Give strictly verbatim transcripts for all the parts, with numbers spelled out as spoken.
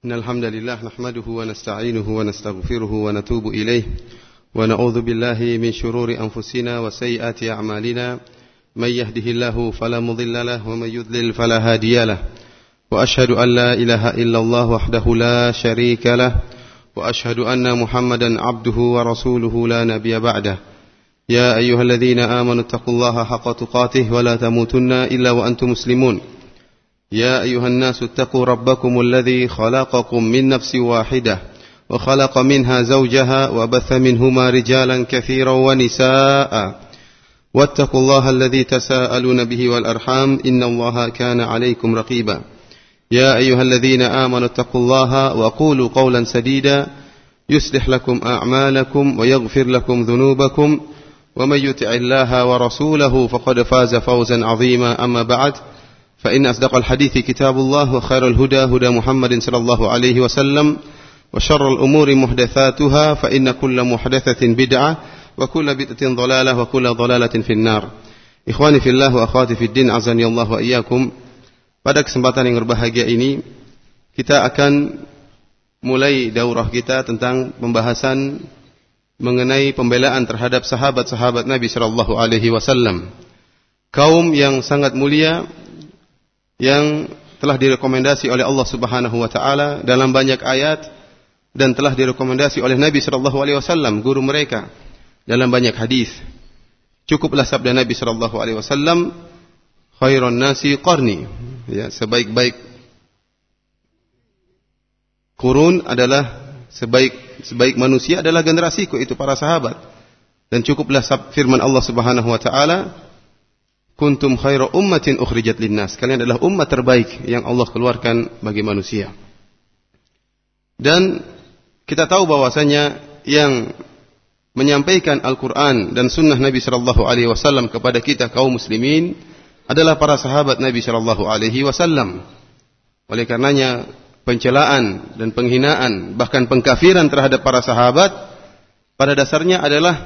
إن الحمد لله نحمده ونستعينه ونستغفره ونتوب إليه ونعوذ بالله من شرور أنفسنا وسيئات أعمالنا من يهده الله فلا مضل له ومن يضلل فلا هادي له وأشهد أن لا إله إلا الله وحده لا شريك له وأشهد أن محمدا عبده ورسوله لا نبي بعده يا أيها الذين آمنوا اتقوا الله حق تقاته ولا تموتن إلا وأنتم مسلمون يا أيها الناس اتقوا ربكم الذي خلقكم من نفس واحدة وخلق منها زوجها وبث منهما رجالا كثيرا ونساء واتقوا الله الذي تساءلون به والأرحام إن الله كان عليكم رقيبا يا أيها الذين آمنوا اتقوا الله وقولوا قولا سديدا يصلح لكم أعمالكم ويغفر لكم ذنوبكم ومن يطع الله ورسوله فقد فاز فوزا عظيما أما بعد فإن أصدق الحديث كتاب الله وخير الهدى هدى محمد صلى الله عليه وسلم وشر الأمور محدثاتها فإن كل محدثة بدعة وكل بدعة ضلالة وكل ضلالة في النار. Ikhwani fillah wa akhwati fid din azani Allah wa iyyakum. Pada kesempatan yang berbahagia ini kita akan mulai daurah kita tentang pembahasan mengenai pembelaan terhadap sahabat-sahabat Nabi sallallahu alaihi wasallam. Kaum yang sangat mulia yang telah direkomendasi oleh Allah Subhanahu wa taala dalam banyak ayat dan telah direkomendasi oleh Nabi sallallahu alaihi wasallam guru mereka dalam banyak hadis. Cukuplah sabda Nabi sallallahu alaihi wasallam, khairun nasi qarni. Ya, sebaik-baik kurun adalah sebaik sebaik manusia adalah generasiku, itu para sahabat. Dan cukuplah firman Allah Subhanahu wa taala, kuntum khairu ummatin ukhrijat linnas. Kalian adalah umat terbaik yang Allah keluarkan bagi manusia. Dan kita tahu bahwasanya yang menyampaikan Al-Quran dan sunnah Nabi sallallahu alaihi wasallam kepada kita kaum muslimin adalah para sahabat Nabi sallallahu alaihi wasallam. Oleh karenanya pencelaan dan penghinaan bahkan pengkafiran terhadap para sahabat pada dasarnya adalah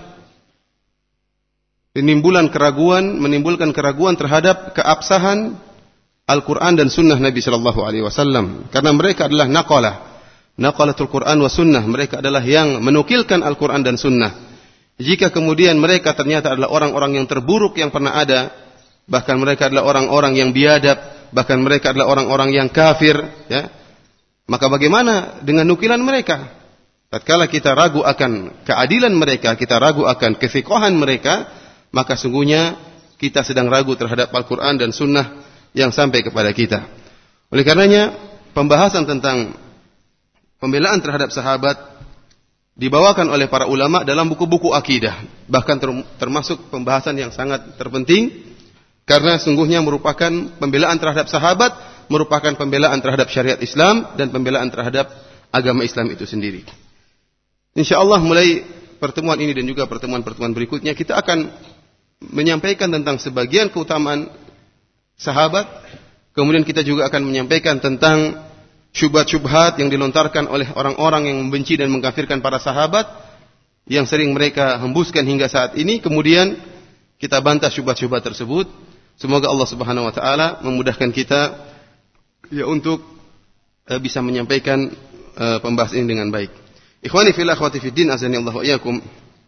Penimbulan keraguan, menimbulkan keraguan terhadap keabsahan Al-Quran dan Sunnah Nabi Sallallahu Alaihi Wasallam. Karena mereka adalah naqalah, naqalatul Quran wa Sunnah. Mereka adalah yang menukilkan Al-Quran dan Sunnah. Jika kemudian mereka ternyata adalah orang-orang yang terburuk yang pernah ada, bahkan mereka adalah orang-orang yang biadab, bahkan mereka adalah orang-orang yang kafir, ya, maka bagaimana dengan nukilan mereka? Tatkala kita ragu akan keadilan mereka, kita ragu akan kefiqahan mereka, maka sungguhnya kita sedang ragu terhadap Al-Quran dan Sunnah yang sampai kepada kita. Oleh karenanya, pembahasan tentang pembelaan terhadap sahabat dibawakan oleh para ulama dalam buku-buku akidah. Bahkan termasuk pembahasan yang sangat terpenting, karena sungguhnya merupakan pembelaan terhadap sahabat, merupakan pembelaan terhadap syariat Islam, dan pembelaan terhadap agama Islam itu sendiri. InsyaAllah mulai pertemuan ini dan juga pertemuan-pertemuan berikutnya kita akan menyampaikan tentang sebagian keutamaan sahabat. Kemudian kita juga akan menyampaikan tentang syubhat-syubhat yang dilontarkan oleh orang-orang yang membenci dan mengkafirkan para sahabat, yang sering mereka hembuskan hingga saat ini. Kemudian kita bantah syubhat-syubhat tersebut. Semoga Allah Subhanahu wa taala memudahkan kita ya untuk uh, bisa menyampaikan uh, pembahasan ini dengan baik. Ikhwani fillah akhwati fiddin azani Allah wa iyyakum.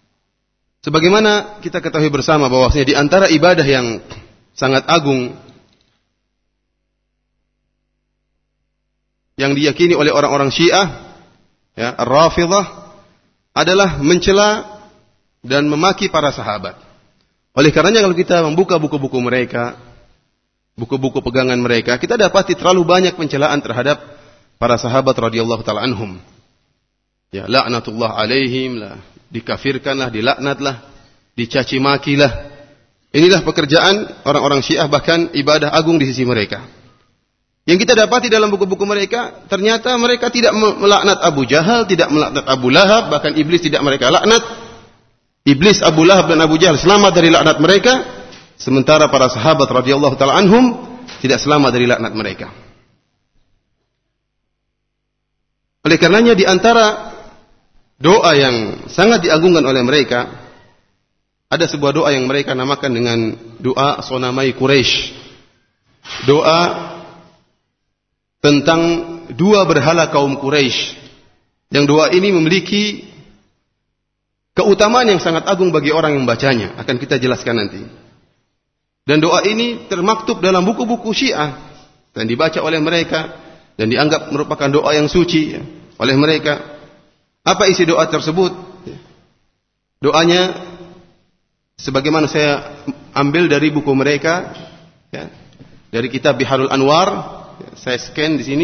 Sebagaimana kita ketahui bersama bahwasanya di antara ibadah yang sangat agung yang diyakini oleh orang-orang Syiah, ya, Ar-Rafidhah, adalah mencela dan memaki para sahabat. Oleh karenanya kalau kita membuka buku-buku mereka, buku-buku pegangan mereka, kita dapati terlalu banyak pencelaan terhadap para sahabat radhiyallahu taala anhum. Ya, laknatullah alaihim lah, dikafirkanlah, dilaknatlah, dicaci makilah. Inilah pekerjaan orang-orang Syiah, bahkan ibadah agung di sisi mereka. Yang kita dapati dalam buku-buku mereka, ternyata mereka tidak melaknat Abu Jahal, tidak melaknat Abu Lahab, bahkan iblis tidak mereka laknat. Iblis, Abu Lahab dan Abu Jahal selamat dari laknat mereka, sementara para sahabat radhiyallahu taala anhum tidak selamat dari laknat mereka. Oleh karenanya di antara doa yang sangat diagungkan oleh mereka, ada sebuah doa yang mereka namakan dengan doa Sonamai Quraisy. Doa tentang dua berhala kaum Quraisy. Yang dua ini memiliki keutamaan yang sangat agung bagi orang yang membacanya. Akan kita jelaskan nanti. Dan doa ini termaktub dalam buku-buku Syiah dan dibaca oleh mereka dan dianggap merupakan doa yang suci ya, oleh mereka. Apa isi doa tersebut? Doanya sebagaimana saya ambil dari buku mereka ya, dari kitab Biharul Anwar ya, saya scan di sini.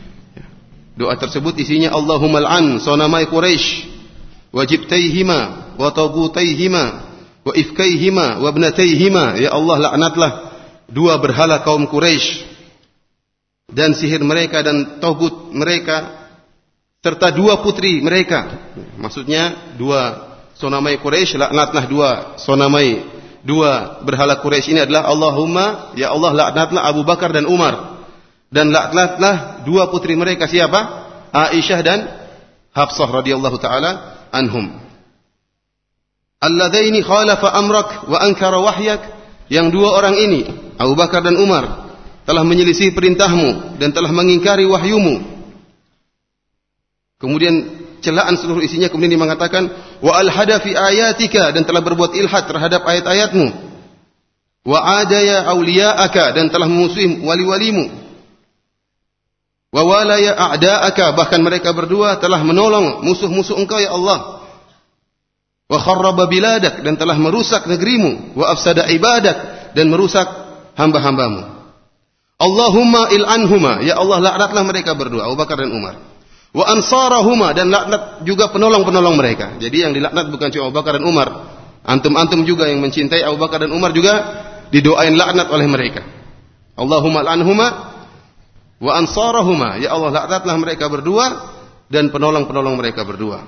Doa tersebut isinya Allahumma al'an sonamai Quraisy wa jibtaihima wa tagutaihima wa ifkaihima wa ibnataihima. Ya Allah, laknatlah dua berhala kaum Quraisy dan sihir mereka dan tagut mereka serta dua putri mereka. Maksudnya dua sonamai Quraisy, laknatlah dua sonamai dua berhala Quraisy ini adalah Allahumma, ya Allah, laknatlah Abu Bakar dan Umar. Dan laknatlah dua putri mereka, siapa? Aisyah dan Hafsah radhiyallahu taala anhum. Alladaini khalafa amrak wa ankara wahyak. Yang dua orang ini, Abu Bakar dan Umar, telah menyelisih perintahmu dan telah mengingkari wahyumu. Kemudian celaan seluruh isinya, kemudian dia mengatakan wa alhada fi ayatika, dan telah berbuat ilhad terhadap ayat-ayatmu. Wa adaya auliya'aka, dan telah memusuhi wali-walimu. Wa walaya a'da'aka, bahkan mereka berdua telah menolong musuh-musuh engkau ya Allah. Wa kharraba biladak, dan telah merusak negerimu. Wa afsada ibadak, dan merusak hamba-hambamu. Allahumma il'anhuma, ya Allah, laknatlah mereka berdua, Abu Bakar dan Umar. Wa ansarahuma, dan laknat juga penolong-penolong mereka. Jadi yang dilaknat bukan cuma Abu Bakar dan Umar. Antum-antum juga yang mencintai Abu Bakar dan Umar juga didoain laknat oleh mereka. Allahumma il'anhuma wa ansarahuma, ya Allah, laknatlah mereka berdua dan penolong-penolong mereka berdua.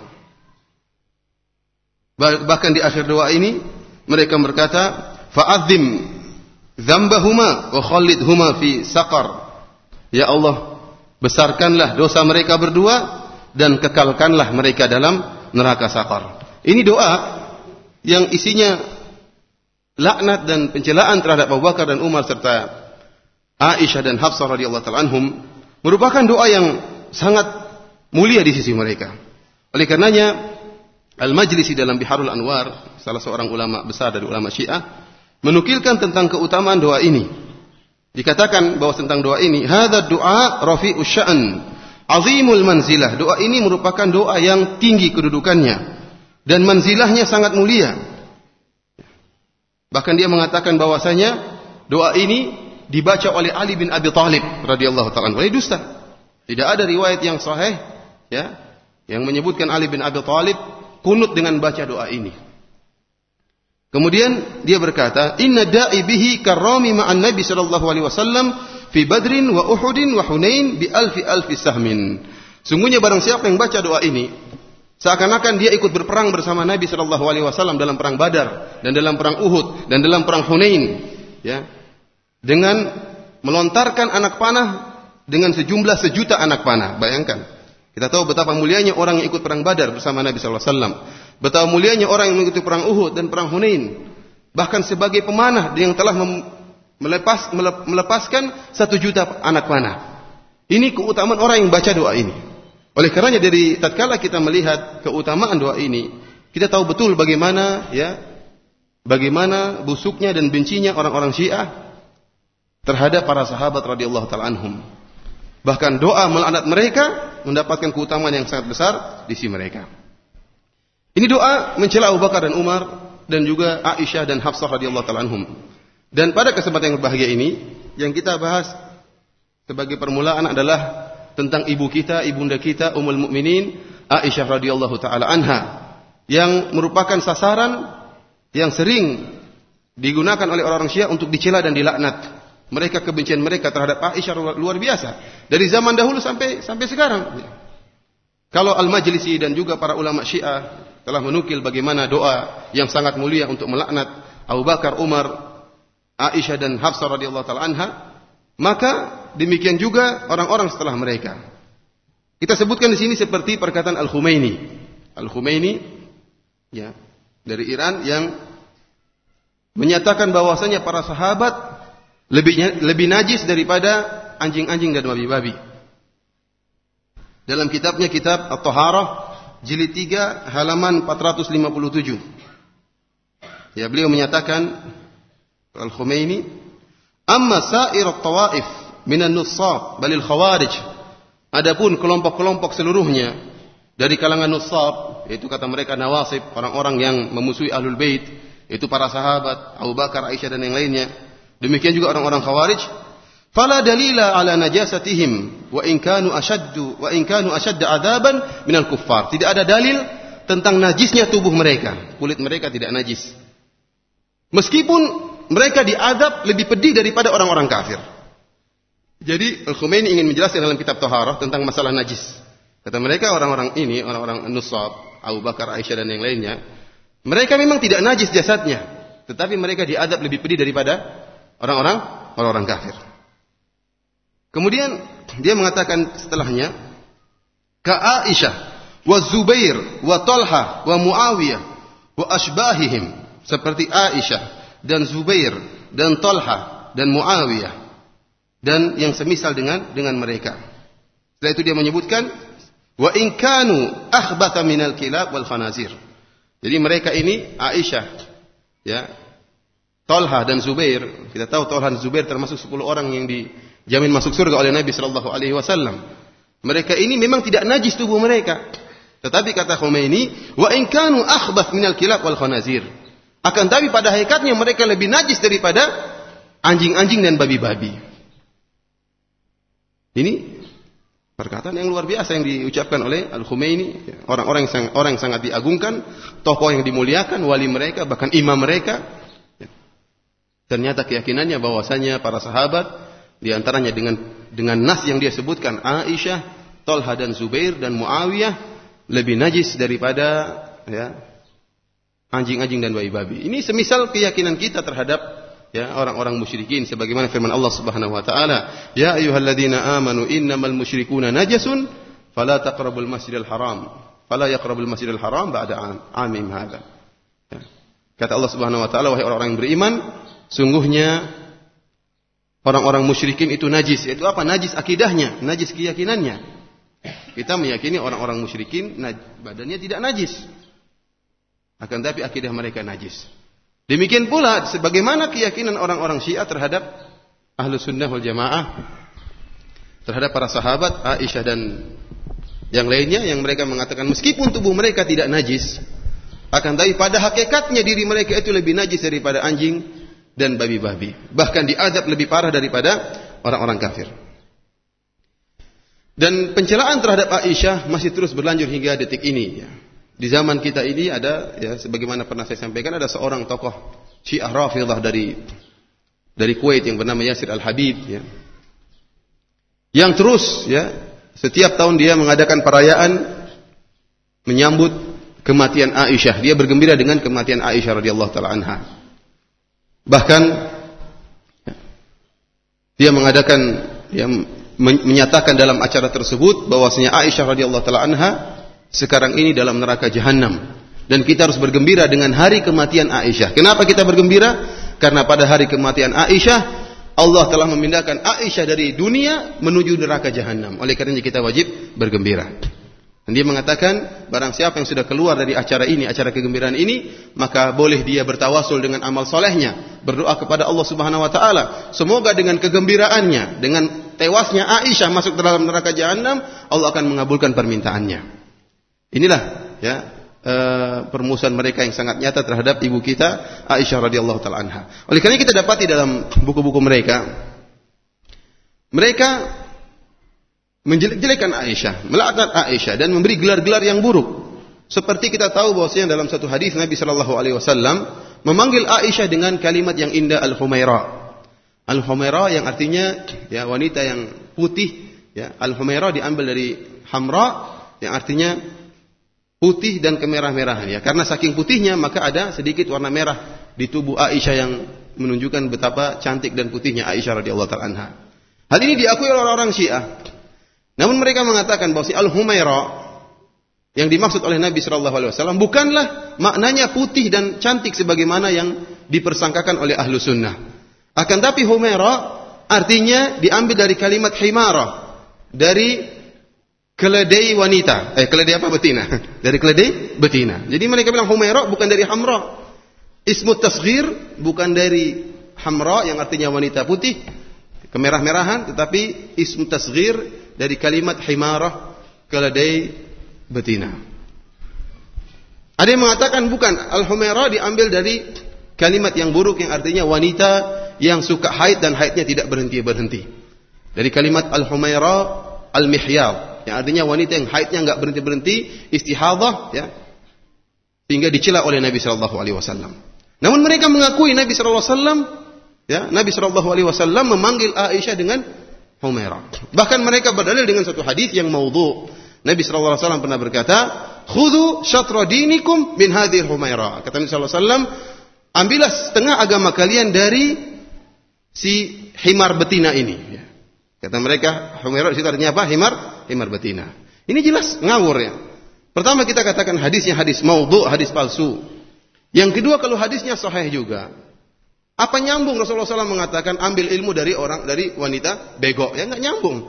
Bahkan di akhir doa ini mereka berkata, fa'adzim dzambahuma wa khallidhuma fi saqar. Ya Allah, besarkanlah dosa mereka berdua dan kekalkanlah mereka dalam neraka Saqar. Ini doa yang isinya laknat dan pencelaan terhadap Abu Bakar dan Umar serta Aisyah dan Hafsah radhiyallahu ta'ala anhum, merupakan doa yang sangat mulia di sisi mereka. Oleh karenanya Al-Majlisi dalam Biharul Anwar, salah seorang ulama besar dari ulama Syiah, menukilkan tentang keutamaan doa ini. Dikatakan bahwa tentang doa ini, hadza du'a rafi'us sya'n, azimul manzilah. Doa ini merupakan doa yang tinggi kedudukannya dan manzilahnya sangat mulia. Bahkan dia mengatakan bahwasanya doa ini dibaca oleh Ali bin Abi Thalib radhiyallahu ta'ala anhu. Dusta. Tidak ada riwayat yang sahih ya yang menyebutkan Ali bin Abi Thalib kunut dengan baca doa ini. Kemudian dia berkata, inna da'i bihi karrami ma'an Nabi sallallahu alaihi wasallam fi Badrin wa Uhudin wa Hunain bi alfi alfi sahmin. Sungguhnya barang siapa yang baca doa ini, seakan-akan dia ikut berperang bersama Nabi sallallahu alaihi wasallam dalam perang Badar dan dalam perang Uhud dan dalam perang Hunain, ya. Dengan melontarkan anak panah dengan sejumlah sejuta anak panah. Bayangkan. Kita tahu betapa mulianya orang yang ikut perang Badar bersama Nabi sallallahu alaihi wasallam. Betapa mulianya orang yang mengikuti perang Uhud dan perang Hunain. Bahkan sebagai pemanah yang telah melepas, melepaskan satu juta anak panah. Ini keutamaan orang yang baca doa ini. Oleh karenanya dari tatkala kita melihat keutamaan doa ini, kita tahu betul bagaimana ya, bagaimana busuknya dan bencinya orang-orang Syiah terhadap para sahabat radhiyallahu ta'ala anhum. Bahkan doa melaknat mereka mendapatkan keutamaan yang sangat besar di sisi mereka. Ini doa mencela Abu Bakar dan Umar dan juga Aisyah dan Hafsah radhiyallahu ta'ala anhum. Dan pada kesempatan yang berbahagia ini, yang kita bahas sebagai permulaan adalah tentang ibu kita, ibunda kita, Ummul Mukminin Aisyah radhiyallahu ta'ala anha, yang merupakan sasaran yang sering digunakan oleh orang-orang Syiah untuk dicela dan dilaknat. Mereka, kebencian mereka terhadap Aisyah luar biasa dari zaman dahulu sampai sampai sekarang. Kalau Al-Majlisi dan juga para ulama Syiah telah menukil bagaimana doa yang sangat mulia untuk melaknat Abu Bakar, Umar, Aisyah dan Hafsah radhiyallahu ta'ala anha, maka demikian juga orang-orang setelah mereka. Kita sebutkan di sini seperti perkataan Al-Khumaini. Al-Khumaini ya, dari Iran yang menyatakan bahwasanya para sahabat lebih lebih najis daripada anjing-anjing dan babi-babi. dalam kitabnya Kitab At-Taharah jilid tiga halaman empat ratus lima puluh tujuh. Ya, beliau menyatakan Al-Khumaini, "Amma sa'ir at-tawaif minan nussab balil khawarij." Adapun kelompok-kelompok seluruhnya dari kalangan nussab, yaitu kata mereka nawasib, orang-orang yang memusuhi Ahlul Bait, itu para sahabat, Abu Bakar, Aisyah dan yang lainnya. Demikian juga orang-orang khawarij, fala dalila ala najasatihim wa in kanu ashaddu wa in kanu ashadda adaban minal kuffar. Tidak ada dalil tentang najisnya tubuh mereka. Kulit mereka tidak najis. Meskipun mereka diadab lebih pedih daripada orang-orang kafir. Jadi Al-Khumaini ingin menjelaskan dalam kitab Taharah tentang masalah najis. Kata mereka orang-orang ini, orang-orang Nusab, Abu Bakar, Aisyah dan yang lainnya, mereka memang tidak najis jasadnya, tetapi mereka diadab lebih pedih daripada orang-orang orang-orang kafir. Kemudian dia mengatakan setelahnya, ka Aisyah wa Zubair wa Talha wa Muawiyah wa ashbahihim, seperti Aisyah dan Zubair dan Talha dan Muawiyah dan yang semisal dengan dengan mereka. Setelah itu dia menyebutkan wa in kanu akhbatha minal kilab wal khanazir. Jadi mereka ini Aisyah, ya, Talha dan Zubair. Kita tahu Talha dan Zubair termasuk sepuluh orang yang dijamin masuk surga oleh Nabi sallallahu alaihi wasallam. Mereka ini memang tidak najis tubuh mereka. Tetapi kata Khumaini, wa in kanu akhbath minal kilab wal khanazir. Akan tapi pada hakikatnya mereka lebih najis daripada anjing-anjing dan babi-babi. Ini perkataan yang luar biasa yang diucapkan oleh Al-Khumaini, orang-orang yang sangat, orang yang sangat diagungkan, tokoh yang dimuliakan, wali mereka, bahkan imam mereka. Ternyata keyakinannya bahwasanya para sahabat, diantaranya dengan dengan nas yang dia sebutkan, Aisyah, Talha dan Zubair dan Muawiyah lebih najis daripada ya, anjing-anjing dan babi-babi. Ini semisal keyakinan kita terhadap ya orang-orang musyrikin, sebagaimana firman Allah Subhanahu wa taala, ya ayyuhalladzina amanu innamal musyrikuuna najasun fala taqrabul masjidal haram fala yaqrabul masjidal haram ba'da amim hadza. Ya. Kata Allah Subhanahu wa taala, wahai orang-orang yang beriman, sungguhnya orang-orang musyrikin itu najis. Itu apa? Najis akidahnya, najis keyakinannya. Kita meyakini orang-orang musyrikin badannya tidak najis, akan tapi akidah mereka najis. Demikian pula sebagaimana keyakinan orang-orang Syiah terhadap Ahlus Sunnah wal Jamaah, terhadap para sahabat Aisyah dan yang lainnya, yang mereka mengatakan meskipun tubuh mereka tidak najis, akan tapi pada hakikatnya diri mereka itu lebih najis daripada anjing dan babi-babi. Bahkan diazab lebih parah daripada orang-orang kafir. Dan pencelaan terhadap Aisyah masih terus berlanjut hingga detik ini. Ya. Di zaman kita ini ada, ya, sebagaimana pernah saya sampaikan, ada seorang tokoh Syiah Rafidhah dari dari Kuwait yang bernama Yasir Al-Habib, ya, yang terus, ya, setiap tahun dia mengadakan perayaan menyambut kematian Aisyah. Dia bergembira dengan kematian Aisyah radhiyallahu taala anha. Bahkan ya, dia mengadakan, ya, menyatakan dalam acara tersebut bahwasanya Aisyah radhiyallahu taala anha sekarang ini dalam neraka jahanam, dan kita harus bergembira dengan hari kematian Aisyah. Kenapa kita bergembira? Karena pada hari kematian Aisyah Allah telah memindahkan Aisyah dari dunia menuju neraka jahanam. Oleh karenanya kita wajib bergembira. Dan dia mengatakan barang siapa yang sudah keluar dari acara ini, acara kegembiraan ini, maka boleh dia bertawasul dengan amal solehnya, berdoa kepada Allah Subhanahu wa taala, semoga dengan kegembiraannya, dengan tewasnya Aisyah masuk dalam neraka jahanam, Allah akan mengabulkan permintaannya. Inilah, ya, e, permusuhan mereka yang sangat nyata terhadap ibu kita Aisyah radhiyallahu taala anha. Oleh karena kita dapati dalam buku-buku mereka, mereka menjelek-jelekan Aisyah, melaknat Aisyah dan memberi gelar-gelar yang buruk. Seperti kita tahu bahwasanya dalam satu hadis Nabi sallallahu alaihi wasallam memanggil Aisyah dengan kalimat yang indah, al-humaira. Al-humaira yang artinya, ya, wanita yang putih, ya. Al-humaira diambil dari hamra yang artinya putih dan kemerah-merahan, ya. Karena saking putihnya maka ada sedikit warna merah di tubuh Aisyah yang menunjukkan betapa cantik dan putihnya Aisyah radhiyallahu taala anha. Hal ini diakui oleh orang-orang Syiah. Namun mereka mengatakan bahwa si al-humaira yang dimaksud oleh Nabi sallallahu alaihi wasallam bukanlah maknanya putih dan cantik sebagaimana yang dipersangkakan oleh ahlu sunnah. Akan tapi humaira artinya diambil dari kalimat himara, dari keledai wanita. Eh, keledai apa? Betina. Dari keledai betina. Jadi mereka bilang Humaira bukan dari Hamra. Ismu tasghir bukan dari Hamra yang artinya wanita putih, kemerah-merahan, tetapi ismu tasghir dari kalimat himarah, keledai betina. Ada yang mengatakan bukan, Al-Humaira diambil dari kalimat yang buruk yang artinya wanita yang suka haid dan haidnya tidak berhenti-berhenti. Dari kalimat Al-Humaira Al-Mihyal yang artinya wanita yang haidnya enggak berhenti-berhenti, istihadah, ya. Sehingga dicela oleh Nabi sallallahu alaihi wasallam. Namun mereka mengakui Nabi sallallahu alaihi wasallam, ya, Nabi sallallahu alaihi wasallam memanggil Aisyah dengan Humaira. Bahkan mereka berdalil dengan satu hadis yang maudhu. Nabi sallallahu alaihi wasallam pernah berkata, "Khudhu syatra dinikum min hadhihi Humaira." Kata Nabi sallallahu alaihi wasallam, ambillah setengah agama kalian dari si himar betina ini. Ya. Kata mereka, Humaira di situ artinya apa? Himar, himar betina. Ini jelas ngawur, ya. Pertama kita katakan hadisnya hadis maudhu, hadis palsu. Yang kedua kalau hadisnya sahih juga. Apa nyambung Rasulullah shallallahu alaihi wasallam mengatakan ambil ilmu dari orang dari wanita bego? Ya enggak nyambung.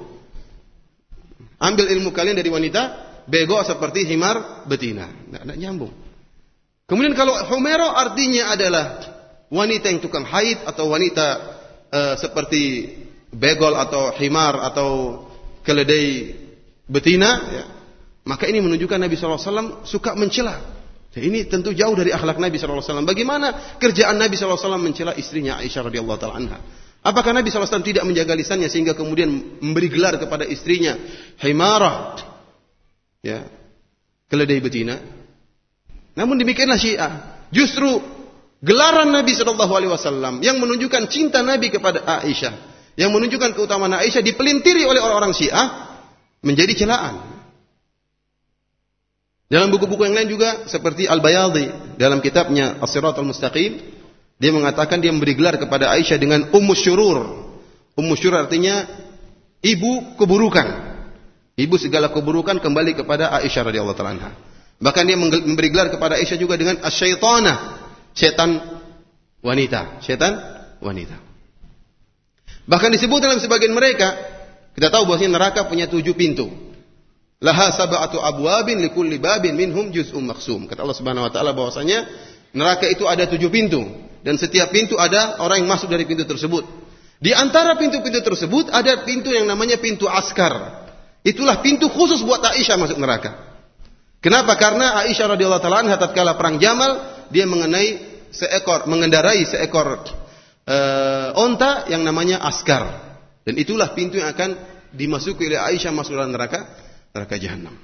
Ambil ilmu kalian dari wanita bego seperti himar betina. Enggak, enggak nyambung. Kemudian kalau Humaira artinya adalah wanita yang tukang haid atau wanita uh, seperti begol atau himar atau keledai betina, ya, maka ini menunjukkan Nabi shallallahu alaihi wasallam suka mencela. Ini tentu jauh dari akhlak Nabi shallallahu alaihi wasallam. Bagaimana kerjaan Nabi shallallahu alaihi wasallam mencela istrinya Aisyah radhiyallahu taala anha? Apakah Nabi shallallahu alaihi wasallam tidak menjaga lisannya sehingga kemudian memberi gelar kepada istrinya himarah, ya, keledai betina? Namun demikianlah Syiah. Justru gelaran Nabi shallallahu alaihi wasallam yang menunjukkan cinta Nabi kepada Aisyah, yang menunjukkan keutamaan Aisyah dipelintiri oleh orang-orang Syiah menjadi celaan. Dalam buku-buku yang lain juga seperti Al-Bayadhi dalam kitabnya As-Siratal Mustaqim, dia mengatakan dia memberi gelar kepada Aisyah dengan Ummu Syurur. Ummu Syurur artinya ibu keburukan. Ibu segala keburukan kembali kepada Aisyah radhiyallahu taala anha. Bahkan dia memberi gelar kepada Aisyah juga dengan Asy-Syaithanah, setan wanita, setan wanita. Bahkan disebut dalam sebagian mereka, kita tahu bahwasanya neraka punya tujuh pintu. Laha sab'atu abwabin likulli babin minhum juz'un maqsum. Kata Allah Subhanahu wa taala bahwasanya neraka itu ada tujuh pintu dan setiap pintu ada orang yang masuk dari pintu tersebut. Di antara pintu-pintu tersebut ada pintu yang namanya pintu askar. Itulah pintu khusus buat Aisyah masuk neraka. Kenapa? Karena Aisyah radhiyallahu taala anha tatkala perang Jamal, dia mengenai seekor mengendarai seekor uh, onta yang namanya askar. Dan itulah pintu yang akan dimasuki oleh Aisyah masuk dalam neraka. neraka jahanam.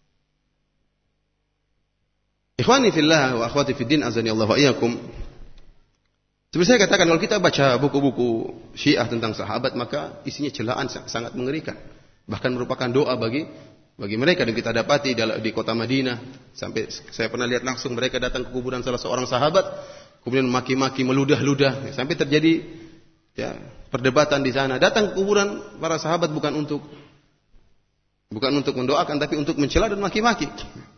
Ikhwani fillah wa akhwati fiddin azani Allah wa iyyakum. Seperti saya katakan, kalau kita baca buku-buku Syiah tentang sahabat, maka isinya celaan sangat mengerikan. Bahkan merupakan doa bagi bagi mereka, dan kita dapati di kota Madinah. Sampai saya pernah lihat langsung mereka datang ke kuburan salah seorang sahabat, kemudian maki-maki, meludah-ludah, sampai terjadi, ya, perdebatan di sana. Datang ke kuburan para sahabat bukan untuk Bukan untuk mendoakan, tapi untuk mencela dan maki-maki.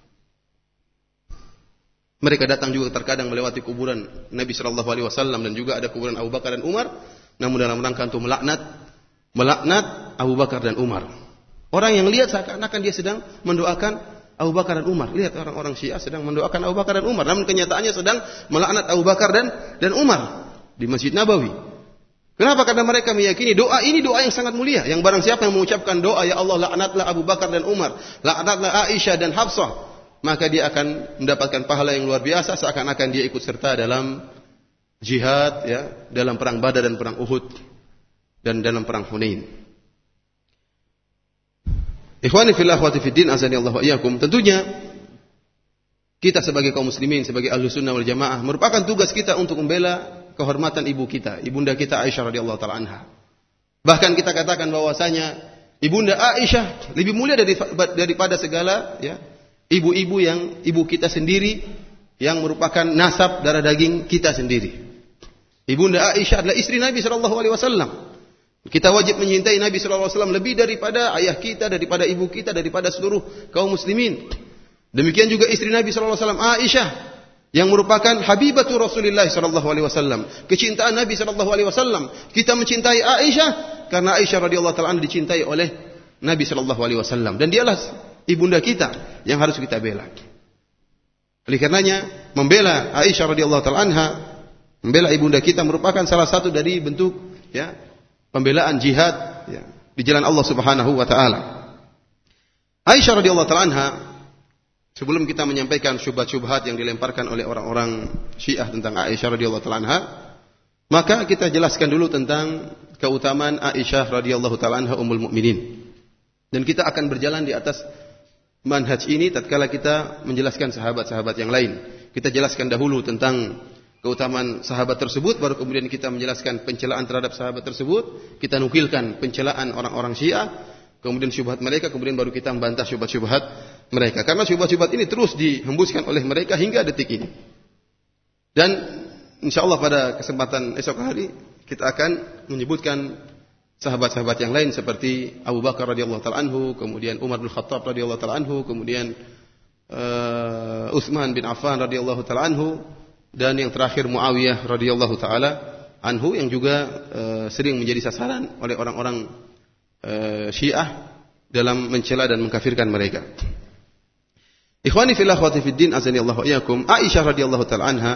Mereka datang juga terkadang melewati kuburan Nabi Shallallahu Alaihi Wasallam dan juga ada kuburan Abu Bakar dan Umar. Namun dalam rangka untuk melaknat, melaknat Abu Bakar dan Umar. Orang yang lihat seakan-akan dia sedang mendoakan Abu Bakar dan Umar. Lihat orang-orang Syiah sedang mendoakan Abu Bakar dan Umar. Namun kenyataannya sedang melaknat Abu Bakar dan dan Umar di Masjid Nabawi. Kenapa? Karena mereka meyakini doa ini doa yang sangat mulia. Yang barang siapa yang mengucapkan doa, ya Allah laknatlah Abu Bakar dan Umar, laknatlah Aisyah dan Hafsah, maka dia akan mendapatkan pahala yang luar biasa, seakan-akan dia ikut serta dalam jihad, ya, dalam perang Badar dan perang Uhud dan dalam perang Hunain. Ikhwani fillah akhwati fiddin azani Allah wa iyyakum. Tentunya kita sebagai kaum muslimin, sebagai Ahlus Sunnah wal Jamaah, merupakan tugas kita untuk membela kehormatan ibu kita, ibunda kita Aisyah radhiyallahu taala anha. Bahkan kita katakan bahwasanya ibunda Aisyah lebih mulia dari, daripada segala, ya, ibu-ibu yang ibu kita sendiri yang merupakan nasab darah daging kita sendiri. Ibunda Aisyah adalah istri Nabi sallallahu alaihi wasallam. Kita wajib menyintai Nabi sallallahu alaihi wasallam lebih daripada ayah kita, daripada ibu kita, daripada seluruh kaum muslimin. Demikian juga istri Nabi sallallahu alaihi wasallam Aisyah, yang merupakan habibatu Rasulullah sallallahu alaihi wasallam, kecintaan Nabi sallallahu alaihi wasallam. Kita mencintai Aisyah karena Aisyah radhiyallahu taala anha dicintai oleh Nabi Shallallahu Alaihi Wasallam, dan dialah ibunda kita yang harus kita bela. Oleh karenanya, membela Aisyah radhiyallahu taala anha, membela ibunda kita merupakan salah satu dari bentuk ya pembelaan jihad ya, di jalan Allah Subhanahu wa taala. Aisyah radhiyallahu taala anha, sebelum kita menyampaikan syubhat-syubhat yang dilemparkan oleh orang-orang Syiah tentang Aisyah radhiyallahu taala anha, maka kita jelaskan dulu tentang keutamaan Aisyah radhiyallahu taala anha ummul mukminin. Dan kita akan berjalan di atas manhaj ini tatkala kita menjelaskan sahabat-sahabat yang lain. Kita jelaskan dahulu tentang keutamaan sahabat tersebut, baru kemudian kita menjelaskan pencelaan terhadap sahabat tersebut. Kita nukilkan pencelaan orang-orang Syiah, kemudian syubhat mereka, kemudian baru kita membantah syubhat-syubhat mereka. Karena syubhat-syubhat ini terus dihembuskan oleh mereka hingga detik ini. Dan insyaallah pada kesempatan esok hari kita akan menyebutkan sahabat-sahabat yang lain seperti Abu Bakar radhiyallahu taala anhu, kemudian Umar bin Khattab radhiyallahu taala anhu, kemudian uh, Utsman bin Affan radhiyallahu taala anhu, dan yang terakhir Muawiyah radhiyallahu taala anhu yang juga uh, sering menjadi sasaran oleh orang-orang uh, Syiah dalam mencela dan mengkafirkan mereka. Ikhwani fillah wa fiddin azani Allah wa iyyakum, Aisyah radhiyallahu taala anha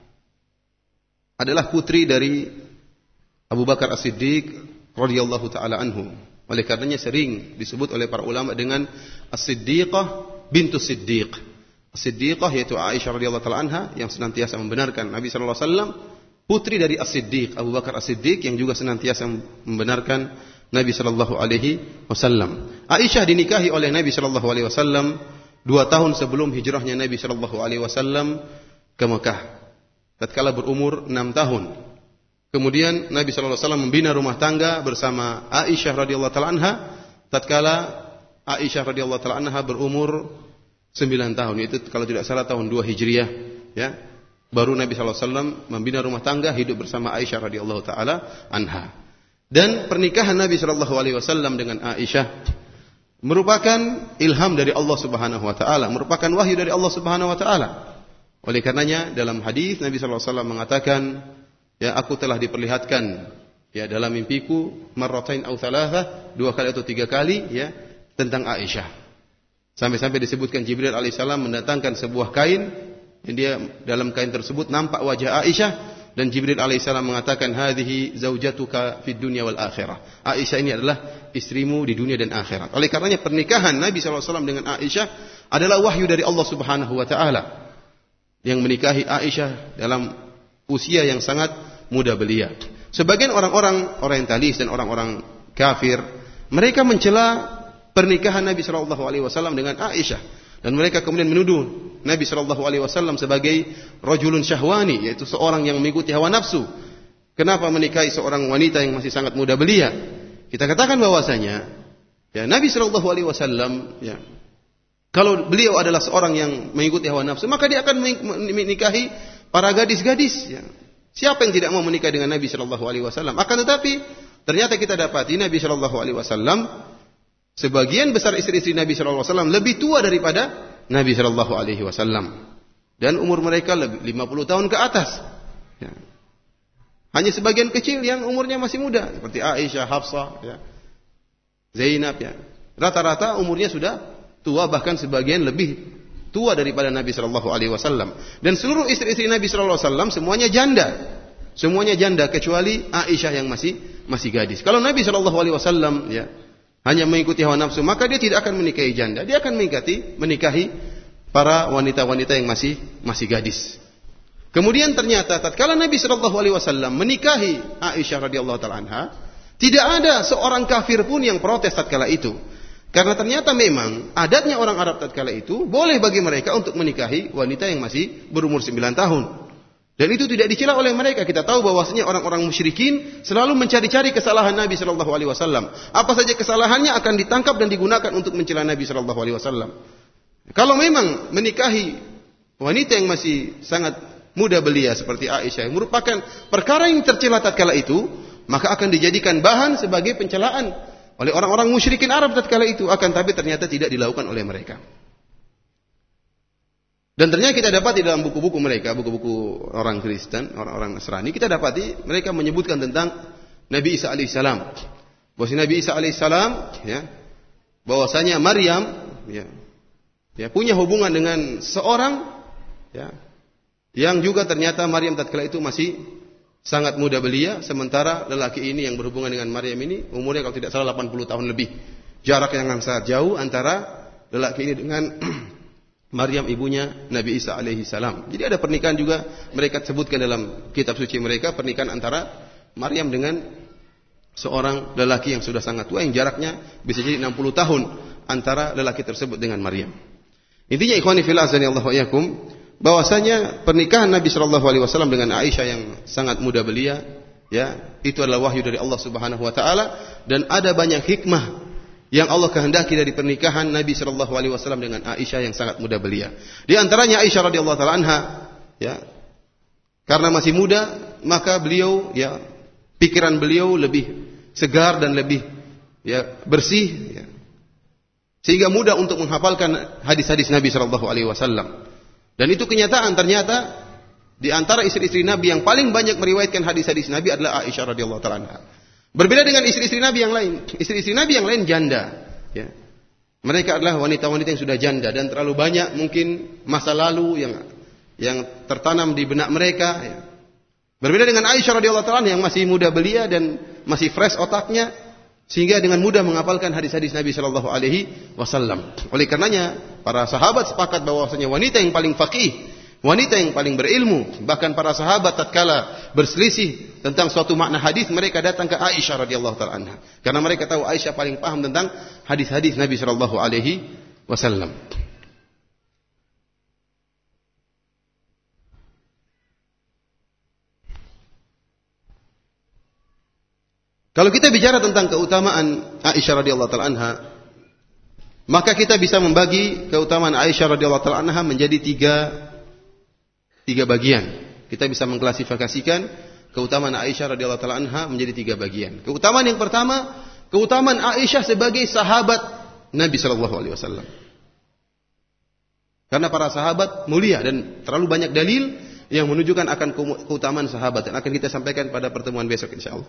adalah putri dari Abu Bakar As-Siddiq radhiyallahu taala anhu. Oleh karenanya sering disebut oleh para ulama dengan As-Siddiqah bintu Siddiq. As-Siddiqah yaitu Aisyah radhiyallahu taala anha yang senantiasa membenarkan Nabi sallallahu alaihi wasallam, putri dari As-Siddiq Abu Bakar As-Siddiq yang juga senantiasa membenarkan Nabi sallallahu alaihi wasallam. Aisyah dinikahi oleh Nabi sallallahu alaihi wasallam dua tahun sebelum hijrahnya Nabi sallallahu alaihi wasallam ke Mekah. Tatkala berumur enam tahun. Kemudian Nabi sallallahu alaihi wasallam membina rumah tangga bersama Aisyah radhiyallahu taala anha tatkala Aisyah radhiyallahu taala anha berumur sembilan tahun, yaitu kalau tidak salah tahun dua Hijriah ya. Baru Nabi sallallahu alaihi wasallam membina rumah tangga hidup bersama Aisyah radhiyallahu taala anha. Dan pernikahan Nabi sallallahu alaihi wasallam dengan Aisyah merupakan ilham dari Allah Subhanahu wa taala, merupakan wahyu dari Allah Subhanahu wa taala. Oleh karenanya dalam hadis Nabi sallallahu alaihi wasallam mengatakan, ya, aku telah diperlihatkan ya dalam mimpiku marratain aw thalatha, dua kali atau tiga kali ya tentang Aisyah. Sampai-sampai disebutkan Jibril alaihissalam mendatangkan sebuah kain, yang dia dalam kain tersebut nampak wajah Aisyah, dan Jibril alaihissalam mengatakan hadhihi zaujatuka fid dunya wal akhirah. Aisyah ini adalah istrimu di dunia dan akhirat. Oleh karenanya pernikahan Nabi sallallahu alaihi wasallam dengan Aisyah adalah wahyu dari Allah Subhanahu wa taala yang menikahi Aisyah dalam usia yang sangat muda belia. Sebagian orang-orang orientalis dan orang-orang kafir, mereka mencela pernikahan Nabi sallallahu alaihi wasallam dengan Aisyah, dan mereka kemudian menuduh Nabi sallallahu alaihi wasallam sebagai rajulun syahwani, yaitu seorang yang mengikuti hawa nafsu. Kenapa menikahi seorang wanita yang masih sangat muda belia? Kita katakan bahwasanya ya Nabi sallallahu alaihi wasallam ya kalau beliau adalah seorang yang mengikuti hawa nafsu, maka dia akan menikahi para gadis-gadis ya. Siapa yang tidak mau menikah dengan Nabi sallallahu alaihi wasallam? Akan tetapi ternyata kita dapati Nabi sallallahu alaihi wasallam, sebagian besar istri-istri Nabi sallallahu alaihi wasallam lebih tua daripada Nabi sallallahu alaihi wasallam, dan umur mereka lebih lima puluh tahun ke atas. Ya. Hanya sebagian kecil yang umurnya masih muda seperti Aisyah, Hafsah, ya. Zainab ya. Rata-rata umurnya sudah tua, bahkan sebagian lebih tua daripada Nabi sallallahu alaihi wasallam. Dan seluruh istri-istri Nabi sallallahu alaihi wasallam semuanya janda. Semuanya janda kecuali Aisyah yang masih masih gadis. Kalau Nabi sallallahu alaihi wasallam ya hanya mengikuti hawa nafsu, maka dia tidak akan menikahi janda. Dia akan menikahi menikahi para wanita-wanita yang masih masih gadis. Kemudian ternyata tatkala Nabi sallallahu alaihi wasallam menikahi Aisyah radhiyallahu taala anha, tidak ada seorang kafir pun yang protes tatkala itu. Karena ternyata memang adatnya orang Arab tatkala itu boleh bagi mereka untuk menikahi wanita yang masih berumur sembilan tahun. Dan itu tidak dicela oleh mereka. Kita tahu bahwasanya orang-orang musyrikin selalu mencari-cari kesalahan Nabi sallallahu alaihi wasallam. Apa saja kesalahannya akan ditangkap dan digunakan untuk mencela Nabi sallallahu alaihi wasallam. Kalau memang menikahi wanita yang masih sangat muda belia seperti Aisyah yang merupakan perkara yang tercela tatkala itu, maka akan dijadikan bahan sebagai pencelaan oleh orang-orang musyrikin Arab tatkala itu, akan tapi ternyata tidak dilakukan oleh mereka. Dan ternyata kita dapati dalam buku-buku mereka, buku-buku orang Kristen, orang-orang Nasrani, kita dapati mereka menyebutkan tentang Nabi Isa alaihissalam. Bahwa Nabi Isa alaihissalam ya, bahwasanya Maryam ya, ya punya hubungan dengan seorang ya, yang juga ternyata Maryam tatkala itu masih sangat muda belia, sementara lelaki ini yang berhubungan dengan Maryam ini umurnya kalau tidak salah delapan puluh tahun lebih. Jarak yang sangat jauh antara lelaki ini dengan Maryam ibunya Nabi Isa alaihi salam. Jadi ada pernikahan juga mereka sebutkan dalam kitab suci mereka, pernikahan antara Maryam dengan seorang lelaki yang sudah sangat tua yang jaraknya bisa jadi enam puluh tahun antara lelaki tersebut dengan Maryam. Intinya ikhwani fillah azani Allah wa iyyakum, bahwasanya pernikahan Nabi sallallahu alaihi wasallam dengan Aisyah yang sangat muda belia ya, itu adalah wahyu dari Allah Subhanahu wa taala, dan ada banyak hikmah yang Allah kehendaki dari pernikahan Nabi sallallahu alaihi wasallam dengan Aisyah yang sangat muda belia. Di antaranya Aisyah radhiyallahu taala anha ya, karena masih muda maka beliau ya, pikiran beliau lebih segar dan lebih ya bersih ya, sehingga mudah untuk menghafalkan hadis-hadis Nabi sallallahu alaihi wasallam. Dan itu kenyataan, ternyata di antara istri-istri Nabi yang paling banyak meriwayatkan hadis-hadis Nabi adalah Aisyah radhiyallahu taala anha. Berbeda dengan istri-istri Nabi yang lain. Istri-istri Nabi yang lain janda. Ya. Mereka adalah wanita-wanita yang sudah janda dan terlalu banyak mungkin masa lalu yang yang tertanam di benak mereka. Ya. Berbeda dengan Aisyah radhiyallahu taala yang masih muda belia dan masih fresh otaknya, sehingga dengan mudah menghafalkan hadis-hadis Nabi sallallahu alaihi wasallam. Oleh karenanya para sahabat sepakat bahwasanya wanita yang paling faqih, wanita yang paling berilmu, bahkan para sahabat tatkala berselisih tentang suatu makna hadis, mereka datang ke Aisyah radhiyallahu taala anha, karena mereka tahu Aisyah paling paham tentang hadis-hadis Nabi sallallahu alaihi wasallam. Kalau kita bicara tentang keutamaan Aisyah radhiyallahu taala anha, maka kita bisa membagi keutamaan Aisyah radhiyallahu taala anha menjadi tiga tiga bagian. Kita bisa mengklasifikasikan keutamaan Aisyah radhiyallahu taala anha menjadi tiga bagian. Keutamaan yang pertama, keutamaan Aisyah sebagai sahabat Nabi sallallahu alaihi wasallam. Karena para sahabat mulia dan terlalu banyak dalil yang menunjukkan akan keutamaan sahabat, dan akan kita sampaikan pada pertemuan besok insyaallah.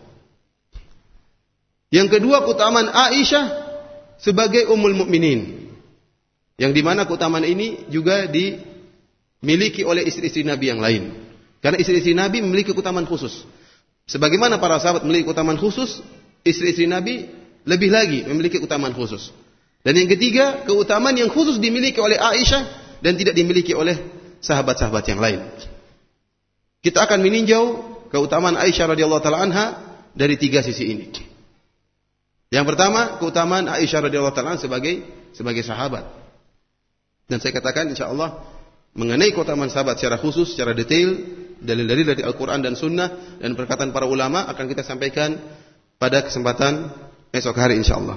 Yang kedua, keutamaan Aisyah sebagai ummul mukminin, yang dimana keutamaan ini juga dimiliki oleh istri-istri Nabi yang lain. Karena istri-istri Nabi memiliki keutamaan khusus. Sebagaimana para sahabat memiliki keutamaan khusus, istri-istri Nabi lebih lagi memiliki keutamaan khusus. Dan yang ketiga, keutamaan yang khusus dimiliki oleh Aisyah dan tidak dimiliki oleh sahabat-sahabat yang lain. Kita akan meninjau keutamaan Aisyah radhiyallahu taala anha dari tiga sisi ini. Yang pertama, keutamaan Aisyah radhiyallahu taala sebagai sebagai sahabat. Dan saya katakan insyaallah mengenai keutamaan sahabat secara khusus, secara detail, dalil-dalil dari Al-Qur'an dan Sunnah dan perkataan para ulama akan kita sampaikan pada kesempatan esok hari insyaallah.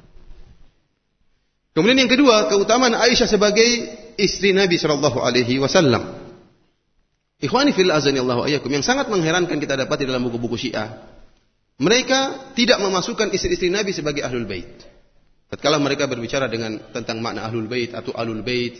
Kemudian yang kedua, keutamaan Aisyah sebagai istri Nabi sallallahu alaihi wasallam. Ikhwani fil azani Allah wa iyyakum, yang sangat mengherankan kita dapat di dalam buku-buku Syiah. Mereka tidak memasukkan istri-istri Nabi sebagai ahlul bait. Tatkala mereka berbicara dengan tentang makna ahlul bait atau alul bait,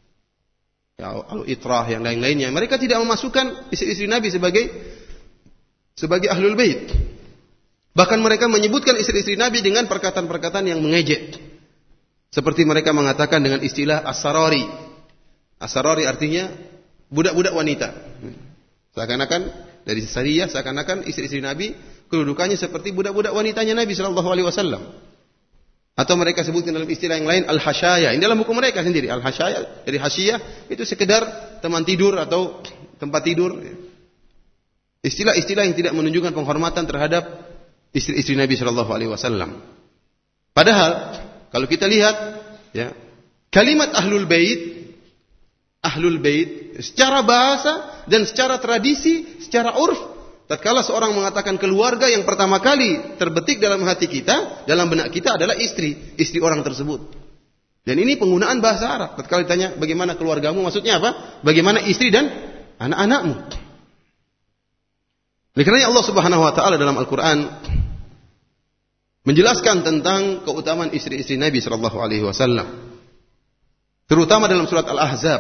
ya, alul itrah yang lain-lainnya, mereka tidak memasukkan istri-istri Nabi sebagai sebagai ahlul bait. Bahkan mereka menyebutkan istri-istri Nabi dengan perkataan-perkataan yang mengejek. Seperti mereka mengatakan dengan istilah as-sarari. As-sarari artinya budak-budak wanita. Seakan-akan dari sariyah, seakan-akan istri-istri Nabi kedudukannya seperti budak-budak wanitanya Nabi sallallahu alaihi wasallam. Atau mereka sebutkan dalam istilah yang lain al-hasyaya. Ini dalam buku mereka sendiri, al-hasyaya dari hasyiyah itu sekedar teman tidur atau tempat tidur. Istilah-istilah yang tidak menunjukkan penghormatan terhadap istri-istri Nabi sallallahu alaihi wasallam. Padahal kalau kita lihat ya, kalimat ahlul bait, ahlul bait secara bahasa dan secara tradisi, secara urf, tatkala seorang mengatakan keluarga, yang pertama kali terbetik dalam hati kita, dalam benak kita adalah istri, istri orang tersebut. Dan ini penggunaan bahasa Arab. Tatkala ditanya bagaimana keluargamu, maksudnya apa? Bagaimana istri dan anak-anakmu. Oleh karena Allah Subhanahu wa taala dalam Al-Qur'an menjelaskan tentang keutamaan istri-istri Nabi sallallahu alaihi wasallam. Terutama dalam surat Al-Ahzab.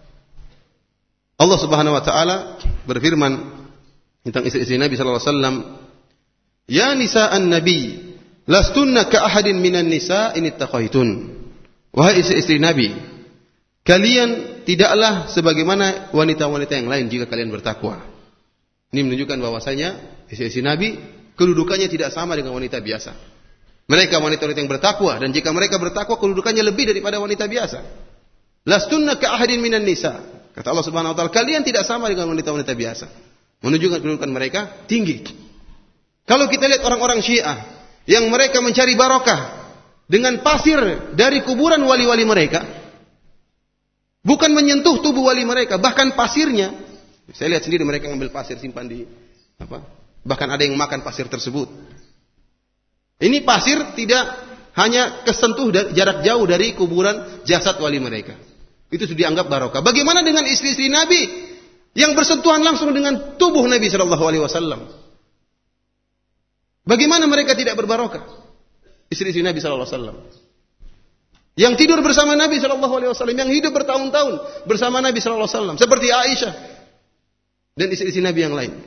Allah Subhanahu wa taala berfirman tentang istri-istri Nabi sallallahu alaihi wasallam, "Ya nisa'an nabi, Lastunna ka ahadin minan nisa in ittaqaitun. Wahai istri-istri Nabi, kalian tidaklah sebagaimana wanita-wanita yang lain jika kalian bertakwa. Ini menunjukkan bahwasanya istri-istri Nabi kedudukannya tidak sama dengan wanita biasa. Mereka wanita-wanita yang bertakwa, dan jika mereka bertakwa kedudukannya lebih daripada wanita biasa. Lastunna ka ahadin minan nisa. Kata Allah Subhanahu wa taala, kalian tidak sama dengan wanita-wanita biasa. Menunjukkan kedudukan mereka tinggi. Kalau kita lihat orang-orang Syiah yang mereka mencari barokah dengan pasir dari kuburan wali-wali mereka, bukan menyentuh tubuh wali mereka, bahkan pasirnya, saya lihat sendiri mereka ngambil pasir simpan di apa? Bahkan ada yang makan pasir tersebut. Ini pasir tidak hanya kesentuh jarak jauh dari kuburan jasad wali mereka. Itu sudah dianggap barokah. Bagaimana dengan istri-istri Nabi yang bersentuhan langsung dengan tubuh Nabi Shallallahu Alaihi Wasallam? Bagaimana mereka tidak berbarokah? Istri-istri Nabi Shallallahu Alaihi Wasallam yang tidur bersama Nabi Shallallahu Alaihi Wasallam, yang hidup bertahun-tahun bersama Nabi Shallallahu Alaihi Wasallam, seperti Aisyah dan istri-istri Nabi yang lain.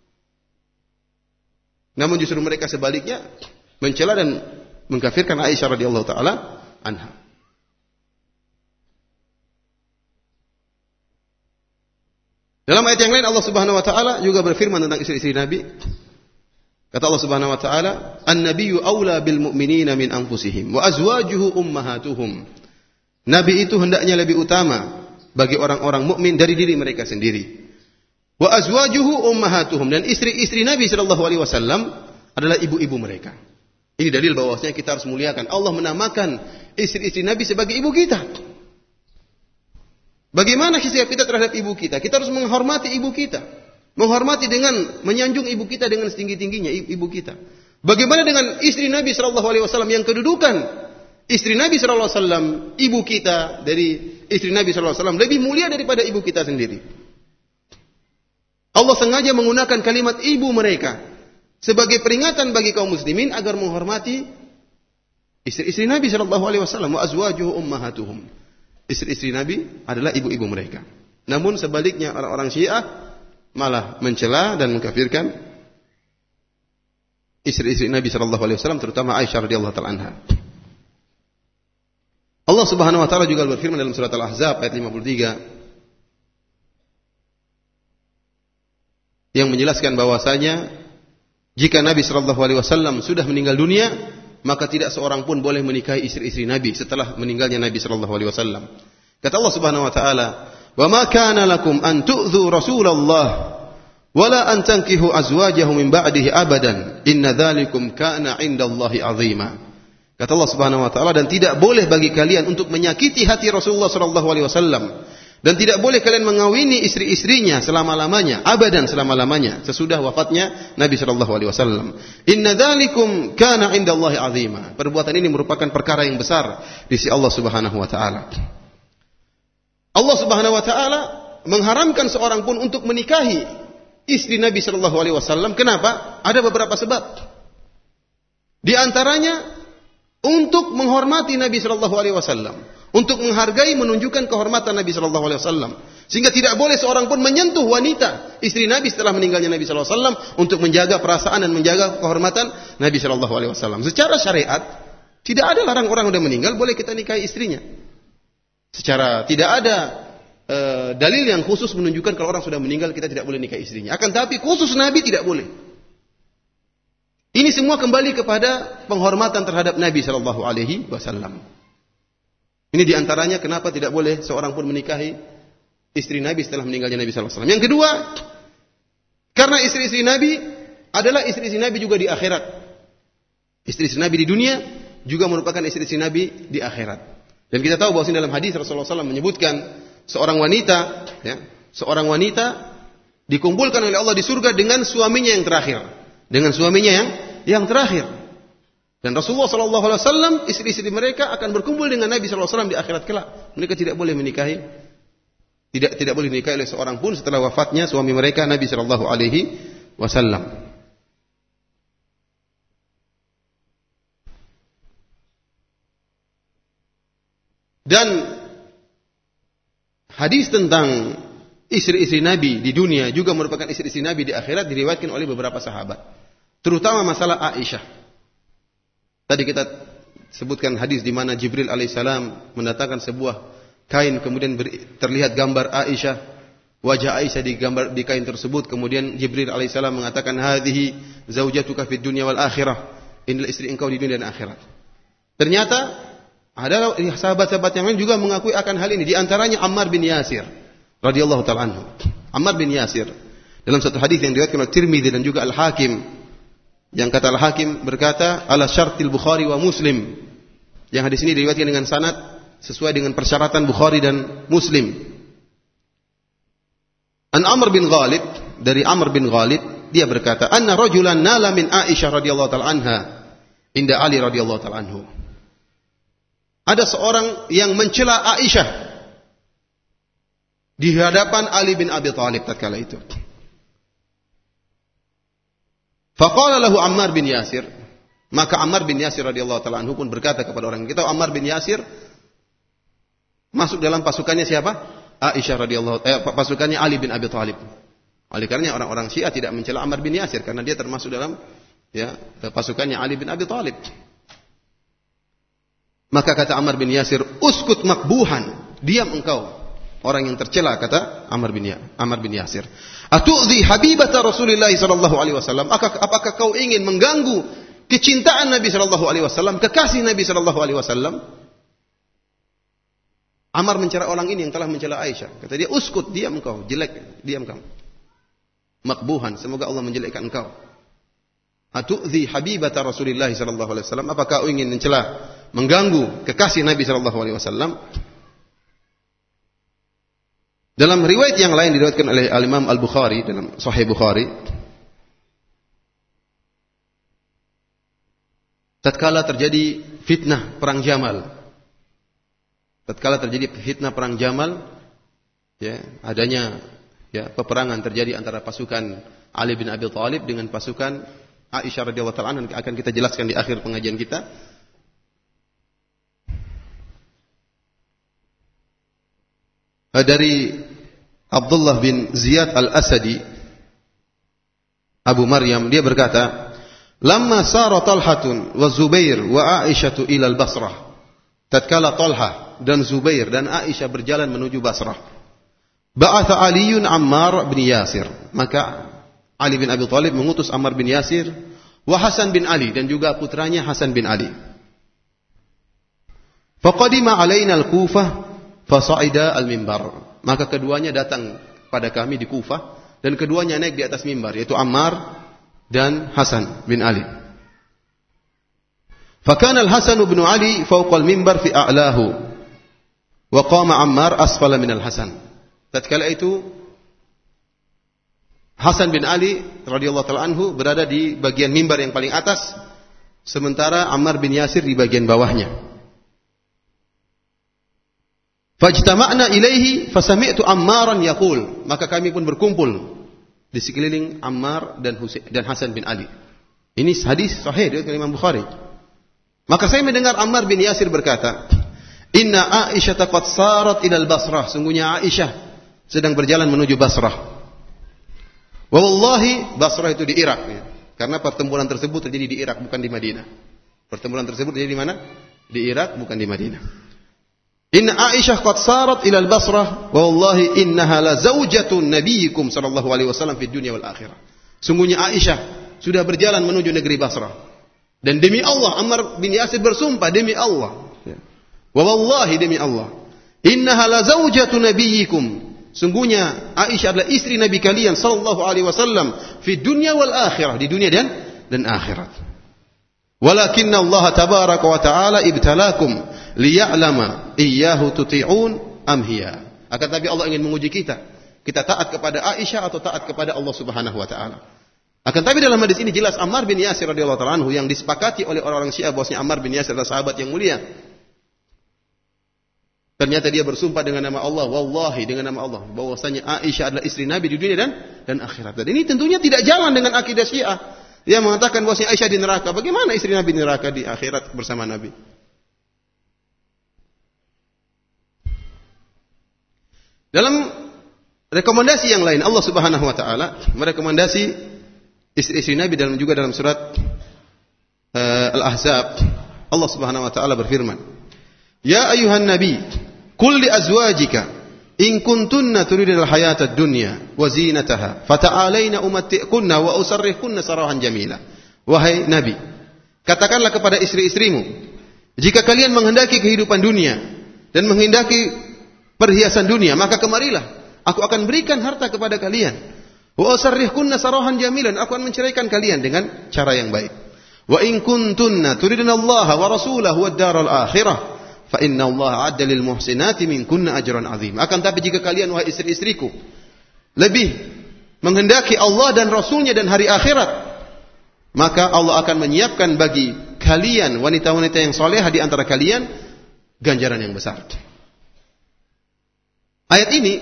Namun justru mereka sebaliknya mencela dan mengkafirkan Aisyah radhiyallahu taala anha. Dalam ayat yang lain Allah Subhanahu wa taala juga berfirman tentang istri-istri Nabi. Kata Allah Subhanahu wa taala, "An-nabiyyu aula bil mu'minina min anfusihim wa azwajuhu ummahatuhum." Nabi itu hendaknya lebih utama bagi orang-orang mukmin dari diri mereka sendiri. Wa azwajuhu ummahatuhum, dan istri-istri Nabi sallallahu alaihi wasallam adalah ibu-ibu mereka. Ini dalil bahwasanya kita harus muliakan. Allah menamakan istri-istri Nabi sebagai ibu kita. Bagaimana sikap kita terhadap ibu kita? Kita harus menghormati ibu kita. Menghormati dengan menyanjung ibu kita dengan setinggi-tingginya ibu kita. Bagaimana dengan istri Nabi sallallahu alaihi wasallam yang kedudukan istri Nabi sallallahu alaihi wasallam, ibu kita dari istri Nabi sallallahu alaihi wasallam lebih mulia daripada ibu kita sendiri. Allah sengaja menggunakan kalimat ibu mereka sebagai peringatan bagi kaum muslimin agar menghormati istri-istri Nabi sallallahu alaihi wasallam. Wa azwajuhu ummahatuhum. Istri-istri Nabi adalah ibu-ibu mereka. Namun sebaliknya orang-orang Syiah malah mencela dan mengkafirkan istri-istri Nabi sallallahu alaihi wasallam, terutama Aisyah radhiyallahu taala anha. Allah Subhanahu wa taala juga berfirman dalam surat Al-Ahzab ayat lima puluh tiga yang menjelaskan bahwasanya jika Nabi sallallahu alaihi wasallam sudah meninggal dunia, maka tidak seorang pun boleh menikahi istri-istri Nabi setelah meninggalnya Nabi sallallahu alaihi wasallam. Kata Allah Subhanahu wa taala, "Wa ma kana lakum an tu'dhu Rasulullah wa la an tankihu azwajahu min ba'dihi abadan. Inna dzalikum kana 'indallahi 'azima." Kata Allah Subhanahu wa taala, dan tidak boleh bagi kalian untuk menyakiti hati Rasulullah sallallahu alaihi wasallam, dan tidak boleh kalian mengawini istri-istrinya selama-lamanya, abadan selama-lamanya, sesudah wafatnya Nabi sallallahu alaihi wasallam. Inna dzalikum kana 'indallahi 'azima. Perbuatan ini merupakan perkara yang besar di sisi Allah Subhanahu wa taala. Allah Subhanahu wa taala mengharamkan seorang pun untuk menikahi istri Nabi sallallahu alaihi wasallam. Kenapa? Ada beberapa sebab. Di antaranya untuk menghormati Nabi sallallahu alaihi wasallam, untuk menghargai, menunjukkan kehormatan Nabi sallallahu alaihi wasallam. Sehingga tidak boleh seorang pun menyentuh wanita istri Nabi setelah meninggalnya Nabi sallallahu alaihi wasallam untuk menjaga perasaan dan menjaga kehormatan Nabi sallallahu alaihi wasallam. Secara syariat tidak ada larang orang sudah meninggal boleh kita nikahi istrinya. Secara tidak ada e, dalil yang khusus menunjukkan kalau orang sudah meninggal kita tidak boleh nikah istrinya. Akan tapi khusus Nabi tidak boleh. Ini semua kembali kepada penghormatan terhadap Nabi sallallahu alaihi wasallam. Ini diantaranya kenapa tidak boleh seorang pun menikahi istri Nabi setelah meninggalnya Nabi sallallahu alaihi wasallam. Yang kedua, karena istri-istri Nabi adalah istri-istri Nabi juga di akhirat. Istri-istri Nabi di dunia juga merupakan istri-istri Nabi di akhirat. Dan kita tahu bahwa dalam hadis Rasulullah sallallahu alaihi wasallam menyebutkan seorang wanita, ya, seorang wanita dikumpulkan oleh Allah di surga dengan suaminya yang terakhir, dengan suaminya yang yang terakhir. Dan Rasulullah sallallahu alaihi wasallam, istri-istri mereka akan berkumpul dengan Nabi sallallahu alaihi wasallam di akhirat kelak. Mereka tidak boleh menikahi, tidak tidak boleh dinikahi oleh seorang pun setelah wafatnya suami mereka Nabi sallallahu alaihi wasallam. Dan hadis tentang istri-istri Nabi di dunia juga merupakan istri-istri Nabi di akhirat diriwayatkan oleh beberapa sahabat, terutama masalah Aisyah. Tadi kita sebutkan hadis di mana Jibril alaihissalam mendatangkan sebuah kain, kemudian terlihat gambar Aisyah, wajah Aisyah di gambar di kain tersebut. Kemudian Jibril alaihissalam mengatakan, hadhihi zaujatuka fid dunya wal akhirah, inilah istri engkau di dunia dan akhirat. Ternyata ada sahabat-sahabat yang lain juga mengakui akan hal ini. Di antaranya Ammar bin Yasir radhiyallahu ta'ala anhu. Ammar bin Yasir dalam satu hadis yang diriwayatkan oleh Tirmidzi dan juga Al-Hakim, yang kata Al-Hakim berkata, ala syartil Bukhari wa Muslim. Yang hadis ini diriwayatkan dengan sanad sesuai dengan persyaratan Bukhari dan Muslim. An Amr bin Ghalib, dari Amr bin Ghalib, dia berkata, anna rajulan nala min Aisyah radhiyallahu ta'ala anha inda Ali radhiyallahu ta'ala anhu. Ada seorang yang mencela Aisyah di hadapan Ali bin Abi Thalib tatkala itu. Faqala lahu Ammar bin Yasir, maka Ammar bin Yasir radhiyallahu ta'ala anhu pun berkata kepada orang kita, Ammar bin Yasir masuk dalam pasukannya siapa? Aisyah radhiyallahu eh, pasukannya Ali bin Abi Thalib. Oleh karenanya orang-orang Syiah tidak mencela Ammar bin Yasir karena dia termasuk dalam ya pasukannya Ali bin Abi Thalib. Maka kata Ammar bin Yasir, uskut makbuhan, diam engkau, orang yang tercela, kata Ammar bin, ya, Ammar bin Yasir. Atu'dhi habibata Rasulullah sallallahu alaihi wasallam, apakah kau ingin mengganggu kecintaan Nabi sallallahu alaihi wasallam, kekasih Nabi sallallahu alaihi wasallam? Ammar mencela orang ini yang telah mencela Aisyah. Kata dia, uskut, diam engkau, jelek, diam kamu. Makbuhan, semoga Allah menjelekkan engkau. Atu'dhi habibata Rasulullah sallallahu alaihi wasallam, apakah kau ingin mencela, mengganggu kekasih Nabi sallallahu alaihi wasallam? Dalam riwayat yang lain diriwayatkan oleh Al-Imam Al-Bukhari dalam Sahih Bukhari, tatkala terjadi fitnah perang Jamal, tatkala terjadi fitnah perang Jamal, ya, adanya ya peperangan terjadi antara pasukan Ali bin Abi Thalib dengan pasukan Aisyah radhiyallahu ta'ala anha, akan kita jelaskan di akhir pengajian kita. Dari Abdullah bin Ziyad al-Asadi, Abu Maryam, dia berkata, lamma sara Talhatun wa Zubair wa Aisyatu ila al-Basrah, tatkala Talha dan Zubair dan Aisyah berjalan menuju Basrah, ba'atha Aliun Ammar bin Yasir, maka Ali bin Abi Thalib mengutus Ammar bin Yasir, wa Hasan bin Ali, dan juga putranya Hasan bin Ali. Faqadima alaina al-Kufah fasa'ida al-mimbar, maka keduanya datang pada kami di Kufah dan keduanya naik di atas mimbar, yaitu Ammar dan Hasan bin Ali. Fakana al-Hasan bin Ali fawqa al-mimbar fi a'lahu wa qama Ammar asfala min al-Hasan. Tatkala itu Hasan bin Ali radhiyallahu ta'ala anhu berada di bagian mimbar yang paling atas, sementara Ammar bin Yasir di bagian bawahnya. Fajtama'na ilaihi fasami'tu Ammaran yaqul, maka kami pun berkumpul di sekeliling Ammar dan Husain dan Hasan bin Ali. Ini hadis sahih dari Imam Bukhari. Maka saya mendengar Ammar bin Yasir berkata, inna Aisyah qad sarat ila al-Basrah, sungguhnya Aisyah sedang berjalan menuju Basrah. Wa wallahi, Basrah itu di Irak ya. Karena pertempuran tersebut terjadi di Irak, bukan di Madinah. Pertempuran tersebut terjadi di mana? Di Irak, bukan di Madinah. Inna Aisyah qad sarat ila al-Basrah wa wallahi innaha la zaujatu nabiyyikum sallallahu alaihi wasallam fid dunya wal akhirah. Sungguhnya Aisyah sudah berjalan menuju negeri Basrah. Dan demi Allah, Ammar bin Yasir bersumpah demi Allah. Wa wallahi, demi Allah, innaha la zaujatu nabiyyikum. Sungguhnya Aisyah adalah istri Nabi kalian sallallahu alaihi wasallam fid dunya wal akhirah, di dunia dan dan akhirat. Walakinna Allah tabaraka wa ta'ala ibtalakum liya'lama iyyahu tuti'un am hiya. Akan tapi Allah ingin menguji kita. Kita taat kepada Aisyah atau taat kepada Allah Subhanahu wa taala. Akan tapi dalam hadis ini jelas Ammar bin Yasir radhiyallahu ta'ala anhu yang disepakati oleh orang-orang Syiah bahwasanya Ammar bin Yasir adalah sahabat yang mulia. Ternyata dia bersumpah dengan nama Allah, wallahi, dengan nama Allah, bahwasanya Aisyah adalah istri Nabi di dunia dan dan akhirat. Dan ini tentunya tidak jalan dengan akidah Syiah. Dia mengatakan bahwasanya Aisyah di neraka. Bagaimana istri Nabi di neraka di akhirat bersama Nabi? Dalam rekomendasi yang lain, Allah Subhanahu wa taala merekomendasi istri-istri Nabi dalam juga dalam surat uh, Al-Ahzab Allah Subhanahu wa taala berfirman, "Ya ayyuhan nabi, qul li azwajika in kuntunna turidul hayatad dunya wa zinataha fata'alaina umatti'kunna wa usarrihkunna sarahan jamila." Wahai nabi, katakanlah kepada istri-istrimu, jika kalian menghendaki kehidupan dunia dan menghendaki perhiasan dunia, maka kemarilah, aku akan berikan harta kepada kalian. Wa usarrihkunna sarahan jamilan, aku akan menceraikan kalian dengan cara yang baik. Wa in kuntunna turidna Allah wa rasulahu wad daral akhirah fa inna Allah 'adda lil muhsinati minkunna ajran 'azim. Akan tapi jika kalian wahai istri-istriku lebih menghendaki Allah dan Rasulnya dan hari akhirat, maka Allah akan menyiapkan bagi kalian wanita-wanita yang salehah di antara kalian ganjaran yang besar. Ayat ini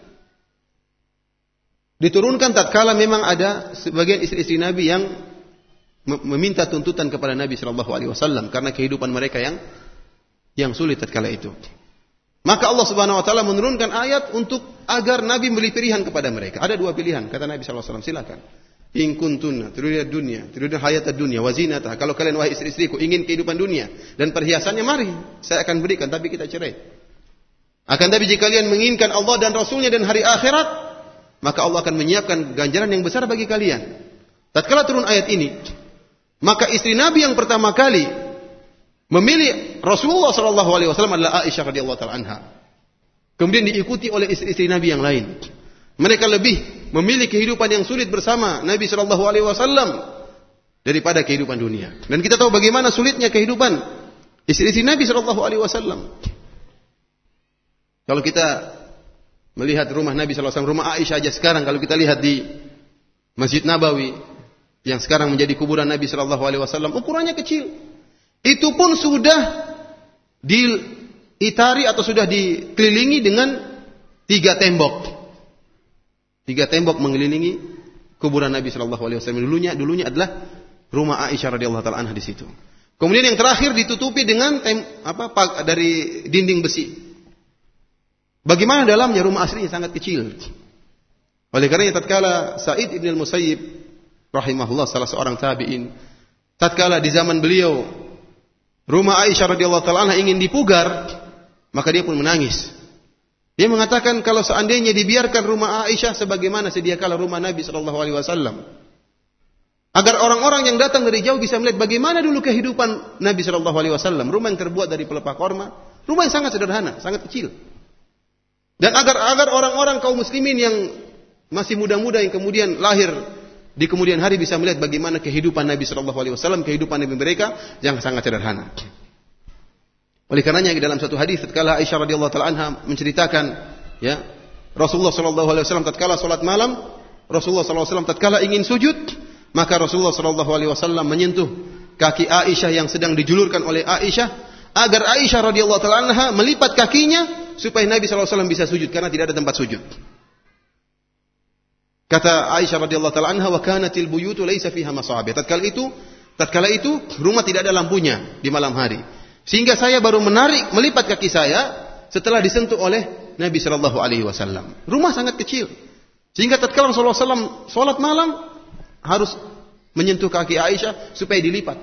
diturunkan tatkala memang ada sebagian istri-istri Nabi yang meminta tuntutan kepada Nabi sallallahu alaihi wasallam karena kehidupan mereka yang yang sulit tatkala itu. Maka Allah Subhanahu wa taala menurunkan ayat untuk agar Nabi memberi pilihan kepada mereka. Ada dua pilihan, kata Nabi sallallahu alaihi wasallam, silakan. In kuntunna turidna dunya, turidna hayatad dunya wa zinataha. Kalau kalian wahai istri-istriku ingin kehidupan dunia dan perhiasannya, mari, saya akan berikan, tapi kita cerai. Akan tapi jika kalian menginginkan Allah dan Rasulnya dan hari akhirat, maka Allah akan menyiapkan ganjaran yang besar bagi kalian. Tatkala turun ayat ini, maka istri Nabi yang pertama kali memilih Rasulullah sallallahu alaihi wasallam adalah Aisyah radhiyallahu taala anha. Kemudian diikuti oleh istri-istri Nabi yang lain. Mereka lebih memilih kehidupan yang sulit bersama Nabi sallallahu alaihi wasallam daripada kehidupan dunia. Dan kita tahu bagaimana sulitnya kehidupan istri-istri Nabi sallallahu alaihi wasallam. Kalau kita melihat rumah Nabi sallallahu alaihi wasallam, rumah Aisyah aja sekarang kalau kita lihat di Masjid Nabawi yang sekarang menjadi kuburan Nabi sallallahu alaihi wasallam, ukurannya kecil. Itu pun sudah diitari atau sudah dikelilingi dengan tiga tembok. Tiga tembok mengelilingi kuburan Nabi sallallahu alaihi wasallam. Dulunya dulunya adalah rumah Aisyah radhiyallahu taala anha di situ. Kemudian yang terakhir ditutupi dengan tem, apa dari dinding besi. Bagaimana dalamnya? Rumah aslinya sangat kecil. Oleh karena tatkala Sa'id ibn al-Musayyib rahimahullah, salah seorang tabi'in, tatkala di zaman beliau rumah Aisyah radhiyallahu taala anha ingin dipugar, maka dia pun menangis. Dia mengatakan kalau seandainya dibiarkan rumah Aisyah sebagaimana sedia kala rumah Nabi sallallahu alaihi wasallam, agar orang-orang yang datang dari jauh bisa melihat bagaimana dulu kehidupan Nabi sallallahu alaihi wasallam, rumah yang terbuat dari pelepah korma, rumah yang sangat sederhana, sangat kecil. Dan agar agar orang-orang kaum muslimin yang masih muda-muda yang kemudian lahir di kemudian hari bisa melihat bagaimana kehidupan Nabi sallallahu alaihi wasallam, kehidupan Nabi mereka yang sangat sederhana. Oleh karenanya dalam satu hadis tatkala Aisyah radhiyallahu taala anha menceritakan, ya, Rasulullah sallallahu alaihi wasallam tatkala salat malam, Rasulullah sallallahu alaihi wasallam tatkala ingin sujud, maka Rasulullah sallallahu alaihi wasallam menyentuh kaki Aisyah yang sedang dijulurkan oleh Aisyah agar Aisyah radhiyallahu taala anha melipat kakinya supaya Nabi sallallahu alaihi wasallam bisa sujud karena tidak ada tempat sujud. Kata Aisyah radhiyallahu taala anha, wa kanatil buyutu laisa fiha masabih. Tatkala itu, tatkala itu rumah tidak ada lampunya di malam hari. Sehingga saya baru menarik melipat kaki saya setelah disentuh oleh Nabi sallallahu alaihi wasallam. Rumah sangat kecil. Sehingga tatkala Rasulullah sallallahu alaihi wasallam salat malam harus menyentuh kaki Aisyah supaya dilipat.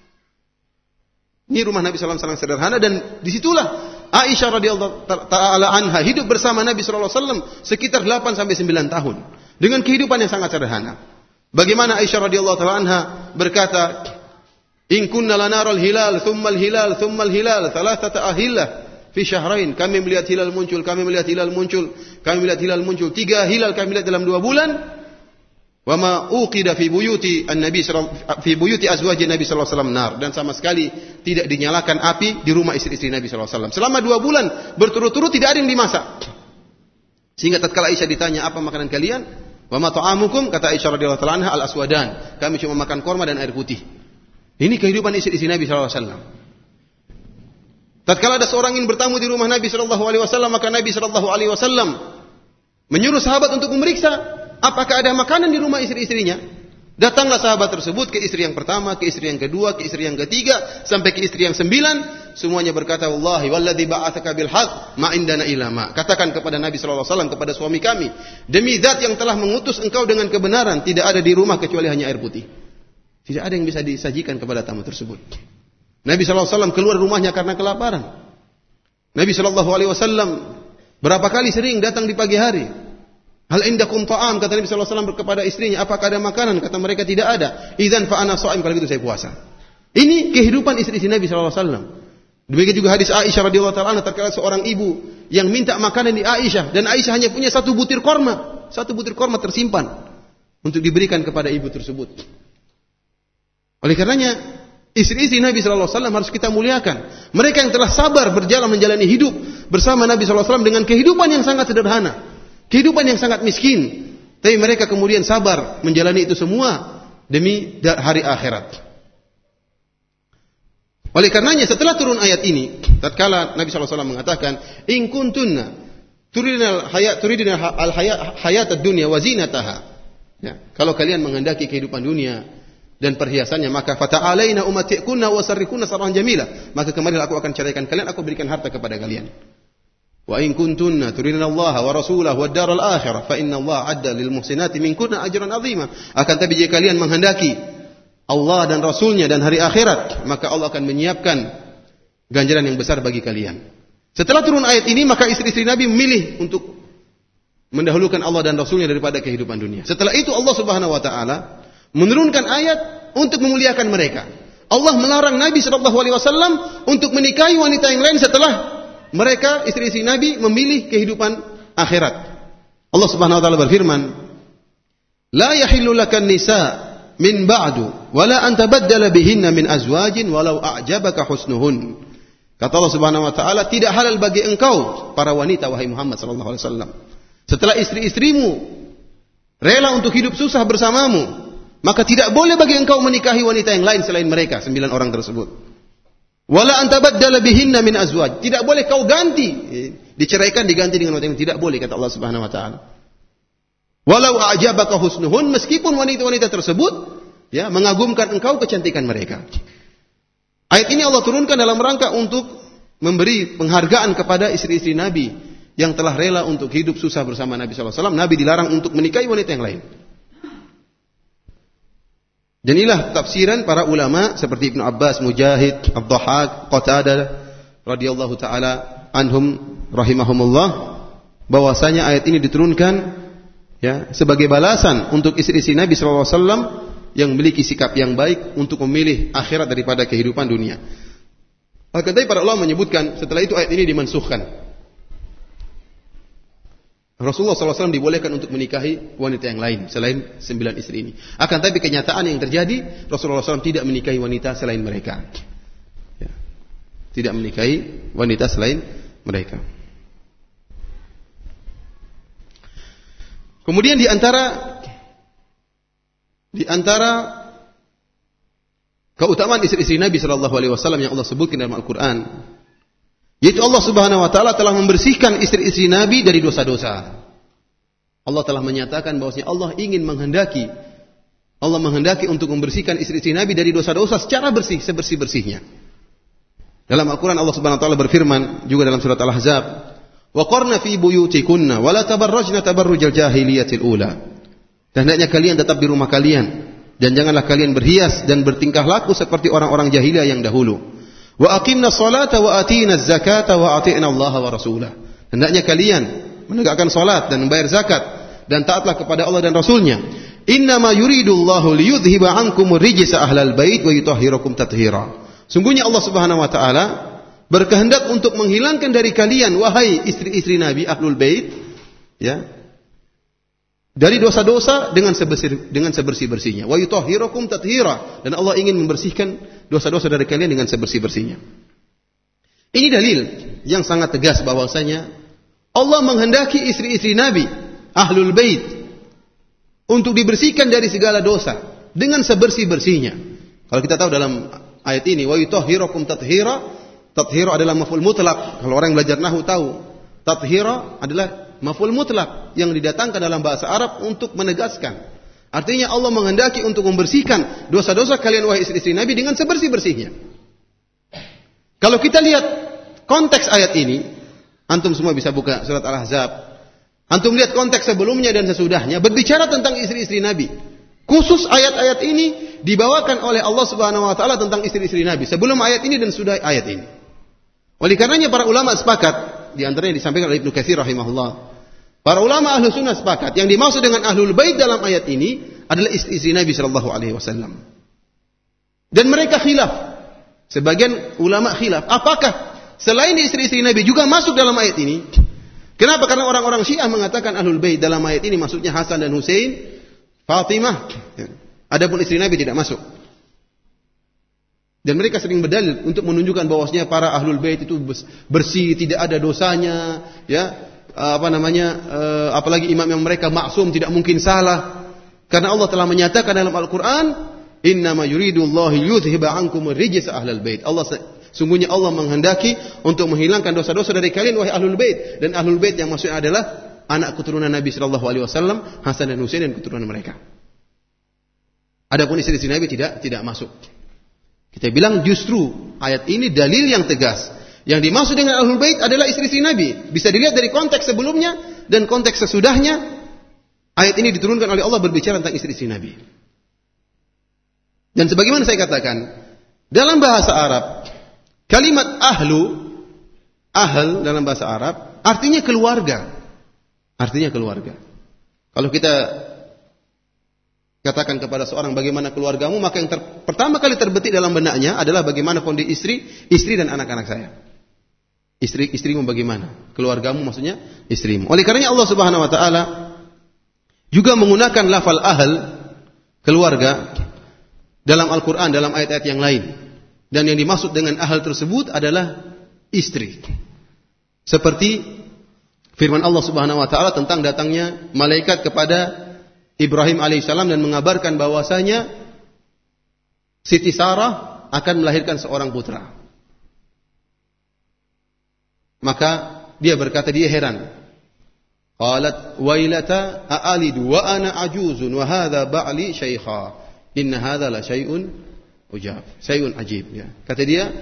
Ini rumah Nabi sallallahu alaihi wasallam sederhana, dan disitulah Aisyah radhiyallahu taala anha hidup bersama Nabi sallallahu alaihi wasallam sekitar delapan sampai sembilan tahun dengan kehidupan yang sangat sederhana. Bagaimana Aisyah radhiyallahu taala anha berkata, "In kunna lanaral hilal, thumma al-hilal, thumma al-hilal, thalathata ahillah fi syahrain." Kami melihat hilal muncul, kami melihat hilal muncul, kami melihat hilal muncul. Tiga hilal kami lihat dalam dua bulan. Wa ma uqida fi buyuti an-nabi fi buyuti azwaji Nabi sallallahu alaihi wasallam nar, dan sama sekali tidak dinyalakan api di rumah istri-istri Nabi sallallahu alaihi wasallam. Selama dua bulan berturut-turut tidak ada yang dimasak. Sehingga tatkala Aisyah ditanya, "Apa makanan kalian?" "Wa ma ta'amukum?" kata Aisyah radhiyallahu taala anha, "Al-aswadan." Kami cuma makan korma dan air putih. Ini kehidupan istri-istri Nabi sallallahu alaihi wasallam. Tatkala ada seorang yang bertamu di rumah Nabi sallallahu alaihi wasallam, maka Nabi sallallahu alaihi wasallam menyuruh sahabat untuk memeriksa apakah ada makanan di rumah istri-istrinya. Datanglah sahabat tersebut ke istri yang pertama, ke istri yang kedua, ke istri yang ketiga, sampai ke istri yang sembilan. Semuanya berkata, "Wallahi walladzi ba'atsaka bil haqq ma indana illa ma." Katakan kepada Nabi sallallahu alaihi wasallam, kepada suami kami, "Demi zat yang telah mengutus engkau dengan kebenaran, tidak ada di rumah kecuali hanya air putih." Tidak ada yang bisa disajikan kepada tamu tersebut. Nabi shallallahu alaihi wasallam keluar rumahnya karena kelaparan. Nabi shallallahu alaihi wasallam berapa kali sering datang di pagi hari. Hal indakum ta'am, kata Nabi shallallahu alaihi wasallam kepada istrinya, apakah ada makanan? Kata mereka tidak ada. Idzan fa ana shaim, kalau gitu saya puasa. Ini kehidupan istri-istri Nabi shallallahu alaihi wasallam. Demikian juga hadis Aisyah radhiyallahu taala anha terkait seorang ibu yang minta makanan di Aisyah, dan Aisyah hanya punya satu butir korma, satu butir korma tersimpan untuk diberikan kepada ibu tersebut. Oleh karenanya, istri-istri Nabi shallallahu alaihi wasallam harus kita muliakan. Mereka yang telah sabar berjalan menjalani hidup bersama Nabi shallallahu alaihi wasallam dengan kehidupan yang sangat sederhana, kehidupan yang sangat miskin, tapi mereka kemudian sabar menjalani itu semua demi hari akhirat. Oleh karenanya, setelah turun ayat ini, tatkala Nabi shallallahu alaihi wasallam mengatakan, "In kuntunna turidina al-hayat turidina al-hayat hayat ad-dunya wa zinataha." Ya, kalau kalian menghendaki kehidupan dunia dan perhiasannya, maka fata'alaina umatikunna wa sarrikunna sarahan jamila, maka kemarilah aku akan ceraikan kalian, aku berikan harta kepada kalian. Wa in kuntunna turidina Allah wa rasulahu wad daral akhirah fa inna Allah adda lil muhsinati minkunna ajran 'azima. Akan tapi jika kalian menghendaki Allah dan Rasulnya dan hari akhirat, maka Allah akan menyiapkan ganjaran yang besar bagi kalian. Setelah turun ayat ini, maka istri-istri Nabi memilih untuk mendahulukan Allah dan Rasulnya daripada kehidupan dunia. Setelah itu Allah Subhanahu wa taala menurunkan ayat untuk memuliakan mereka. Allah melarang Nabi sallallahu alaihi wasallam untuk menikahi wanita yang lain setelah mereka istri-istri Nabi memilih kehidupan akhirat. Allah Subhanahu wa taala berfirman, "La yahillu lakan nisa min ba'du wa la an tabaddala bihinna min azwajin walau a'jabaka husnuhun." Kata Allah Subhanahu wa taala, tidak halal bagi engkau para wanita wahai Muhammad sallallahu alaihi wasallam, setelah istri-istrimu rela untuk hidup susah bersamamu, maka tidak boleh bagi engkau menikahi wanita yang lain selain mereka, sembilan orang tersebut. Wala antabaddala bihinna min azwaj, tidak boleh kau ganti, diceraikan diganti dengan wanita yang tidak boleh, kata Allah Subhanahu wa taala. Walau a'jabaka husnuhun, meskipun wanita-wanita tersebut ya mengagumkan engkau kecantikan mereka. Ayat ini Allah turunkan dalam rangka untuk memberi penghargaan kepada istri-istri Nabi yang telah rela untuk hidup susah bersama Nabi sallallahu alaihi wasallam. Nabi dilarang untuk menikahi wanita yang lain. Dan inilah tafsiran para ulama seperti Ibnu Abbas, Mujahid, Ad-Dhahhak, Qatadah radhiyallahu taala anhum rahimahumullah, bahwasanya ayat ini diturunkan ya sebagai balasan untuk istri-istri Nabi sallallahu alaihi wasallam yang memiliki sikap yang baik untuk memilih akhirat daripada kehidupan dunia. Akan tetapi para ulama menyebutkan setelah itu ayat ini dimansukhkan. Rasulullah sallallahu alaihi wasallam dibolehkan untuk menikahi wanita yang lain selain sembilan istri ini. Akan tapi kenyataan yang terjadi, Rasulullah sallallahu alaihi wasallam tidak menikahi wanita selain mereka. Ya. Tidak menikahi wanita selain mereka. Kemudian di antara di antara keutamaan istri-istri Nabi sallallahu alaihi wasallam yang Allah sebutkan dalam Al-Qur'an, yaitu Allah Subhanahu wa taala telah membersihkan istri-istri Nabi dari dosa-dosa. Allah telah menyatakan bahwasanya Allah ingin menghendaki Allah menghendaki untuk membersihkan istri-istri Nabi dari dosa-dosa secara bersih, sebersih-bersihnya. Dalam Al-Qur'an Allah Subhanahu wa taala berfirman juga dalam surat Al-Ahzab, "Wa qarna fi buyutikunna wa la tabarrajna tabarrujal jahiliyatil ula." Dan hendaknya kalian tetap di rumah kalian dan janganlah kalian berhias dan bertingkah laku seperti orang-orang jahiliyah yang dahulu. Wa aqimna sholata wa atina zakata wa ati'na Allah wa rasulah. Hendaknya kalian menegakkan salat dan membayar zakat dan taatlah kepada Allah dan Rasulnya. Innama yuridullahu liyudhhiba ankum rijsa ahlal bait wa yutahhirakum tathira. Sungguhnya Allah Subhanahu wa taala berkehendak untuk menghilangkan dari kalian wahai istri-istri Nabi ahlul bait ya dari dosa-dosa dengan sebersih dengan sebersih-bersihnya. Wa yutahhirakum tathira, dan Allah ingin membersihkan dosa-dosa dari kalian dengan sebersih-bersihnya. Ini dalil yang sangat tegas bahwasanya Allah menghendaki istri-istri Nabi ahlul bait untuk dibersihkan dari segala dosa dengan sebersih-bersihnya. Kalau kita tahu dalam ayat ini wa yutahhirakum tathira, tathira adalah maf'ul mutlaq. Kalau orang yang belajar nahwu tahu, tathira adalah maf'ul mutlaq yang didatangkan dalam bahasa Arab untuk menegaskan. Artinya Allah menghendaki untuk membersihkan dosa-dosa kalian wahai istri-istri Nabi dengan sebersih-bersihnya. Kalau kita lihat konteks ayat ini, antum semua bisa buka surat Al-Ahzab. Antum lihat konteks sebelumnya dan sesudahnya berbicara tentang istri-istri Nabi. Khusus ayat-ayat ini dibawakan oleh Allah Subhanahu wa taala tentang istri-istri Nabi sebelum ayat ini dan sudah ayat ini. Oleh karenanya para ulama sepakat, di antaranya disampaikan oleh Ibnu Katsir rahimahullah. Para ulama ahlu sunnah sepakat yang dimaksud dengan ahlul bait dalam ayat ini adalah istri-istri Nabi sallallahu alaihi wasallam. Dan mereka khilaf. Sebagian ulama khilaf, apakah selain istri-istri Nabi juga masuk dalam ayat ini? Kenapa? Karena orang-orang Syiah mengatakan ahlul bait dalam ayat ini maksudnya Hasan dan Husain, Fatimah. Adapun istri Nabi tidak masuk. Dan mereka sering berdalil untuk menunjukkan bahwasanya para ahlul bait itu bersih, tidak ada dosanya, ya. Apa namanya? Apalagi imam yang mereka maksum, tidak mungkin salah. Karena Allah telah menyatakan dalam Al-Qur'an, "Innama yuridullahu yudhhiba 'ankum ar-rijsa ahlal bait." Allah sungguhnya Allah menghendaki untuk menghilangkan dosa-dosa dari kalian wahai ahlul bait. Dan ahlul bait yang maksudnya adalah anak keturunan Nabi sallallahu alaihi wasallam, Hasan dan Husain dan keturunan mereka. Adapun istri-istri Nabi tidak tidak masuk. Kita bilang justru ayat ini dalil yang tegas. Yang dimaksud dengan ahlul bait adalah istri-istri Nabi. Bisa dilihat dari konteks sebelumnya dan konteks sesudahnya. Ayat ini diturunkan oleh Allah berbicara tentang istri-istri Nabi. Dan sebagaimana saya katakan, dalam bahasa Arab, kalimat ahlu, ahl dalam bahasa Arab, artinya keluarga. Artinya keluarga. Kalau kita katakan kepada seorang bagaimana keluargamu, maka yang ter, pertama kali terbetik dalam benaknya adalah bagaimana kondisi istri, istri dan anak-anak saya. Istri, istrimu bagaimana? Keluargamu maksudnya istrimu. Oleh karenanya Allah Subhanahu wa taala juga menggunakan lafal ahl, keluarga, dalam Al-Quran, dalam ayat-ayat yang lain. Dan yang dimaksud dengan ahl tersebut adalah istri. Seperti firman Allah Subhanahu wa taala tentang datangnya malaikat kepada Ibrahim alaihissalam dan mengabarkan bahwasanya Siti Sarah akan melahirkan seorang putra. Maka dia berkata, dia heran. Qalat wailata a'alidu wa ana ajuzun wa hadha ba'li syaikha. Inna hadha la syai'un ujab. Syai'un ajib. Ya. Kata dia,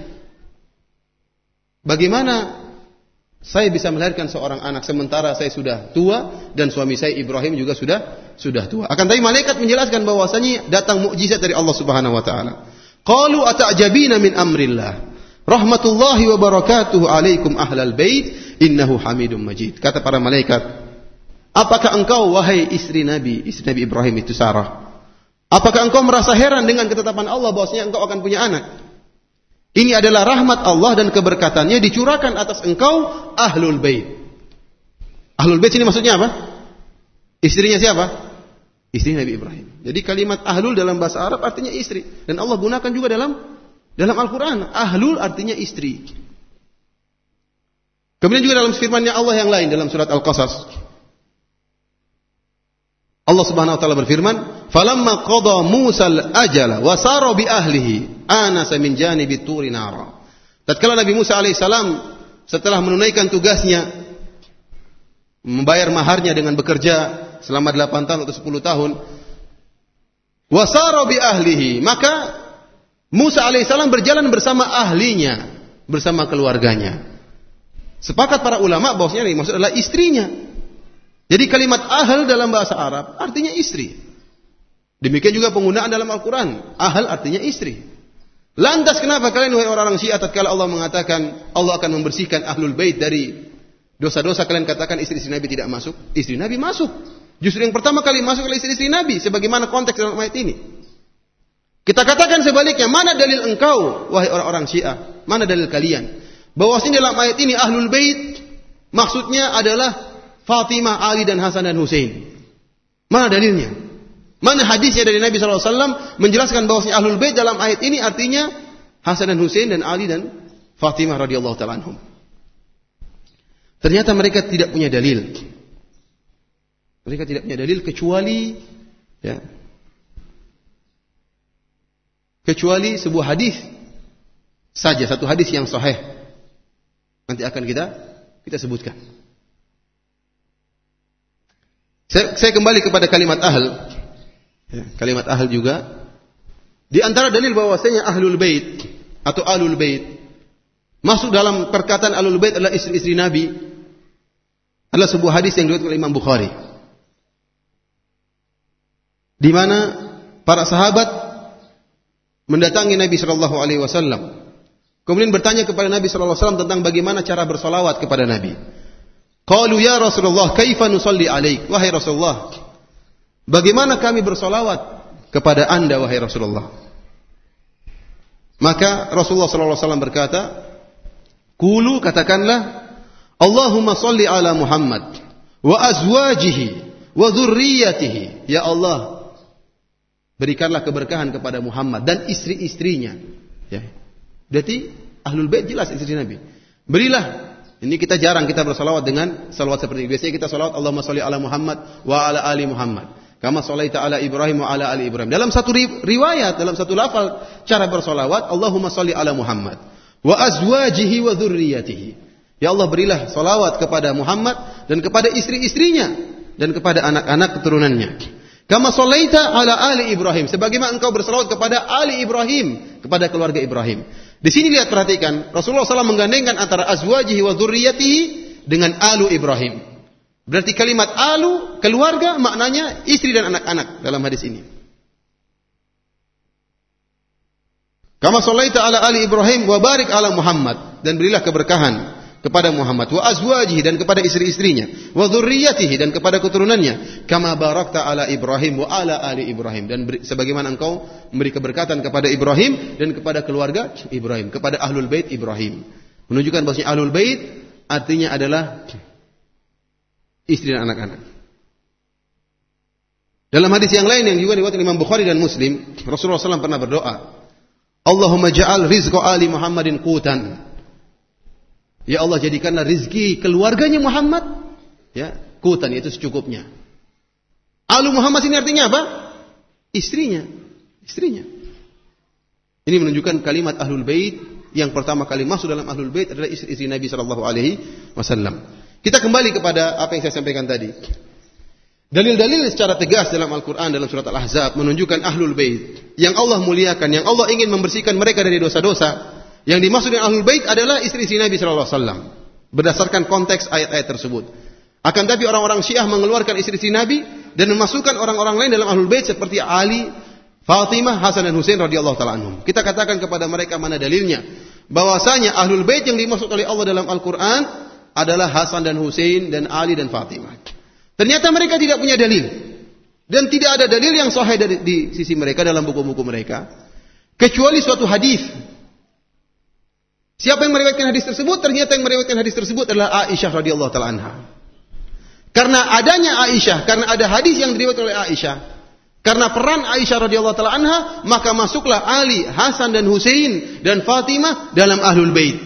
bagaimana saya bisa melahirkan seorang anak sementara saya sudah tua dan suami saya Ibrahim juga sudah sudah tua. Akan tapi malaikat menjelaskan bahwasanya datang mukjizat dari Allah Subhanahu wa taala. Qalu ata'jabina min amrillah. Rahmatullahi wa barakatuhu alaikum ahlal bait innahu hamidum majid. Kata para malaikat, apakah engkau wahai istri Nabi, istri Nabi Ibrahim itu Sarah, apakah engkau merasa heran dengan ketetapan Allah bahwasanya engkau akan punya anak? Ini adalah rahmat Allah dan keberkatannya dicurahkan atas engkau ahlul bait. Ahlul bait ini maksudnya apa? Istrinya siapa? Istri Nabi Ibrahim. Jadi kalimat ahlul dalam bahasa Arab artinya istri. Dan Allah gunakan juga dalam dalam Al-Quran. Ahlul artinya istri. Kemudian juga dalam firman-Nya Allah yang lain dalam surat Al-Qasas. Allah Subhanahu wa taala berfirman, "Falamma qada Musa al-ajala wa sara bi ahlihi anasa min janibi turi nara." Tatkala Nabi Musa alaihissalam setelah menunaikan tugasnya membayar maharnya dengan bekerja selama delapan tahun atau sepuluh tahun, wa sara bi ahlihi, maka Musa alaihissalam berjalan bersama ahlinya, bersama keluarganya. Sepakat para ulama bahwasanya yang dimaksud adalah istrinya. Jadi kalimat ahl dalam bahasa Arab artinya istri. Demikian juga penggunaan dalam Al-Quran. Ahl artinya istri. Lantas kenapa kalian wahai orang-orang Syiah tatkala Allah mengatakan Allah akan membersihkan ahlul bait dari dosa-dosa, kalian katakan istri-istri Nabi tidak masuk? Istri Nabi masuk. Justru yang pertama kali masuk adalah istri-istri Nabi. Sebagaimana konteks dalam ayat ini. Kita katakan sebaliknya, mana dalil engkau wahai orang-orang Syiah? Mana dalil kalian? Bahwasanya dalam ayat ini ahlul bait maksudnya adalah Fatimah, Ali dan Hasan dan Husain. Mana dalilnya? Mana hadisnya dari Nabi shallallahu alaihi wasallam menjelaskan bahwasanya ahlul bait dalam ayat ini artinya Hasan dan Husain dan Ali dan Fatimah radhiyallahu taala anhum. Ternyata mereka tidak punya dalil. Mereka tidak punya dalil kecuali ya, kecuali sebuah hadis saja, satu hadis yang sahih. Nanti akan kita kita sebutkan. Saya, saya kembali kepada kalimat ahl. Ya, kalimat ahl juga di antara dalil bahwasanya ahlul bait atau ahlul bait masuk dalam perkataan ahlul bait adalah istri-istri Nabi adalah sebuah hadis yang diriwayatkan oleh Imam Bukhari, di mana para sahabat mendatangi Nabi sallallahu alaihi wasallam. Kemudian bertanya kepada Nabi sallallahu alaihi wasallam tentang bagaimana cara bersolawat kepada Nabi. Qalu ya Rasulullah, kaifa nusalli alaik? Wahai Rasulullah, bagaimana kami bersolawat kepada Anda wahai Rasulullah? Maka Rasulullah sallallahu alaihi wasallam berkata, "Qulu," katakanlah, "Allahumma salli ala Muhammad wa azwajihi wa dzurriyyatihi." Ya Allah, berikanlah keberkahan kepada Muhammad dan istri-istrinya. Ya. Berarti Ahlul Bait jelas istri Nabi. Berilah, ini kita jarang kita bersalawat dengan salawat seperti ini. Biasanya kita salawat Allahumma sholli ala Muhammad wa ala ali Muhammad. Kama sholaita ala Ibrahim wa ala ali Ibrahim. Dalam satu riwayat, dalam satu lafal cara bersalawat, Allahumma sholli ala Muhammad wa azwajihi wa dzurriyyatihi. Ya Allah, berilah salawat kepada Muhammad dan kepada istri-istrinya dan kepada anak-anak keturunannya. Kama sholaita ala ali Ibrahim, sebagaimana engkau bersalawat kepada ali Ibrahim, kepada keluarga Ibrahim. Di sini lihat, perhatikan, Rasulullah shallallahu alaihi wasallam menggandengkan antara azwajihi wa dzurriyyatihi dengan alu Ibrahim. Berarti kalimat alu, keluarga, maknanya istri dan anak-anak dalam hadis ini. Kama sholaita ala ali Ibrahim wa barik ala Muhammad, dan berilah keberkahan kepada Muhammad wa azwajihi, dan kepada istri-istrinya, wa dzurriyyatihi, dan kepada keturunannya, kama barakta ala Ibrahim wa ala ali Ibrahim, dan beri, sebagaimana engkau memberi keberkatan kepada Ibrahim dan kepada keluarga Ibrahim, kepada Ahlul Bait Ibrahim. Menunjukkan bahwasanya Ahlul Bait artinya adalah istri dan anak-anak. Dalam hadis yang lain yang juga diriwayatkan Imam Bukhari dan Muslim, Rasulullah shallallahu alaihi wasallam pernah berdoa, Allahumma ja'al rizqa ali Muhammadin qutan. Ya Allah, jadikanlah rizki keluarganya Muhammad, ya, qutan, yaitu secukupnya. Alu Muhammad ini artinya apa? Istrinya, istrinya. Ini menunjukkan kalimat Ahlul Bait yang pertama kali masuk dalam Ahlul Bait adalah istri-istri Nabi sallallahu alaihi wasallam. Kita kembali kepada apa yang saya sampaikan tadi. Dalil-dalil secara tegas dalam Al-Quran, dalam surat Al-Ahzab, menunjukkan Ahlul Bait yang Allah muliakan, yang Allah ingin membersihkan mereka dari dosa-dosa. Yang dimaksud dengan Ahlul Bait adalah istri-istri Nabi sallallahu alaihi wasallam. Berdasarkan konteks ayat-ayat tersebut. Akan tapi orang-orang Syiah mengeluarkan istri-istri Nabi dan memasukkan orang-orang lain dalam Ahlul Bait seperti Ali, Fatimah, Hasan dan Husain radhiyallahu taala anhum. Kita katakan kepada mereka mana dalilnya bahwasanya Ahlul Bait yang dimaksud oleh Allah dalam Al-Qur'an adalah Hasan dan Husain dan Ali dan Fatimah. Ternyata mereka tidak punya dalil. Dan tidak ada dalil yang sahih dari di sisi mereka dalam buku-buku mereka kecuali suatu hadis. Siapa yang meriwayatkan hadis tersebut? Ternyata yang meriwayatkan hadis tersebut adalah Aisyah radhiyallahu taala anha. Karena adanya Aisyah, karena ada hadis yang diriwayatkan oleh Aisyah, karena peran Aisyah radhiyallahu taala anha, maka masuklah Ali, Hasan dan Husain dan Fatimah dalam Ahlul Bait.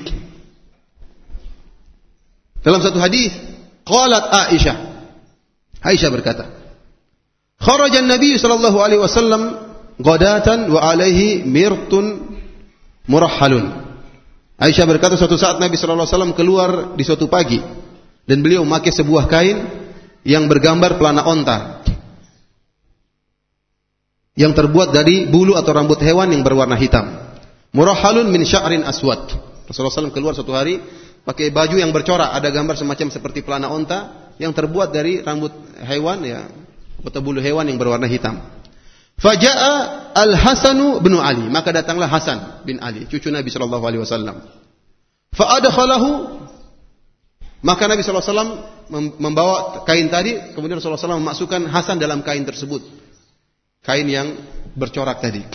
Dalam satu hadis, qalat Aisyah, Aisyah berkata, kharaja an-nabi sallallahu alaihi wasallam ghadatan wa alaihi mirtun murahhalun. Aisyah berkata, suatu saat Nabi sallallahu alaihi wasallam keluar di suatu pagi dan beliau memakai sebuah kain yang bergambar pelana onta yang terbuat dari bulu atau rambut hewan yang berwarna hitam. Murahhalun min sya'rin aswad. Rasulullah sallallahu alaihi wasallam keluar suatu hari pakai baju yang bercorak, ada gambar semacam seperti pelana onta yang terbuat dari rambut hewan, ya, atau bulu hewan yang berwarna hitam. Faja'a Al-Hasanu bin Ali, maka datanglah Hasan bin Ali, cucu Nabi sallallahu alaihi wasallam. Fa'adkhalahu, maka Nabi sallallahu alaihi wasallam membawa kain tadi, kemudian Rasulullah sallallahu alaihi wasallam memasukkan Hasan dalam kain tersebut. Kain yang bercorak tadi.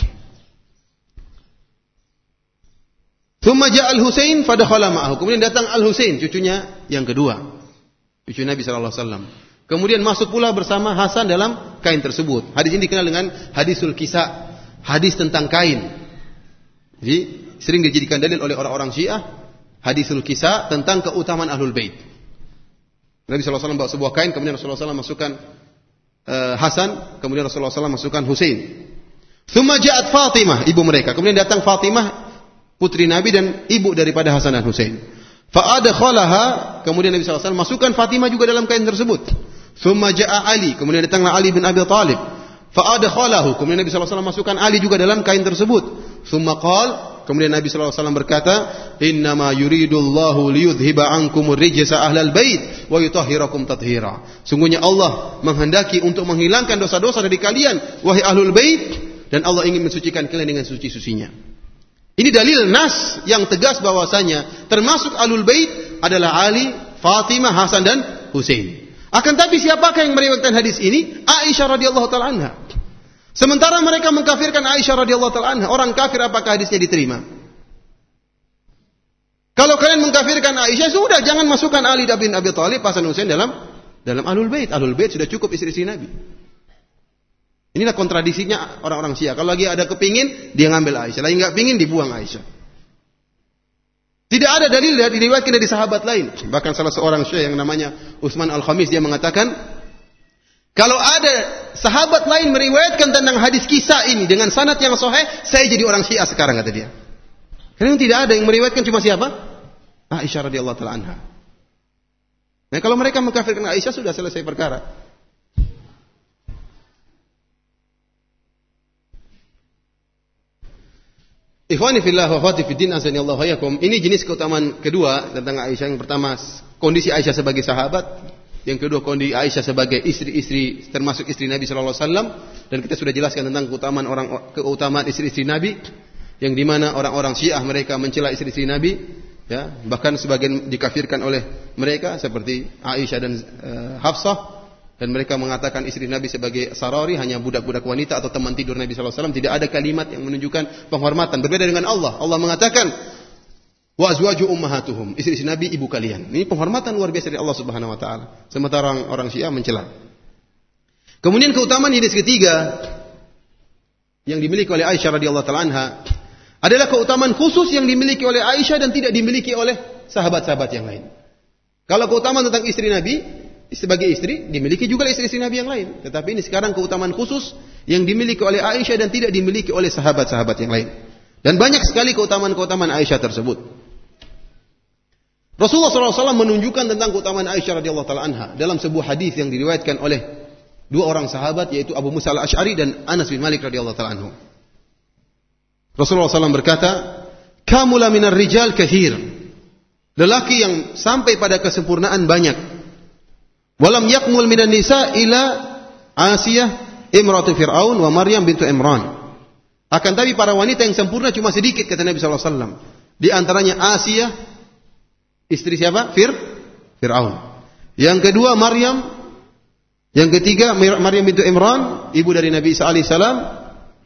Thumma ja'a Al-Husain fadakhala ma'ahu, kemudian datang Al-Husain, cucunya yang kedua, cucu Nabi sallallahu alaihi wasallam. Kemudian masuk pula bersama Hasan dalam kain tersebut. Hadis ini dikenal dengan hadisul kisa, hadis tentang kain. Jadi sering dijadikan dalil oleh orang-orang Syiah, hadisul kisa tentang keutamaan Ahlul Bait. Nabi sallallahu alaihi wasallam bawa sebuah kain, kemudian Rasulullah sallallahu alaihi wasallam masukkan uh, Hasan, kemudian Rasulullah sallallahu alaihi wasallam masukkan Husain. Thumma ja'at Fatimah, ibu mereka. Kemudian datang Fatimah, putri Nabi dan ibu daripada Hasan dan Husain. Fa'adkhalaha, kemudian Nabi sallallahu alaihi wasallam masukkan Fatimah juga dalam kain tersebut. Thumma ja'a Ali, kemudian datanglah Ali bin Abi Thalib. Fa'adkhalahu, kemudian Nabi sallallahu alaihi wasallam masukkan Ali juga dalam kain tersebut. Thumma qala, kemudian Nabi sallallahu alaihi wasallam berkata, "Innama yuridullahu liyudhhiba ankumur rijsa ahlal bait wa yutahhirakum tathira." Sungguhnya Allah menghendaki untuk menghilangkan dosa-dosa dari kalian wahai Ahlul Bait dan Allah ingin mensucikan kalian dengan suci-sucinya. Ini dalil nas yang tegas bahwasanya termasuk Ahlul Bait adalah Ali, Fatimah, Hasan dan Husain. Akan tapi siapakah yang meriwayatkan hadis ini? Aisyah radhiyallahu taala anha. Sementara mereka mengkafirkan Aisyah radhiyallahu taala anha, orang kafir apakah hadisnya diterima? Kalau kalian mengkafirkan Aisyah, sudah jangan masukkan Ali bin Abi Thalib, Hasan Husain dalam dalam Ahlul Bait. Ahlul Bait sudah cukup istri-istri Nabi. Inilah kontradisinya orang-orang Syiah. Kalau lagi ada kepingin, dia ngambil Aisyah. Lagi enggak pingin, dibuang Aisyah. Tidak ada dalil dari diriwayatkan dari sahabat lain. Bahkan salah seorang Syiah yang namanya Utsman Al-Khamis, dia mengatakan, kalau ada sahabat lain meriwayatkan tentang hadis kisah ini dengan sanad yang sahih, saya jadi orang Syiah sekarang, kata dia. Karena tidak ada yang meriwayatkan, cuma siapa? Aisyah radhiyallahu taala anha. Nah, kalau mereka mengkafirkan Aisyah, sudah selesai perkara. Ikhwani fillah wa akhwati fiddin, azanillahu wa iyyakum. Ini jenis keutamaan kedua tentang Aisyah. Yang pertama, kondisi Aisyah sebagai sahabat. Yang kedua, kondisi Aisyah sebagai istri-istri, termasuk istri Nabi sallallahu alaihi wasallam. Dan kita sudah jelaskan tentang keutamaan orang keutamaan istri-istri Nabi, yang di mana orang-orang Syiah mereka mencela istri-istri Nabi, ya, bahkan sebagian dikafirkan oleh mereka seperti Aisyah dan uh, Hafsah. Dan mereka mengatakan istri Nabi sebagai sarari, hanya budak-budak wanita atau teman tidur Nabi sallallahu alaihi wasallam. Tidak ada kalimat yang menunjukkan penghormatan. Berbeda dengan Allah. Allah mengatakan, wa azwaju ummahatuhum, istri-istri Nabi ibu kalian. Ini penghormatan luar biasa dari Allah Subhanahu wa taala. Sementara orang, orang Syiah mencela. Kemudian keutamaan hadis ketiga yang dimiliki oleh Aisyah radhiyallahu taala anha adalah keutamaan khusus yang dimiliki oleh Aisyah dan tidak dimiliki oleh sahabat-sahabat yang lain. Kalau keutamaan tentang istri Nabi sebagai istri dimiliki juga oleh istri-istri Nabi yang lain. Tetapi ini sekarang keutamaan khusus yang dimiliki oleh Aisyah dan tidak dimiliki oleh sahabat-sahabat yang lain. Dan banyak sekali keutamaan-keutamaan Aisyah tersebut. Rasulullah sallallahu alaihi wasallam menunjukkan tentang keutamaan Aisyah radhiyallahu taala anha dalam sebuah hadis yang diriwayatkan oleh dua orang sahabat, yaitu Abu Musa al-Asy'ari dan Anas bin Malik radhiyallahu taala anhu. Rasulullah sallallahu alaihi wasallam berkata, "Kamula minar rijal katsir." Lelaki yang sampai pada kesempurnaan banyak. Walam yakmul minan nisa ila Asiyah imratu Fir'aun wa Maryam bintu Imran. Akan tapi para wanita yang sempurna cuma sedikit, kata Nabi sallallahu alaihi wasallam. Di antaranya Asiyah, istri siapa? Fir Fir'aun. Yang kedua Maryam. Yang ketiga Maryam bintu Imran, ibu dari Nabi Isa alaihi salam.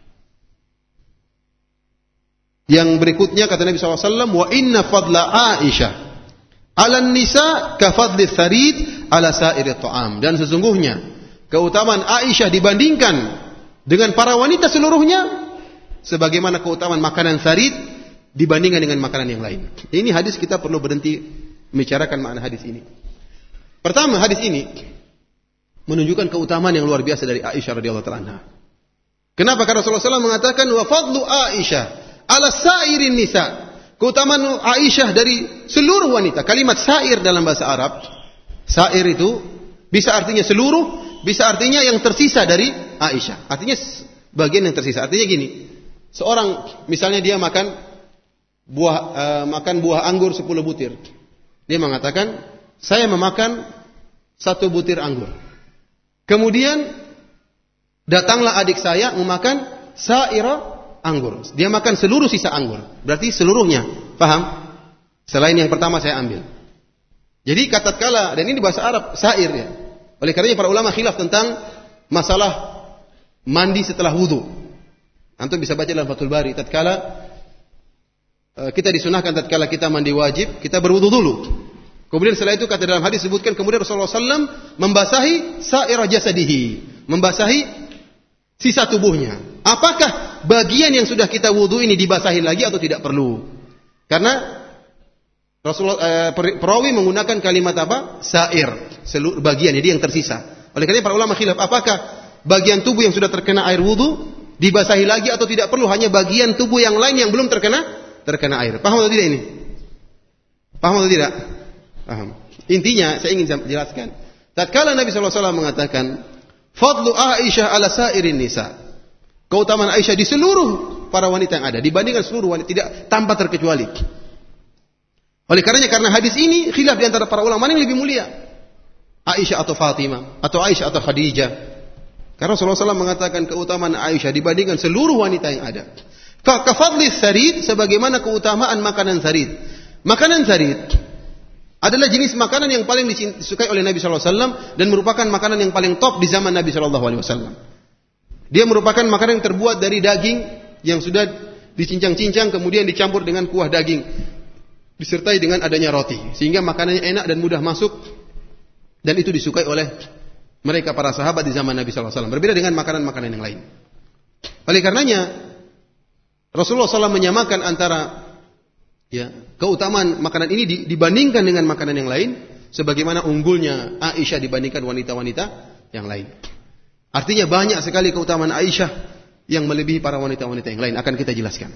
Yang berikutnya kata Nabi sallallahu alaihi wasallam, wa inna fadla Aisyah alan nisa ka fadli tharid ala sa'iri ta'am. Dan sesungguhnya keutamaan Aisyah dibandingkan dengan para wanita seluruhnya sebagaimana keutamaan makanan tharid dibandingkan dengan makanan yang lain. Ini hadis, kita perlu berhenti membicarakan makna hadis ini. Pertama, hadis ini menunjukkan keutamaan yang luar biasa dari Aisyah radhiyallahu taala anha. Kenapa? Karena Rasulullah sallallahu alaihi wasallam mengatakan wa fadlu Aisyah ala sa'irin nisa. Keutamaan Aisyah dari seluruh wanita. Kalimat sa'ir dalam bahasa Arab, sa'ir itu bisa artinya seluruh, bisa artinya yang tersisa dari Aisyah. Artinya bagian yang tersisa. Artinya gini, seorang misalnya dia makan buah uh, makan buah anggur sepuluh butir. Dia mengatakan, saya memakan satu butir anggur. Kemudian datanglah adik saya memakan sa'ira anggur. Dia makan seluruh sisa anggur. Berarti seluruhnya. Paham? Selain yang pertama saya ambil. Jadi tatkala, dan ini bahasa Arab, sa'ir ya. Oleh karenanya para ulama khilaf tentang masalah mandi setelah wudu. Antum bisa baca dalam Fathul Bari. Tatkala kita disunahkan tatkala kita mandi wajib, kita berwudu dulu. Kemudian setelah itu kata dalam hadis disebutkan, kemudian Rasulullah sallallahu alaihi wasallam membasahi sa'ira jasadihi. Membasahi sisa tubuhnya. Apakah bagian yang sudah kita wudu ini dibasahi lagi atau tidak perlu? Karena Rasulullah eh, perawi menggunakan kalimat apa? Sa'ir, seluruh bagian, jadi yang tersisa. Oleh karena para ulama khilaf, apakah bagian tubuh yang sudah terkena air wudu dibasahi lagi atau tidak perlu? Hanya bagian tubuh yang lain yang belum terkena terkena air. Paham atau tidak ini? Paham atau tidak? Paham. Intinya saya ingin jelaskan. Tatkala Nabi sallallahu alaihi wasallam mengatakan fadlu Aisyah ala sa'irin nisa. Keutamaan Aisyah di seluruh para wanita yang ada dibandingkan seluruh wanita, tidak tanpa terkecuali. Oleh karenanya karena hadis ini khilaf di antara para ulama, mana yang lebih mulia? Aisyah atau Fatimah, atau Aisyah atau Khadijah? Karena Rasulullah shallallahu alaihi wasallam mengatakan keutamaan Aisyah dibandingkan seluruh wanita yang ada. Kafadli sarid, sebagaimana keutamaan makanan sarid. Makanan sarid adalah jenis makanan yang paling disukai oleh Nabi shallallahu alaihi wasallam dan merupakan makanan yang paling top di zaman Nabi shallallahu alaihi wasallam. Dia merupakan makanan yang terbuat dari daging yang sudah dicincang-cincang kemudian dicampur dengan kuah daging disertai dengan adanya roti sehingga makanannya enak dan mudah masuk dan itu disukai oleh mereka para sahabat di zaman Nabi shallallahu alaihi wasallam. Berbeda dengan makanan-makanan yang lain. Oleh karenanya Rasulullah shallallahu alaihi wasallam menyamakan antara ya, keutamaan makanan ini dibandingkan dengan makanan yang lain sebagaimana unggulnya Aisyah dibandingkan wanita-wanita yang lain. Artinya banyak sekali keutamaan Aisyah yang melebihi para wanita-wanita yang lain, akan kita jelaskan.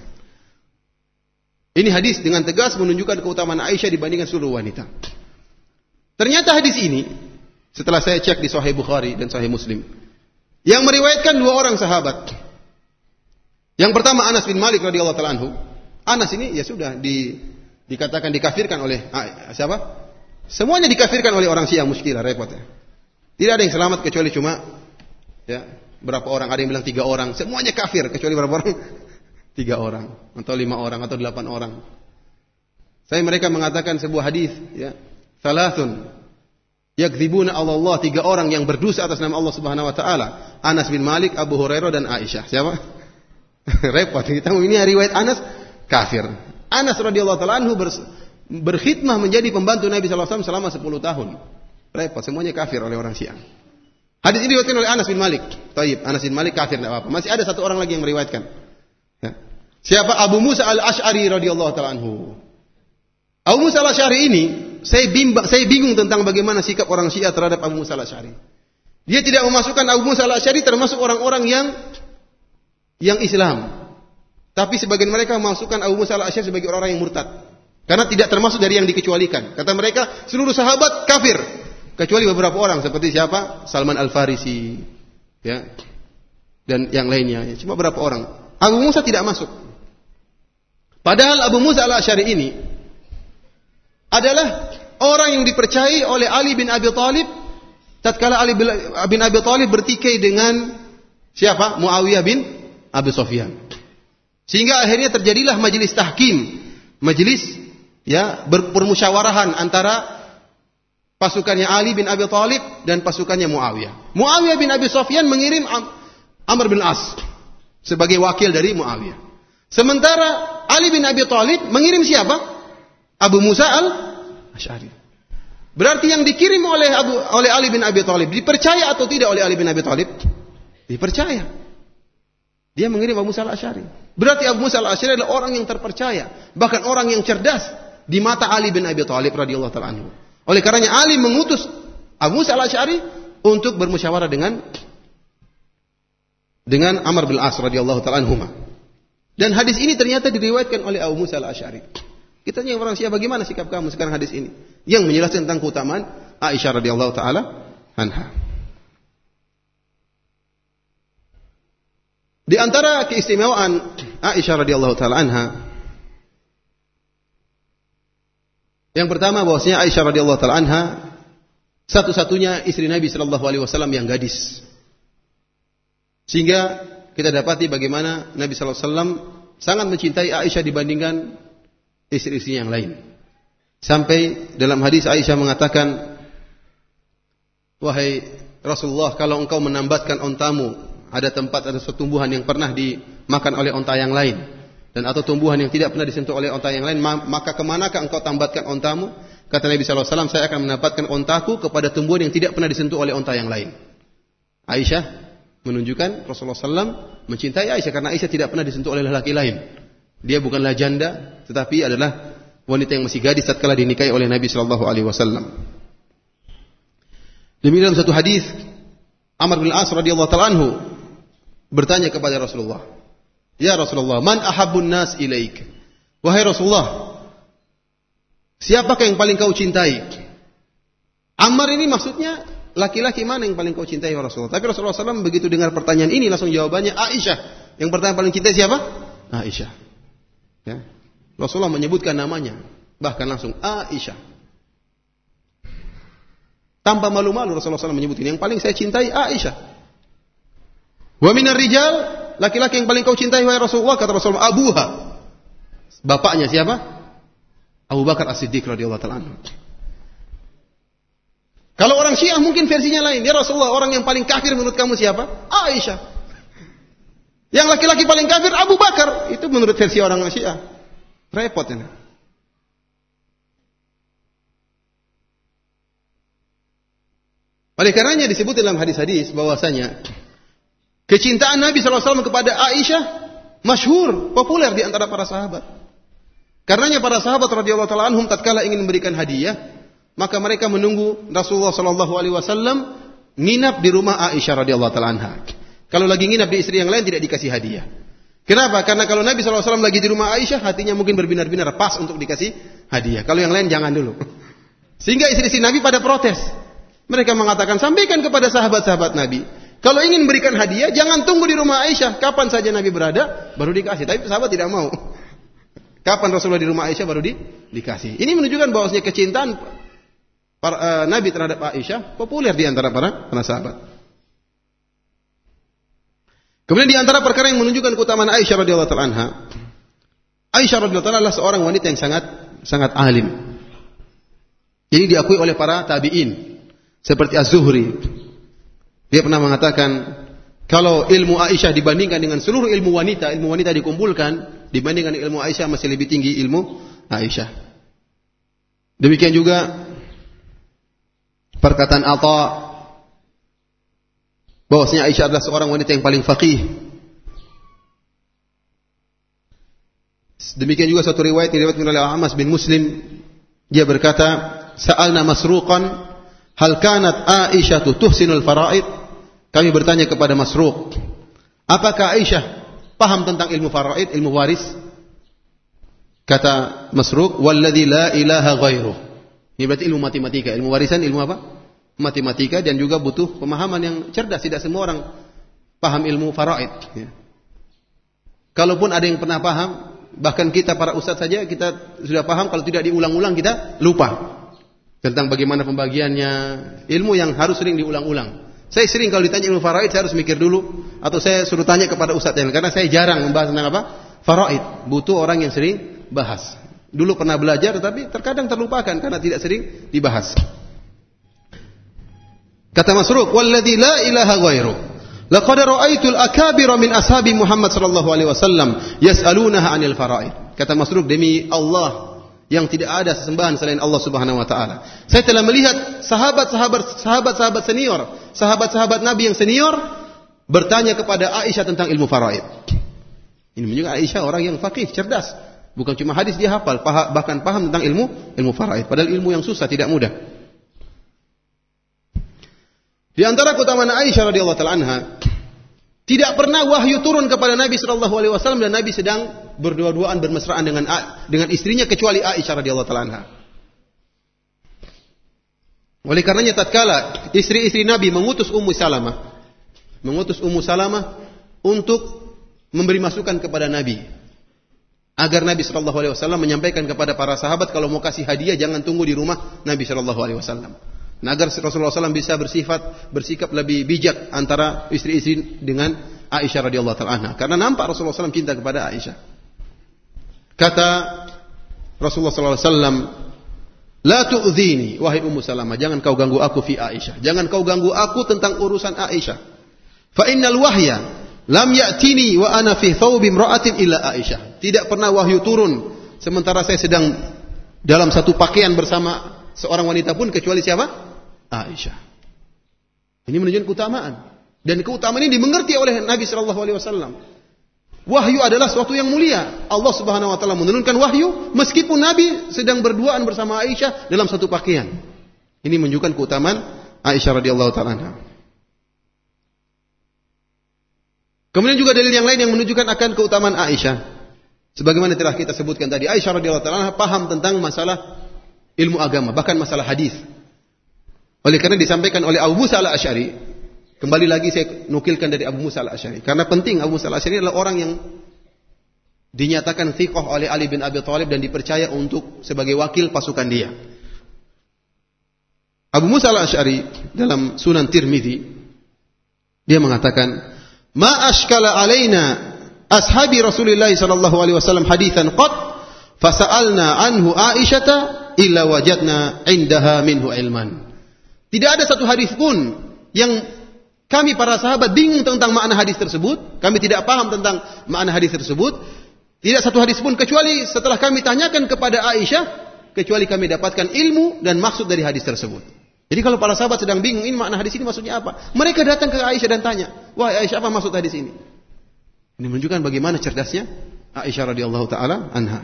Ini hadis dengan tegas menunjukkan keutamaan Aisyah dibandingkan seluruh wanita. Ternyata hadis ini setelah saya cek di Sahih Bukhari dan Sahih Muslim yang meriwayatkan dua orang sahabat. Yang pertama Anas bin Malik radhiyallahu taala anhu. Anas ini ya sudah di, dikatakan dikafirkan oleh ah, siapa? Semuanya dikafirkan oleh orang Syiah muskilah repotnya. Tidak ada yang selamat kecuali cuma ya, berapa orang? Ada yang bilang tiga orang. Semuanya kafir kecuali berapa orang? Tiga orang atau lima orang atau delapan orang. Saya mereka mengatakan sebuah hadis ya. Thalathun yakdzibuna Allah, tiga orang yang berdusta atas nama Allah Subhanahu wa taala. Anas bin Malik, Abu Hurairah dan Aisyah. Siapa? Repot kita ini riwayat Anas kafir. Anas radhiyallahu taala anhu berkhidmah menjadi pembantu Nabi sallallahu alaihi wasallam selama sepuluh tahun. Repot, semuanya kafir oleh orang Syiah. Hadis ini diriwayatkan oleh Anas bin Malik. Taib, Anas bin Malik kafir tidak apa-apa. Masih ada satu orang lagi yang meriwayatkan. Ya. Siapa? Abu Musa al-Ash'ari radhiyallahu taala anhu. Abu Musa al-Ash'ari ini saya bimbang, saya bingung tentang bagaimana sikap orang Syiah terhadap Abu Musa al-Ash'ari. Dia tidak memasukkan Abu Musa al-Ash'ari termasuk orang-orang yang yang Islam. Tapi sebagian mereka memasukkan Abu Musa al-Ash'ari sebagai orang-orang yang murtad. Karena tidak termasuk dari yang dikecualikan. Kata mereka, seluruh sahabat kafir. Kecuali beberapa orang. Seperti siapa? Salman al-Farisi. Ya. Dan yang lainnya. Cuma beberapa orang. Abu Musa tidak masuk. Padahal Abu Musa al-Ash'ari ini adalah orang yang dipercayai oleh Ali bin Abi Thalib. Tatkala Ali bin Abi Thalib bertikai dengan siapa? Muawiyah bin Abi Sufyan. Sehingga akhirnya terjadilah majelis tahkim, majelis ya bermusyawarah antara pasukannya Ali bin Abi Thalib dan pasukannya Muawiyah. Muawiyah bin Abi Sufyan mengirim Amr bin As sebagai wakil dari Muawiyah. Sementara Ali bin Abi Thalib mengirim siapa? Abu Musa al-Ash'ari. Berarti yang dikirim oleh Abu, oleh Ali bin Abi Thalib dipercaya atau tidak oleh Ali bin Abi Thalib? Dipercaya. Dia mengirim Abu Musa al-Ash'ari. Berarti Abu Musa al-Ash'ari adalah orang yang terpercaya, bahkan orang yang cerdas di mata Ali bin Abi Thalib radhiyallahu taala anhu. Oleh karenanya Ali mengutus Abu Musa al-Ash'ari untuk bermusyawarah dengan dengan Amr bin As radhiyallahu taala anhuma. Dan hadis ini ternyata diriwayatkan oleh Abu Musa al-Ash'ari. Kita tanya orang Syiah, bagaimana sikap kamu sekarang hadis ini? Yang menjelaskan tentang keutamaan Aisyah radhiyallahu taala anha. Di antara keistimewaan Aisyah radhiyallahu taala anha, yang pertama bahwasanya Aisyah radhiyallahu taala anha satu-satunya istri Nabi sallallahu alaihi wasallam yang gadis. Sehingga kita dapati bagaimana Nabi sallallahu alaihi wasallam sangat mencintai Aisyah dibandingkan istri-istri yang lain. Sampai dalam hadis Aisyah mengatakan, "Wahai Rasulullah, kalau engkau menambatkan ontamu, ada tempat, ada suatu tumbuhan yang pernah dimakan oleh onta yang lain, dan atau tumbuhan yang tidak pernah disentuh oleh onta yang lain, maka kemanakah engkau tambatkan ontamu?" Kata Nabi sallallahu alaihi wasallam, "Saya akan menempatkan ontaku kepada tumbuhan yang tidak pernah disentuh oleh onta yang lain." Aisyah menunjukkan Rasulullah sallallahu alaihi wasallam mencintai Aisyah karena Aisyah tidak pernah disentuh oleh lelaki lain. Dia bukanlah janda, tetapi adalah wanita yang masih gadis tatkala dinikahi oleh Nabi sallallahu alaihi wasallam. Demikian dalam satu hadis, Amr bin As radhiyallahu taala anhu bertanya kepada Rasulullah, "Ya Rasulullah, man ahabbun nas ilaik?" Wahai Rasulullah, siapakah yang paling kau cintai? Ammar ini maksudnya laki-laki mana yang paling kau cintai ya Rasulullah? Tapi Rasulullah sallallahu alaihi wasallam begitu dengar pertanyaan ini langsung jawabannya Aisyah. Yang pertama paling cintai siapa? Aisyah. Ya. Rasulullah menyebutkan namanya, bahkan langsung Aisyah. Tanpa malu-malu Rasulullah sallallahu alaihi wasallam menyebutkan yang paling saya cintai Aisyah. Wa minar rijal, laki-laki yang paling kau cintai wahai Rasulullah, kata Rasulullah, abuha. Bapaknya siapa? Abu Bakar As-Siddiq radhiyallahu ta'ala anhu. Kalau orang Syiah mungkin versinya lain. Ya Rasulullah, orang yang paling kafir menurut kamu siapa? Aisyah. Yang laki-laki paling kafir Abu Bakar. Itu menurut versi orang Syiah. Repot ini. Oleh karenanya disebut dalam hadis-hadis bahwasanya kecintaan Nabi shallallahu alaihi wasallam kepada Aisyah masyhur, populer di antara para sahabat. Karenanya para sahabat radhiyallahu ta'ala anhum tatkala ingin memberikan hadiah, maka mereka menunggu Rasulullah sallallahu alaihi wasallam nginap di rumah Aisyah radhiyallahu ta'ala anha. Kalau lagi nginap di istri yang lain tidak dikasih hadiah. Kenapa? Karena kalau Nabi sallallahu alaihi wasallam lagi di rumah Aisyah, hatinya mungkin berbinar-binar, pas untuk dikasih hadiah. Kalau yang lain jangan dulu. Sehingga istri-istri Nabi pada protes. Mereka mengatakan, sampaikan kepada sahabat-sahabat Nabi, kalau ingin berikan hadiah, jangan tunggu di rumah Aisyah. Kapan saja Nabi berada, baru dikasih. Tapi sahabat tidak mau. Kapan Rasulullah di rumah Aisyah, baru di, dikasih. Ini menunjukkan bahwasanya kecintaan para, uh, Nabi terhadap Aisyah populer di antara para, para sahabat. Kemudian di antara perkara yang menunjukkan keutamaan Aisyah radhiyallahu ta'ala anha, Aisyah radhiyallahu ta'ala adalah seorang wanita yang sangat sangat alim. Ini diakui oleh para tabi'in. Seperti Az-Zuhri. Dia pernah mengatakan, kalau ilmu Aisyah dibandingkan dengan seluruh ilmu wanita, ilmu wanita dikumpulkan, dibandingkan ilmu Aisyah masih lebih tinggi ilmu Aisyah. Demikian juga perkataan Atha, bahwasanya Aisyah adalah seorang wanita yang paling faqih. Demikian juga satu riwayat yang diriwayatkan oleh Amas bin Muslim, dia berkata, sa'alna Masruqan hal kanat Aisyah tuhsinul fara'id? Kami bertanya kepada Masruq, apakah Aisyah paham tentang ilmu fara'id, ilmu waris? Kata Masruq, walladzi la ilaha ghairuh. Ini berarti ilmu matematika, ilmu warisan, ilmu apa? Matematika, dan juga butuh pemahaman yang cerdas. Tidak semua orang paham ilmu fara'id. Ya. Kalaupun ada yang pernah paham, bahkan kita para ustaz saja kita sudah paham, kalau tidak diulang-ulang kita lupa tentang bagaimana pembagiannya, ilmu yang harus sering diulang-ulang. Saya sering kalau ditanya ilmu faraid, saya harus mikir dulu, atau saya suruh tanya kepada ustaz yang, karena saya jarang membahas tentang apa? Faraid. Butuh orang yang sering bahas. Dulu pernah belajar, tetapi terkadang terlupakan karena tidak sering dibahas. Kata Masruq, walladzi la ilaha ghairu, laqad ra'aitul akabira min ashabi Muhammad sallallahu alaihi wasallam yas'alunaha 'anil faraid. Kata Masruq, demi Allah yang tidak ada sesembahan selain Allah Subhanahu wa taala, saya telah melihat sahabat-sahabat sahabat-sahabat senior, sahabat-sahabat Nabi yang senior bertanya kepada Aisyah tentang ilmu faraid. Ini menunjukkan Aisyah orang yang faqih, cerdas. Bukan cuma hadis dia hafal, bahkan paham tentang ilmu ilmu faraid, padahal ilmu yang susah, tidak mudah. Di antara keutamaan Aisyah radhiyallahu taala anha, tidak pernah wahyu turun kepada Nabi sallallahu alaihi wasallam dan Nabi sedang berdua-duaan bermesraan dengan dengan istrinya kecuali Aisyah radhiyallahu taala anha. Oleh karenanya tatkala istri-istri Nabi mengutus Ummu Salamah, mengutus Ummu Salamah untuk memberi masukan kepada Nabi, agar Nabi sallallahu alaihi wasallam menyampaikan kepada para sahabat kalau mau kasih hadiah jangan tunggu di rumah Nabi sallallahu alaihi wasallam. Nah, agar Rasulullah sallallahu alaihi wasallam bisa bersifat bersikap lebih bijak antara istri-istri dengan Aisyah radhiyallahu taala anha, karena nampak Rasulullah sallallahu alaihi wasallam cinta kepada Aisyah. Kata Rasulullah sallallahu alaihi wasallam, la tu'dhini wahai Ummu Salamah, jangan kau ganggu aku fi Aisyah, jangan kau ganggu aku tentang urusan Aisyah. Fa innal wahya lam ya'tini wa ana fi thawbi imra'atin illa Aisyah. Tidak pernah wahyu turun sementara saya sedang dalam satu pakaian bersama seorang wanita pun kecuali siapa? Aisyah. Ini menunjukkan keutamaan, dan keutamaan ini dimengerti oleh Nabi sallallahu alaihi wasallam. Wahyu adalah sesuatu yang mulia. Allah Subhanahu wa taala menurunkan wahyu meskipun Nabi sedang berduaan bersama Aisyah dalam satu pakaian. Ini menunjukkan keutamaan Aisyah radhiyallahu taala anha. Kemudian juga dalil yang lain yang menunjukkan akan keutamaan Aisyah. Sebagaimana telah kita sebutkan tadi, Aisyah radhiyallahu taala anha paham tentang masalah ilmu agama, bahkan masalah hadis. Oleh karena disampaikan oleh Abu Musa al-Asy'ari, kembali lagi saya nukilkan dari Abu Musa al-Asy'ari, karena penting. Abu Musa al-Asy'ari adalah orang yang dinyatakan thiqah oleh Ali bin Abi Thalib dan dipercaya untuk sebagai wakil pasukan dia. Abu Musa al-Asy'ari dalam Sunan Tirmidzi dia mengatakan, ma ashkala alaina ashabi Rasulillah sallallahu alaihi wasallam haditsan qat fasa'alna anhu Aisyata illa wajadna indaha minhu ilman. Tidak ada satu hadis pun yang kami para sahabat bingung tentang makna hadis tersebut, kami tidak paham tentang makna hadis tersebut. Tidak satu hadis pun kecuali setelah kami tanyakan kepada Aisyah, kecuali kami dapatkan ilmu dan maksud dari hadis tersebut. Jadi kalau para sahabat sedang bingung ini makna hadis ini maksudnya apa, mereka datang ke Aisyah dan tanya, "Wah Aisyah, apa maksud hadis ini?" Ini menunjukkan bagaimana cerdasnya Aisyah radhiyallahu taala anha.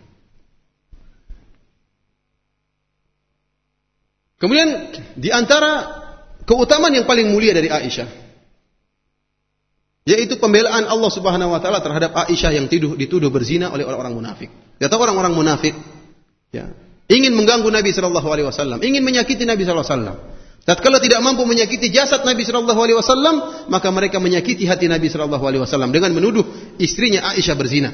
Kemudian di antara keutamaan yang paling mulia dari Aisyah, yaitu pembelaan Allah Subhanahu wa taala terhadap Aisyah yang dituduh, dituduh berzina oleh orang-orang munafik. Kata orang-orang munafik, ya, ingin mengganggu Nabi sallallahu alaihi wasallam, ingin menyakiti Nabi sallallahu alaihi wasallam. Tatkala tidak mampu menyakiti jasad Nabi sallallahu alaihi wasallam, maka mereka menyakiti hati Nabi sallallahu alaihi wasallam dengan menuduh istrinya Aisyah berzina.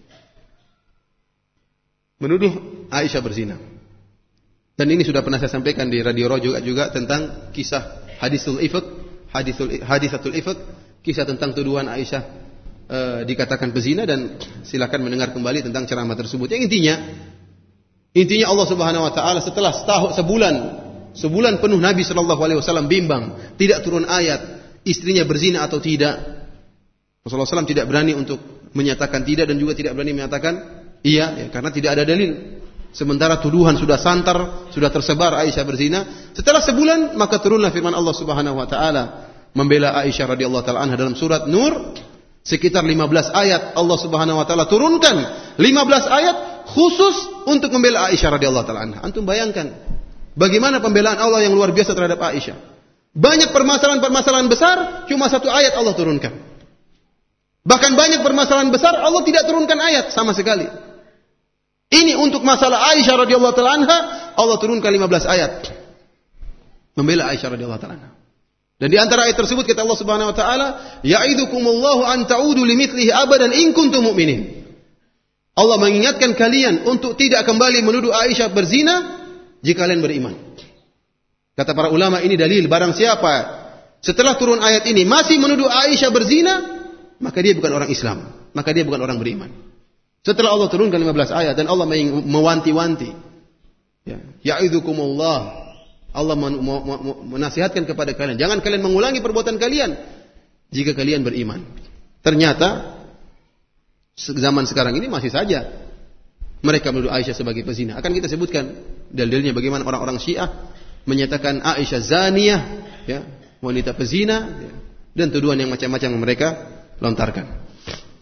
Menuduh Aisyah berzina. Dan ini sudah pernah saya sampaikan di Radio Roh juga, juga tentang kisah hadisul ifk, hadisul hadisatul ifk, kisah tentang tuduhan Aisyah e, dikatakan pezina, dan silakan mendengar kembali tentang ceramah tersebut. Yang intinya intinya Allah Subhanahu wa taala setelah setahun sebulan Sebulan penuh Nabi sallallahu alaihi wasallam bimbang, tidak turun ayat istrinya berzina atau tidak. Rasulullah sallallahu alaihi wasallam tidak berani untuk menyatakan tidak dan juga tidak berani menyatakan iya, ya, karena tidak ada dalil. Sementara tuduhan sudah santar, sudah tersebar Aisyah berzina. Setelah sebulan maka turunlah firman Allah Subhanahu wa taala membela Aisyah radhiyallahu taala anha dalam surat Nur, sekitar lima belas ayat Allah Subhanahu wa taala turunkan, lima belas ayat khusus untuk membela Aisyah radhiyallahu taala anha. Antum bayangkan bagaimana pembelaan Allah yang luar biasa terhadap Aisyah. Banyak permasalahan-permasalahan besar, cuma satu ayat Allah turunkan. Bahkan banyak permasalahan besar, Allah tidak turunkan ayat sama sekali. Ini untuk masalah Aisyah radhiyallahu ta'ala anha, Allah turunkan lima belas ayat. Membela Aisyah radhiyallahu ta'ala anha. Dan di antara ayat tersebut kata Allah Subhanahu wa taala, "Ya'idukumullahu an ta'udu limithlihi abadan in kuntum mu'minin." Allah mengingatkan kalian untuk tidak kembali menuduh Aisyah berzina jika kalian beriman. Kata para ulama, ini dalil barang siapa setelah turun ayat ini masih menuduh Aisyah berzina, maka dia bukan orang Islam, maka dia bukan orang beriman. Setelah Allah turunkan lima belas ayat dan Allah mewanti-wanti, ya, ya'idzukumullah, Allah menasihatkan kepada kalian, jangan kalian mengulangi perbuatan kalian jika kalian beriman. Ternyata zaman sekarang ini masih saja mereka menuduh Aisyah sebagai pezina. Akan kita sebutkan dalilnya bagaimana orang-orang Syiah menyatakan Aisyah zaniyah, ya, wanita pezina, ya, dan tuduhan yang macam-macam yang mereka lontarkan.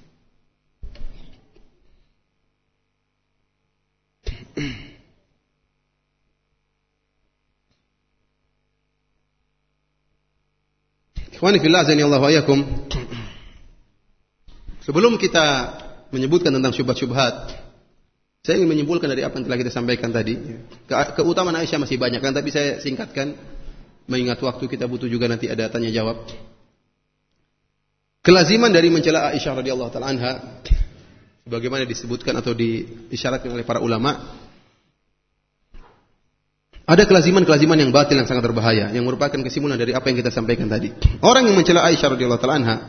Ikhwani fillah azani Allah wa iyyakum. Sebelum kita menyebutkan tentang syubhat-syubhat, saya ingin menyimpulkan dari apa yang telah kita sampaikan tadi. Ke- keutamaan Aisyah masih banyak kan, tapi saya singkatkan mengingat waktu kita butuh juga nanti ada tanya jawab. Kelaziman dari mencela Aisyah radhiyallahu taala anha, bagaimana disebutkan atau diisyaratkan oleh para ulama, ada kelaziman-kelaziman yang batil yang sangat berbahaya, yang merupakan kesimpulan dari apa yang kita sampaikan tadi. Orang yang mencela Aisyah radhiyallahu taala anha,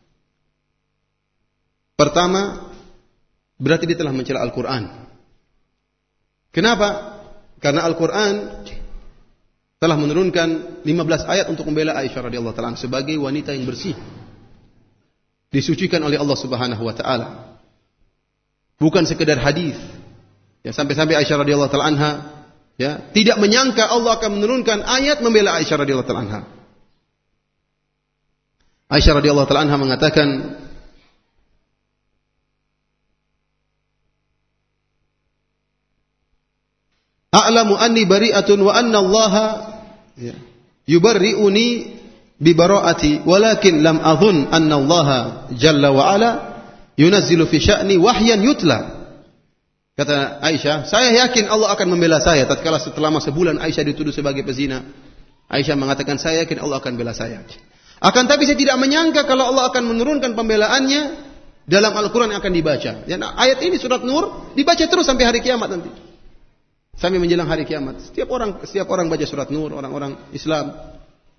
pertama, berarti dia telah mencela Al-Quran. Kenapa? Karena Al-Quran telah menurunkan lima belas ayat untuk membela Aisyah radhiyallahu taala anha sebagai wanita yang bersih, disucikan oleh Allah Subhanahu wa taala. Bukan sekedar hadis. Ya, sampai-sampai Aisyah radhiyallahu taala anha, ya, tidak menyangka Allah akan menurunkan ayat membela Aisyah radhiyallahu taala anha. Aisyah radhiyallahu taala anha mengatakan, "A'lamu anni bari'atun wa anna Allah yubarri'uni bi bara'ati, walakin lam adhun anna Allah jalla wa ala yunazzilu fi sya'ni wahyan yutla." Kata Aisyah, saya yakin Allah akan membela saya. Tatkala setelah masa bulan Aisyah dituduh sebagai pezina, Aisyah mengatakan, saya yakin Allah akan bela saya. Akan tapi saya tidak menyangka kalau Allah akan menurunkan pembelaannya dalam Al-Quran yang akan dibaca. Dan ayat ini surat Nur dibaca terus sampai hari kiamat nanti. Sampai menjelang hari kiamat. Setiap orang setiap orang baca surat Nur, orang-orang Islam.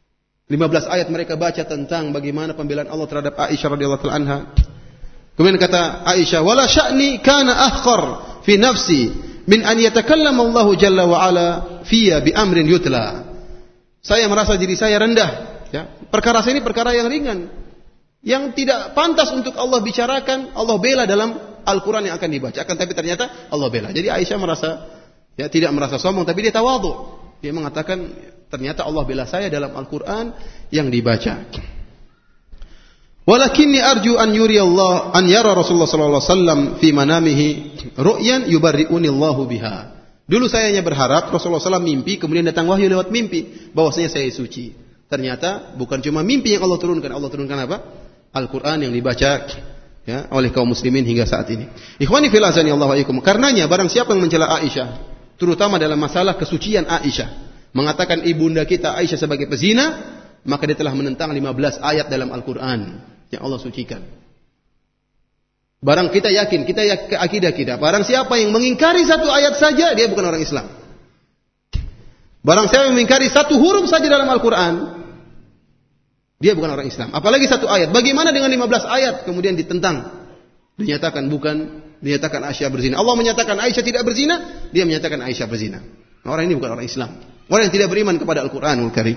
lima belas ayat mereka baca tentang bagaimana pembelaan Allah terhadap Aisyah radhiyallahu anha. Kemudian kata Aisyah, "Wala sya'ni kana ahqar fi nafsi min an yatakallama Allah jalla wa ala fiyya bi amrin yutla." Saya merasa diri saya rendah, ya. Perkara ini perkara yang ringan, yang tidak pantas untuk Allah bicarakan, Allah bela dalam Al-Qur'an yang akan dibaca. Akan tapi ternyata Allah bela. Jadi Aisyah merasa, ya, tidak merasa sombong, tapi dia tawadhu. Dia mengatakan, ternyata Allah bela saya dalam Al-Qur'an yang dibaca. Walakinni arju an yuri Allah an yara Rasulullah sallallahu alaihi wasallam fi manamihi ru'yan yubarri'uni Allahu biha. Dulu saya hanya berharap Rasulullah sallallahu alaihi wasallam mimpi, kemudian datang wahyu lewat mimpi bahwasanya saya suci. Ternyata bukan cuma mimpi yang Allah turunkan, Allah turunkan apa? Al-Qur'an yang dibaca, ya, oleh kaum muslimin hingga saat ini. Ikhwani fil azani Allah wa iyakum. Karenanya barang siapa yang mencela Aisyah, terutama dalam masalah kesucian Aisyah, mengatakan ibunda kita Aisyah sebagai pezina, maka dia telah menentang lima belas ayat dalam Al-Qur'an yang Allah sucikan. Barang kita yakin, kita yakin akidah kita, barang siapa yang mengingkari satu ayat saja, dia bukan orang Islam. Barang siapa yang mengingkari satu huruf saja dalam Al-Qur'an, dia bukan orang Islam. Apalagi satu ayat. Bagaimana dengan lima belas ayat kemudian ditentang? Dinyatakan bukan, dinyatakan Aisyah berzina. Allah menyatakan Aisyah tidak berzina, dia menyatakan Aisyah berzina. Nah, orang ini bukan orang Islam. Orang yang tidak beriman kepada Al-Qur'anul Karim.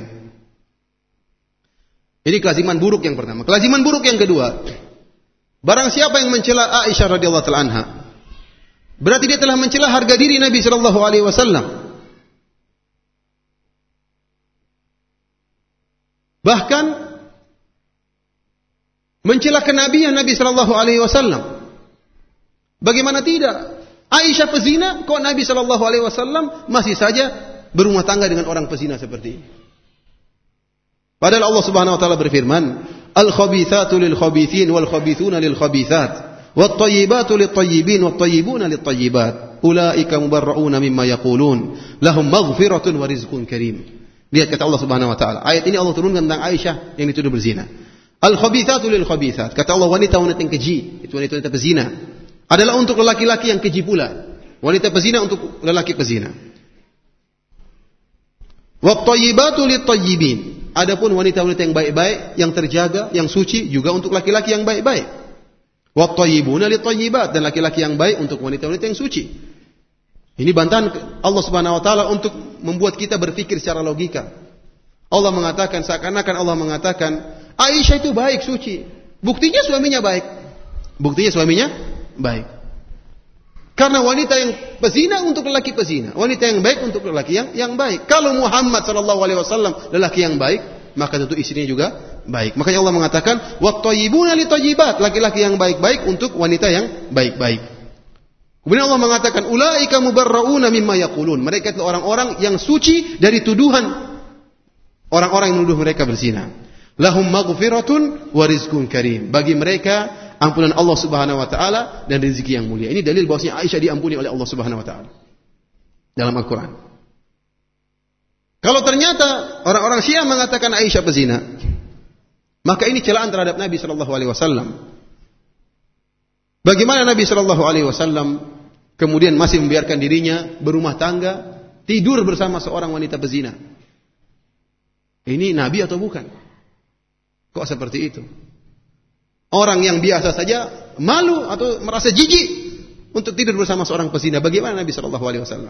Ini kelaziman buruk yang pertama. Kelaziman buruk yang kedua, barang siapa yang mencela Aisyah radhiyallahu taala anha, berarti dia telah mencela harga diri Nabi sallallahu alaihi wasallam. Bahkan mencela kenabian Nabi sallallahu alaihi wasallam. Bagaimana tidak? Aisyah pezina, kok Nabi sallallahu alaihi wasallam masih saja berumah tangga dengan orang pezina seperti ini? Padahal Allah Subhanahu wa taala berfirman, "Al-khabithatu lil-khabithin wal-khabithuna lil-khabithat, wat-thayyibatu lit-thayyibin wat-thayyibuna lit-thayyibat. Ulaika mubarra'una mimma yaqulun, lahum maghfiratun wa rizqun karim." Lihat kata Allah Subhanahu wa taala. Ayat ini Allah turunkan tentang Aisyah yang dituduh berzina. Al-khabithatu lil-khabithat. Kata Allah, wanita-wanita yang keji, itu wanita-wanita pezina, adalah untuk lelaki-laki yang keji pula. Wanita pezina untuk lelaki pezina. Wat-thayyibatu lit-thayyibin. Adapun wanita-wanita yang baik-baik, yang terjaga, yang suci juga untuk laki-laki yang baik-baik. Wat-thayyibuna lit-thayyibat, dan laki-laki yang baik untuk wanita-wanita yang suci. Ini bantahan Allah Subhanahu wa taala untuk membuat kita berpikir secara logika. Allah mengatakan, seakan-akan Allah mengatakan, Aisyah itu baik, suci. Buktinya suaminya baik. Buktinya suaminya baik. Karena wanita yang pezina untuk lelaki pezina, wanita yang baik untuk lelaki yang yang baik. Kalau Muhammad sallallahu alaihi wasallam lelaki yang baik, maka tentu istrinya juga baik. Makanya Allah mengatakan, wat-thayyibuna lit-thayyibat, laki-laki yang baik-baik untuk wanita yang baik-baik. Kemudian Allah mengatakan, ulaika mubarra'una mimma yaqulun. Mereka itu orang-orang yang suci dari tuduhan orang-orang yang menuduh mereka berzina. Lahum maghfiratun wa rizqun karim. Bagi mereka ampunan Allah Subhanahu wa taala dan rezeki yang mulia. Ini dalil bahwasanya Aisyah diampuni oleh Allah Subhanahu wa taala dalam Al-Qur'an. Kalau ternyata orang-orang Syiah mengatakan Aisyah pezina, maka ini celaan terhadap Nabi sallallahu alaihi wasallam. Bagaimana Nabi sallallahu alaihi wasallam kemudian masih membiarkan dirinya berumah tangga, tidur bersama seorang wanita pezina? Ini Nabi atau bukan? Kok seperti itu? Orang yang biasa saja malu atau merasa jijik untuk tidur bersama seorang pezina. Bagaimana Nabi sallallahu alaihi wasallam?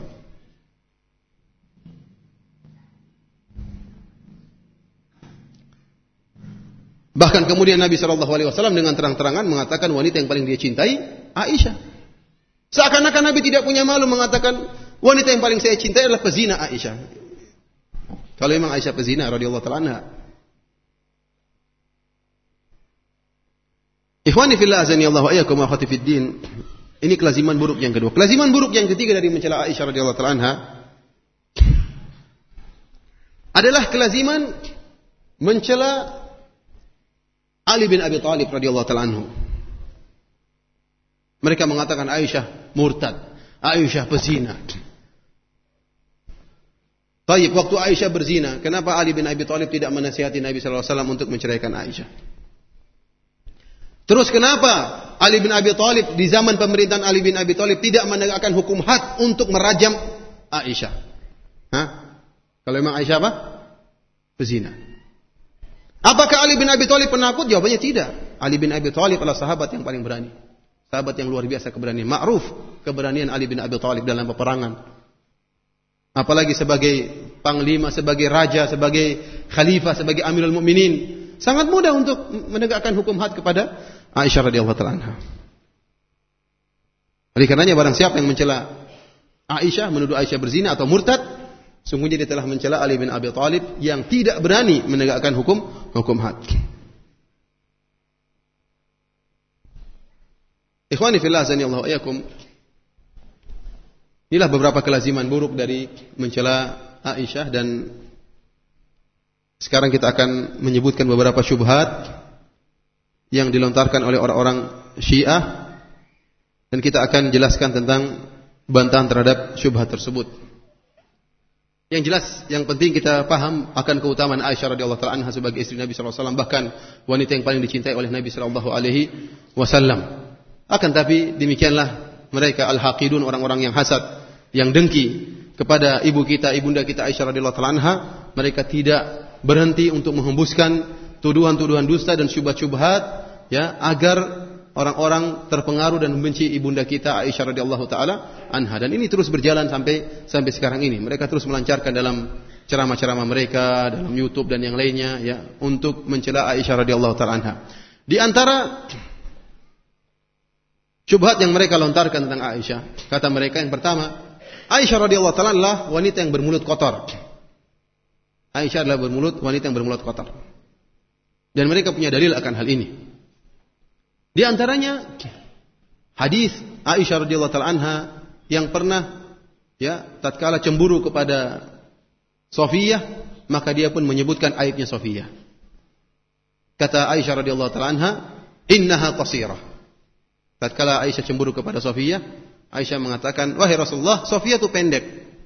Bahkan kemudian Nabi sallallahu alaihi wasallam dengan terang-terangan mengatakan wanita yang paling dia cintai Aisyah. Seakan-akan Nabi tidak punya malu mengatakan wanita yang paling saya cintai adalah pezina Aisyah. Kalau memang Aisyah pezina radhiyallahu ta'ala anha. Ikhwani fillah azani Allah wa iyyakum wa akhwati fid din. Ini kelaziman buruk yang kedua. Kelaziman buruk yang ketiga dari mencela Aisyah radhiyallahu ta'ala anha adalah kelaziman mencela Ali bin Abi Thalib radhiyallahu ta'ala anhu. Mereka mengatakan Aisyah murtad, Aisyah pezina. Baik, waktu Aisyah berzina, kenapa Ali bin Abi Thalib tidak menasihati Nabi sallallahu alaihi wasallam untuk menceraikan Aisyah? Terus kenapa Ali bin Abi Thalib di zaman pemerintahan Ali bin Abi Thalib tidak menegakkan hukum had untuk merajam Aisyah? Hah? Kalau memang Aisyah apa? Pezina. Apakah Ali bin Abi Thalib penakut? Jawabannya tidak. Ali bin Abi Thalib adalah sahabat yang paling berani. Sahabat yang luar biasa keberanian. Ma'ruf keberanian Ali bin Abi Thalib dalam peperangan. Apalagi sebagai panglima, sebagai raja, sebagai khalifah, sebagai Amirul Mukminin. Sangat mudah untuk menegakkan hukum had kepada Aisyah radhiyallahu ta'ala anha. Oleh karenanya barang siapa yang mencela Aisyah, menuduh Aisyah berzina atau murtad, sungguhnya dia telah mencela Ali bin Abi Thalib yang tidak berani menegakkan hukum hukum had. Ikhwani fillah azanillahu wa iyyakum. Inilah beberapa kelaziman buruk dari mencela Aisyah, dan sekarang kita akan menyebutkan beberapa syubhat yang dilontarkan oleh orang-orang Syiah, dan kita akan jelaskan tentang bantahan terhadap syubhat tersebut. Yang jelas, yang penting kita paham akan keutamaan Aisyah radhiyallahu ta'ala anha sebagai istri Nabi sallallahu alaihi wasallam, bahkan wanita yang paling dicintai oleh Nabi sallallahu alaihi wasallam. Akan tapi demikianlah mereka al-haqidun, orang-orang yang hasad, yang dengki kepada ibu kita, ibunda kita Aisyah radhiyallahu ta'ala anha, mereka tidak berhenti untuk menghembuskan tuduhan-tuduhan dusta dan syubhat-syubhat, ya, agar orang-orang terpengaruh dan membenci ibunda kita Aisyah radhiyallahu ta'ala anha. Dan ini terus berjalan sampai sampai sekarang ini. Mereka terus melancarkan dalam ceramah-ceramah mereka, dalam YouTube dan yang lainnya, ya, untuk mencela Aisyah radhiyallahu ta'ala anha. Di antara syubhat yang mereka lontarkan tentang Aisyah, kata mereka yang pertama, Aisyah radhiyallahu ta'ala adalah wanita yang bermulut kotor. Aisyah adalah bermulut wanita yang bermulut kotor. Dan mereka punya dalil akan hal ini. Di antaranya hadis Aisyah radhiyallahu ta'ala anha yang pernah, ya, tatkala cemburu kepada Safiyah, maka dia pun menyebutkan aibnya Safiyah. Kata Aisyah radhiyallahu ta'ala anha, "Innaha qasirah." Tatkala Aisyah cemburu kepada Safiyah, Aisyah mengatakan, "Wahai Rasulullah, Safiyah itu pendek."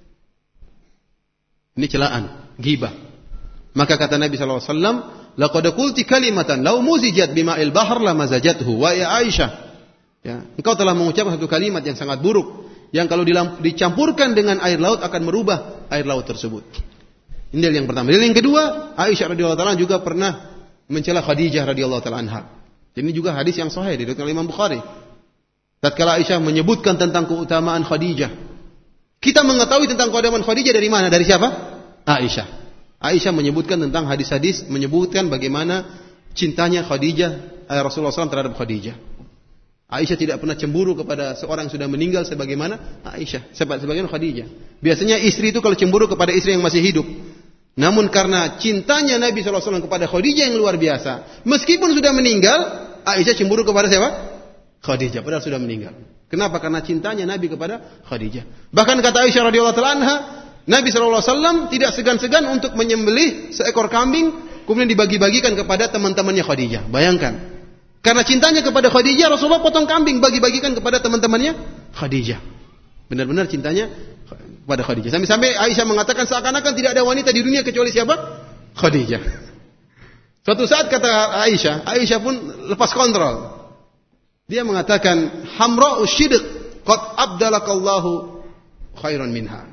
Ini celaan, ghibah. Maka kata Nabi sallallahu alaihi wasallam, "Laqad qulti kalimatan law muzijat bima'il bahr lamazajathu." Wa ya Aisyah, ya, engkau telah mengucapkan satu kalimat yang sangat buruk, yang kalau dicampurkan dengan air laut akan merubah air laut tersebut. Ini dalil yang pertama. Dalil yang kedua, Aisyah radhiyallahu ta'ala juga pernah mencela Khadijah radhiyallahu ta'ala anha. Ini juga hadis yang sahih diriwayatkan oleh Imam Bukhari. Tatkala Aisyah menyebutkan tentang keutamaan Khadijah. Kita mengetahui tentang keutamaan Khadijah dari mana? Dari siapa? Aisyah. Aisyah menyebutkan tentang hadis-hadis, menyebutkan bagaimana cintanya Khadijah, eh, Rasulullah shallallahu alaihi wasallam terhadap Khadijah. Aisyah tidak pernah cemburu kepada seorang yang sudah meninggal sebagaimana Aisyah, sebagaimana Khadijah. Biasanya istri itu kalau cemburu kepada istri yang masih hidup. Namun karena cintanya Nabi shallallahu alaihi wasallam kepada Khadijah yang luar biasa, meskipun sudah meninggal, Aisyah cemburu kepada siapa? Khadijah, padahal sudah meninggal. Kenapa? Karena cintanya Nabi kepada Khadijah. Bahkan kata Aisyah radhiyallahu ta'ala anha, Nabi shallallahu alaihi wasallam tidak segan-segan untuk menyembelih seekor kambing, kemudian dibagi-bagikan kepada teman-temannya Khadijah. Bayangkan. Karena cintanya kepada Khadijah, Rasulullah potong kambing, bagi-bagikan kepada teman-temannya Khadijah. Benar-benar cintanya kepada Khadijah. Sampai-sampai Aisyah mengatakan seakan-akan tidak ada wanita di dunia kecuali siapa? Khadijah. Suatu saat kata Aisyah, Aisyah pun lepas kontrol. Dia mengatakan, "Hamra'u syidq qad abdalakallahu khairan minha."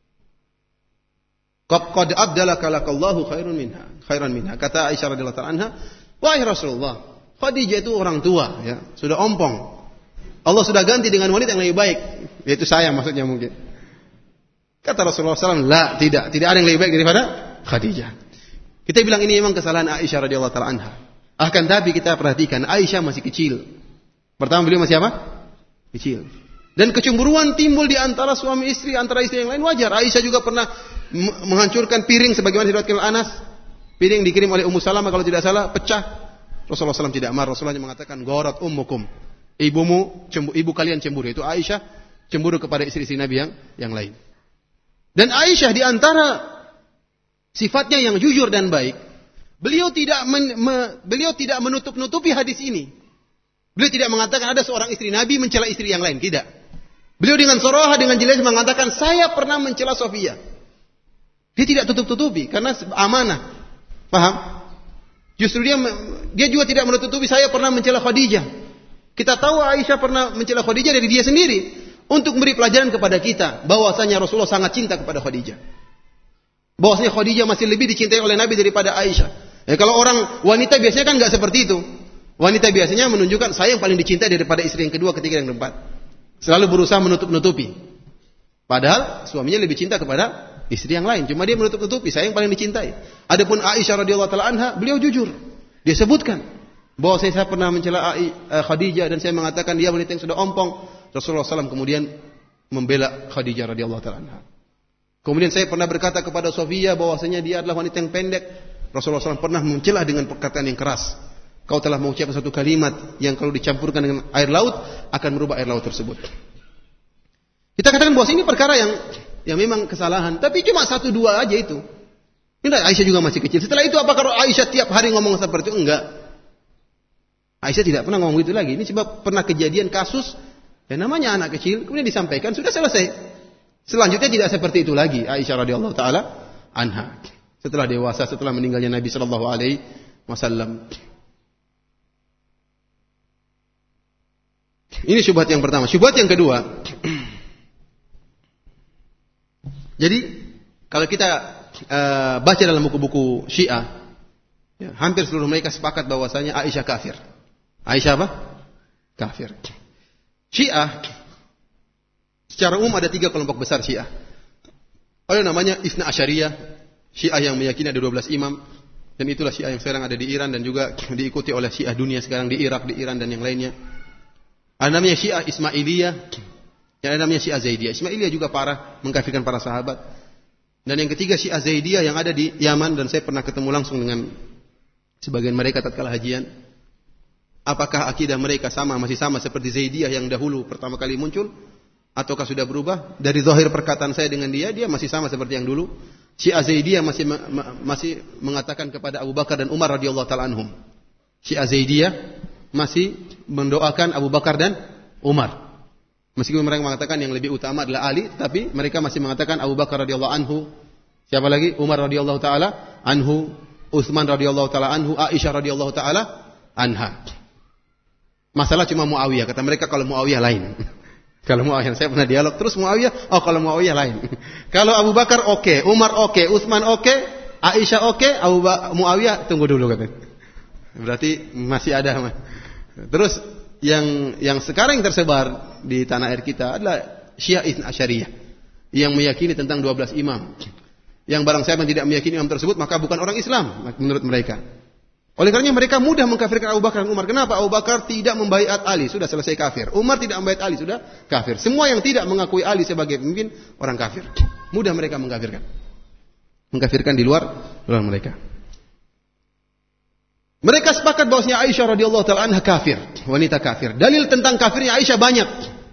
Qad abdalakallahu khairan minha, khairan minha. Kata Aisyah radhiyallahu ta'ala anha, "Wahai Rasulullah, Khadijah itu orang tua, ya, sudah ompong. Allah sudah ganti dengan wanita yang lebih baik, yaitu saya maksudnya mungkin." Kata Rasulullah shallallahu alaihi wasallam, "La, tidak, tidak ada yang lebih baik daripada Khadijah." Kita bilang ini memang kesalahan Aisyah radhiyallahu ta'ala anha. Akan tapi kita perhatikan, Aisyah masih kecil. Pertama beliau masih apa? Kecil. Dan kecemburuan timbul di antara suami istri, antara istri yang lain wajar. Aisyah juga pernah menghancurkan piring sebagaimana diriwayatkan Anas. Piring dikirim oleh Ummu Salamah kalau tidak salah, pecah. Rasulullah shallallahu alaihi wasallam tidak marah. Rasulullah mengatakan, "Gharat ummukum." Ibumu, cemburu, ibu kalian cemburu. Itu Aisyah cemburu kepada istri-istri Nabi yang yang lain. Dan Aisyah di antara sifatnya yang jujur dan baik, beliau tidak men, me, beliau tidak menutup-nutupi hadis ini. Beliau tidak mengatakan ada seorang istri Nabi mencela istri yang lain, tidak. Beliau dengan soroha, dengan jelas mengatakan, "Saya pernah mencela Safiyah." Dia tidak tutup-tutupi karena amanah. Paham? Justru dia dia juga tidak menutupi, "Saya pernah mencela Khadijah." Kita tahu Aisyah pernah mencela Khadijah dari dia sendiri untuk memberi pelajaran kepada kita bahwasanya Rasulullah sangat cinta kepada Khadijah. Bahwasanya Khadijah masih lebih dicintai oleh Nabi daripada Aisyah. Ya, kalau orang wanita biasanya kan nggak seperti itu. Wanita biasanya menunjukkan saya yang paling dicintai daripada istri yang kedua, ketiga, yang keempat. Selalu berusaha menutup-nutupi. Padahal suaminya lebih cinta kepada istri yang lain. Cuma dia menutup-nutupi, saya yang paling dicintai. Adapun Aisyah radhiyallahu taala anha, beliau jujur. Dia sebutkan bahwa saya, saya pernah mencela Khadijah dan saya mengatakan dia wanita yang sudah ompong. Rasulullah shallallahu alaihi wasallam kemudian membela Khadijah radhiyallahu taala anha. Kemudian saya pernah berkata kepada Sofia bahwasanya dia adalah wanita yang pendek. Rasulullah shallallahu alaihi wasallam pernah mencela dengan perkataan yang keras. Kau telah mengucapkan satu kalimat yang kalau dicampurkan dengan air laut akan merubah air laut tersebut. Kita katakan bahwa ini perkara yang yang memang kesalahan, tapi cuma satu dua aja itu. Tidak, Aisyah juga masih kecil. Setelah itu apakah Aisyah tiap hari ngomong seperti itu? Enggak. Aisyah tidak pernah ngomong itu lagi. Ini sebab pernah kejadian kasus yang namanya anak kecil, kemudian disampaikan, sudah selesai. Selanjutnya tidak seperti itu lagi. Aisyah radhiyallahu taala anha. Setelah dewasa, setelah meninggalnya Nabi sallallahu alaihi wasallam. Ini syubhat yang pertama. Syubhat yang kedua. Jadi kalau kita uh, baca dalam buku-buku Syiah, ya, hampir seluruh mereka sepakat bahwasanya Aisyah kafir. Aisyah apa? Kafir. Syiah secara umum ada tiga kelompok besar Syiah. Ada namanya Itsna Asyariyah, Syiah yang meyakini ada dua belas imam, dan itulah Syiah yang sekarang ada di Iran dan juga diikuti oleh Syiah dunia sekarang di Irak, di Iran dan yang lainnya. Ada namanya Syiah Ismailiyah, yang ada namanya Syiah Zaidiyah. Ismailiyah juga parah, mengkafirkan para sahabat. Dan yang ketiga Syiah Zaidiyah yang ada di Yaman, dan saya pernah ketemu langsung dengan sebagian mereka tatkala hajian. Apakah akidah mereka sama, masih sama seperti Zaidiyah yang dahulu pertama kali muncul, ataukah sudah berubah? Dari zahir perkataan saya dengan dia, dia masih sama seperti yang dulu. Syiah Zaidiyah masih masih mengatakan kepada Abu Bakar dan Umar radhiyallahu taala anhum. Syiah Zaidiyah masih mendoakan Abu Bakar dan Umar. Meskipun mereka mengatakan yang lebih utama adalah Ali, tapi mereka masih mengatakan Abu Bakar radhiyallahu anhu. Siapa lagi? Umar radhiyallahu taala anhu, Utsman radhiyallahu taala anhu, Aisyah radhiyallahu taala anha. Masalah cuma Muawiyah. Kata mereka kalau Muawiyah lain. Kalau Muawiyah, saya pernah dialog terus Muawiyah, oh kalau Muawiyah lain. Kalau Abu Bakar oke, okay. Umar oke, okay. Utsman oke, okay. Aisyah oke, okay. Abu ba- Muawiyah tunggu dulu katanya. Berarti masih ada. Terus yang yang sekarang yang tersebar di tanah air kita adalah Syiah Itsna Asyariyah yang meyakini tentang dua belas imam. Yang barang siapa yang tidak meyakini imam tersebut maka bukan orang Islam menurut mereka. Oleh karenanya mereka mudah mengkafirkan Abu Bakar dan Umar. Kenapa? Abu Bakar tidak membaiat Ali, sudah selesai kafir. Umar tidak membaiat Ali, sudah kafir. Semua yang tidak mengakui Ali sebagai pemimpin orang kafir. Mudah mereka mengkafirkan. Mengkafirkan di luar luar mereka. Mereka sepakat bahwasanya Aisyah radhiyallahu taala anha kafir, wanita kafir. Dalil tentang kafirnya Aisyah banyak.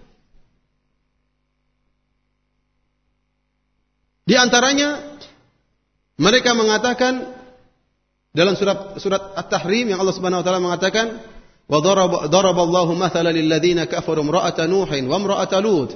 Di antaranya mereka mengatakan dalam surat surat At-Tahrim yang Allah Subhanahu wa taala mengatakan wa daraballahu mathalan lil ladzina kafaru imra'ata nuhin wa imra'ata lut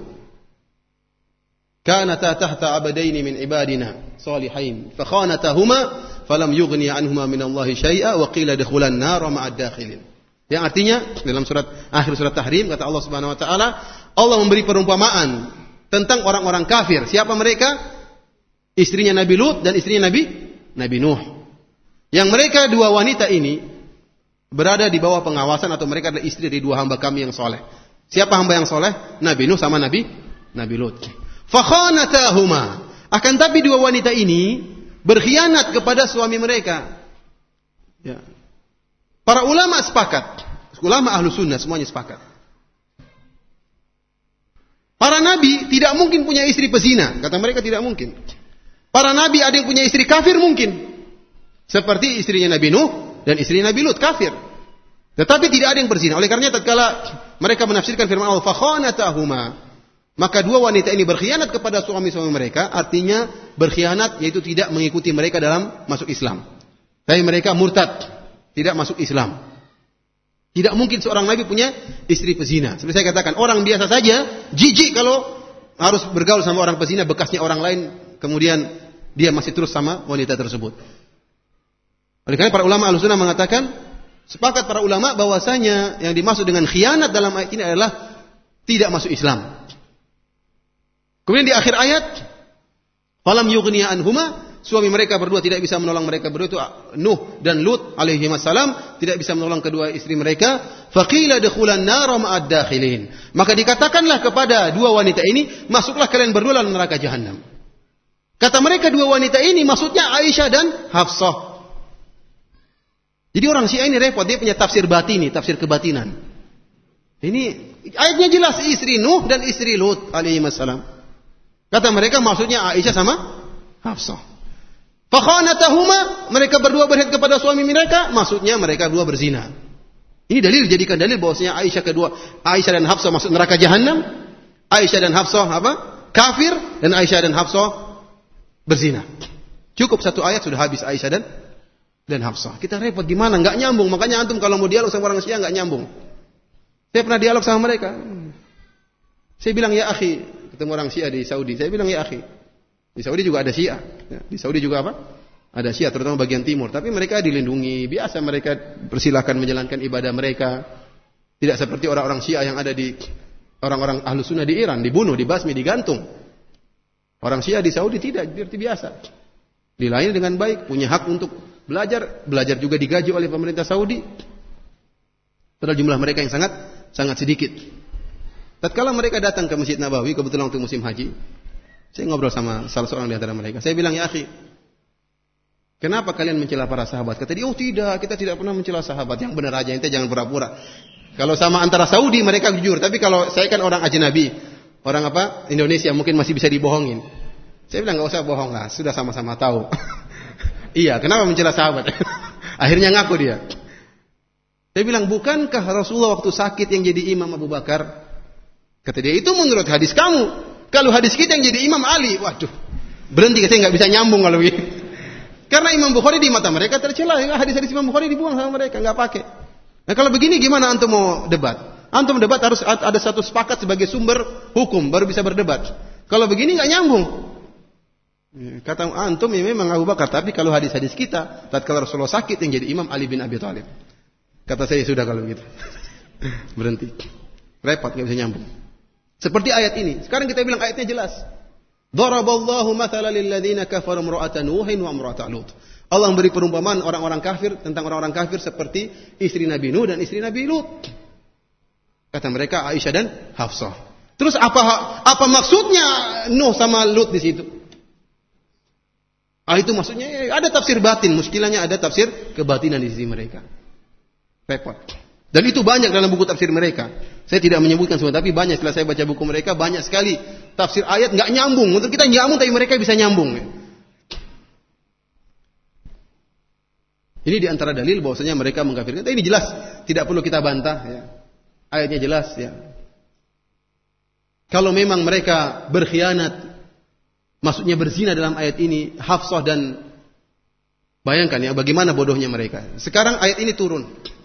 kanata tahta abadaini min ibadina salihin fa khanatahuma falam yughni anhuma minallahi syai'a wa qila dukhulan nar ma'ad dakhilin. Yang artinya dalam surat akhir surat Tahrim kata Allah Subhanahu wa taala, Allah memberi perumpamaan tentang orang-orang kafir. Siapa mereka? Istrinya Nabi Lut dan istrinya Nabi Nabi Nuh. Yang mereka dua wanita ini berada di bawah pengawasan atau mereka adalah istri dari dua hamba kami yang soleh. Siapa hamba yang soleh? Nabi Nuh sama Nabi Nabi Lut. Fa khanatahuma. Akan tapi dua wanita ini berkhianat kepada suami mereka. Ya. Para ulama sepakat, ulama ahlu sunnah semuanya sepakat. Para nabi tidak mungkin punya istri pezina, kata mereka tidak mungkin. Para nabi ada yang punya istri kafir mungkin, seperti istrinya Nabi Nuh dan istrinya Nabi Lut kafir. Tetapi tidak ada yang berzina. Oleh karenanya tatkala mereka menafsirkan firman Allah, fa khanatahuma, maka dua wanita ini berkhianat kepada suami-suami mereka, artinya berkhianat yaitu tidak mengikuti mereka dalam masuk Islam. Tapi mereka murtad, tidak masuk Islam. Tidak mungkin seorang nabi punya istri pezina. Seperti saya katakan, orang biasa saja jijik kalau harus bergaul sama orang pezina, bekasnya orang lain, kemudian dia masih terus sama wanita tersebut. Oleh karena para ulama Ahlussunnah mengatakan, sepakat para ulama bahwasanya yang dimaksud dengan khianat dalam ayat ini adalah tidak masuk Islam. Kemudian di akhir ayat, falam yughniya anhuma, suami mereka berdua tidak bisa menolong mereka berdua itu Nuh dan Lut alaihi wassalam tidak bisa menolong kedua istri mereka. Faqila dukhulan nar ma'ad dakhilin. Maka dikatakanlah kepada dua wanita ini, masuklah kalian berdua dalam neraka jahanam. Kata mereka dua wanita ini maksudnya Aisyah dan Hafsah. Jadi orang Syiah ini repot, dia punya tafsir batini, tafsir kebatinan. Ini ayatnya jelas, istri Nuh dan istri Lut alaihi wassalam. Kata mereka maksudnya Aisyah sama Hafsah. Fakhanatahuma, mereka berdua berkhianat kepada suami mereka, maksudnya mereka berdua berzina. Ini dalil, jadikan dalil bahwasanya Aisyah kedua, Aisyah dan Hafsah masuk neraka jahanam. Aisyah dan Hafsah apa? Kafir, dan Aisyah dan Hafsah berzina. Cukup satu ayat sudah habis Aisyah dan dan Hafsah. Kita repot gimana? Enggak nyambung. Makanya antum kalau mau dialog sama orang Syiah enggak nyambung. Saya pernah dialog sama mereka. Saya bilang ya akhi, ketemu orang Syiah di Saudi. Saya bilang ya akhi. Di Saudi juga ada Syiah. Di Saudi juga apa? Ada Syiah, terutama bagian timur. Tapi mereka dilindungi. Biasa mereka persilahkan menjalankan ibadah mereka. Tidak seperti orang-orang Syiah yang ada di orang-orang ahlu sunnah di Iran. Dibunuh, dibasmi, digantung. Orang Syiah di Saudi tidak, seperti biasa. Dilayani dengan baik, punya hak untuk belajar, belajar juga digaji oleh pemerintah Saudi. Padahal jumlah mereka yang sangat sangat sedikit. Tatkala mereka datang ke Masjid Nabawi kebetulan waktu musim haji, saya ngobrol sama salah seorang di antara mereka. Saya bilang, "Ya akhi, kenapa kalian mencela para sahabat?" Kata dia, "Oh tidak, kita tidak pernah mencela sahabat. Yang benar aja, ente jangan pura-pura." Kalau sama antara Saudi mereka jujur, tapi kalau saya kan orang ajnabi, orang apa? Indonesia mungkin masih bisa dibohongin. Saya bilang, "Enggak usah bohong lah, sudah sama-sama tahu." Iya, kenapa mencela sahabat? Akhirnya ngaku dia. Saya bilang, bukankah Rasulullah waktu sakit yang jadi imam Abu Bakar? Kata dia, itu menurut hadis kamu. Kalau hadis kita yang jadi imam Ali, waduh, berhenti, saya nggak bisa nyambung kalau begini. Karena Imam Bukhari di mata mereka tercela, hadis-hadis Imam Bukhari dibuang sama mereka, nggak pakai. Nah kalau begini gimana antum mau debat? Antum debat harus ada satu sepakat sebagai sumber hukum, baru bisa berdebat. Kalau begini nggak nyambung. Kata antum ya memang Abu Bakar, tapi kalau hadis-hadis kita, tatkala Rasulullah sakit yang jadi imam Ali bin Abi Thalib. Kata saya sudah kalau begitu. Berhenti. Repot, nggak bisa nyambung. Seperti ayat ini. Sekarang kita bilang ayatnya jelas. Daraballahu mathalan lil ladzina kafaru imra'ata Nuhin wa imra'ata Lut. Allah memberi perumpamaan orang-orang kafir tentang orang-orang kafir seperti istri Nabi Nuh dan istri Nabi Lut. Kata mereka Aisyah dan Hafsah. Terus apa apa maksudnya Nuh sama Lut di situ? Ah itu maksudnya ada tafsir batin, muskilahnya ada tafsir kebatinan di sisi mereka. Repot. Dan itu banyak dalam buku tafsir mereka. Saya tidak menyebutkan semua, tapi banyak setelah saya baca buku mereka banyak sekali tafsir ayat nggak nyambung. Untuk kita nyambung, tapi mereka bisa nyambung. Ini diantara dalil bahwasanya mereka mengkafirkan. Tapi ini jelas, tidak perlu kita bantah. Ya. Ayatnya jelas. Ya. Kalau memang mereka berkhianat, maksudnya berzina dalam ayat ini, Hafsah dan bayangkan ya bagaimana bodohnya mereka. Sekarang ayat ini turun.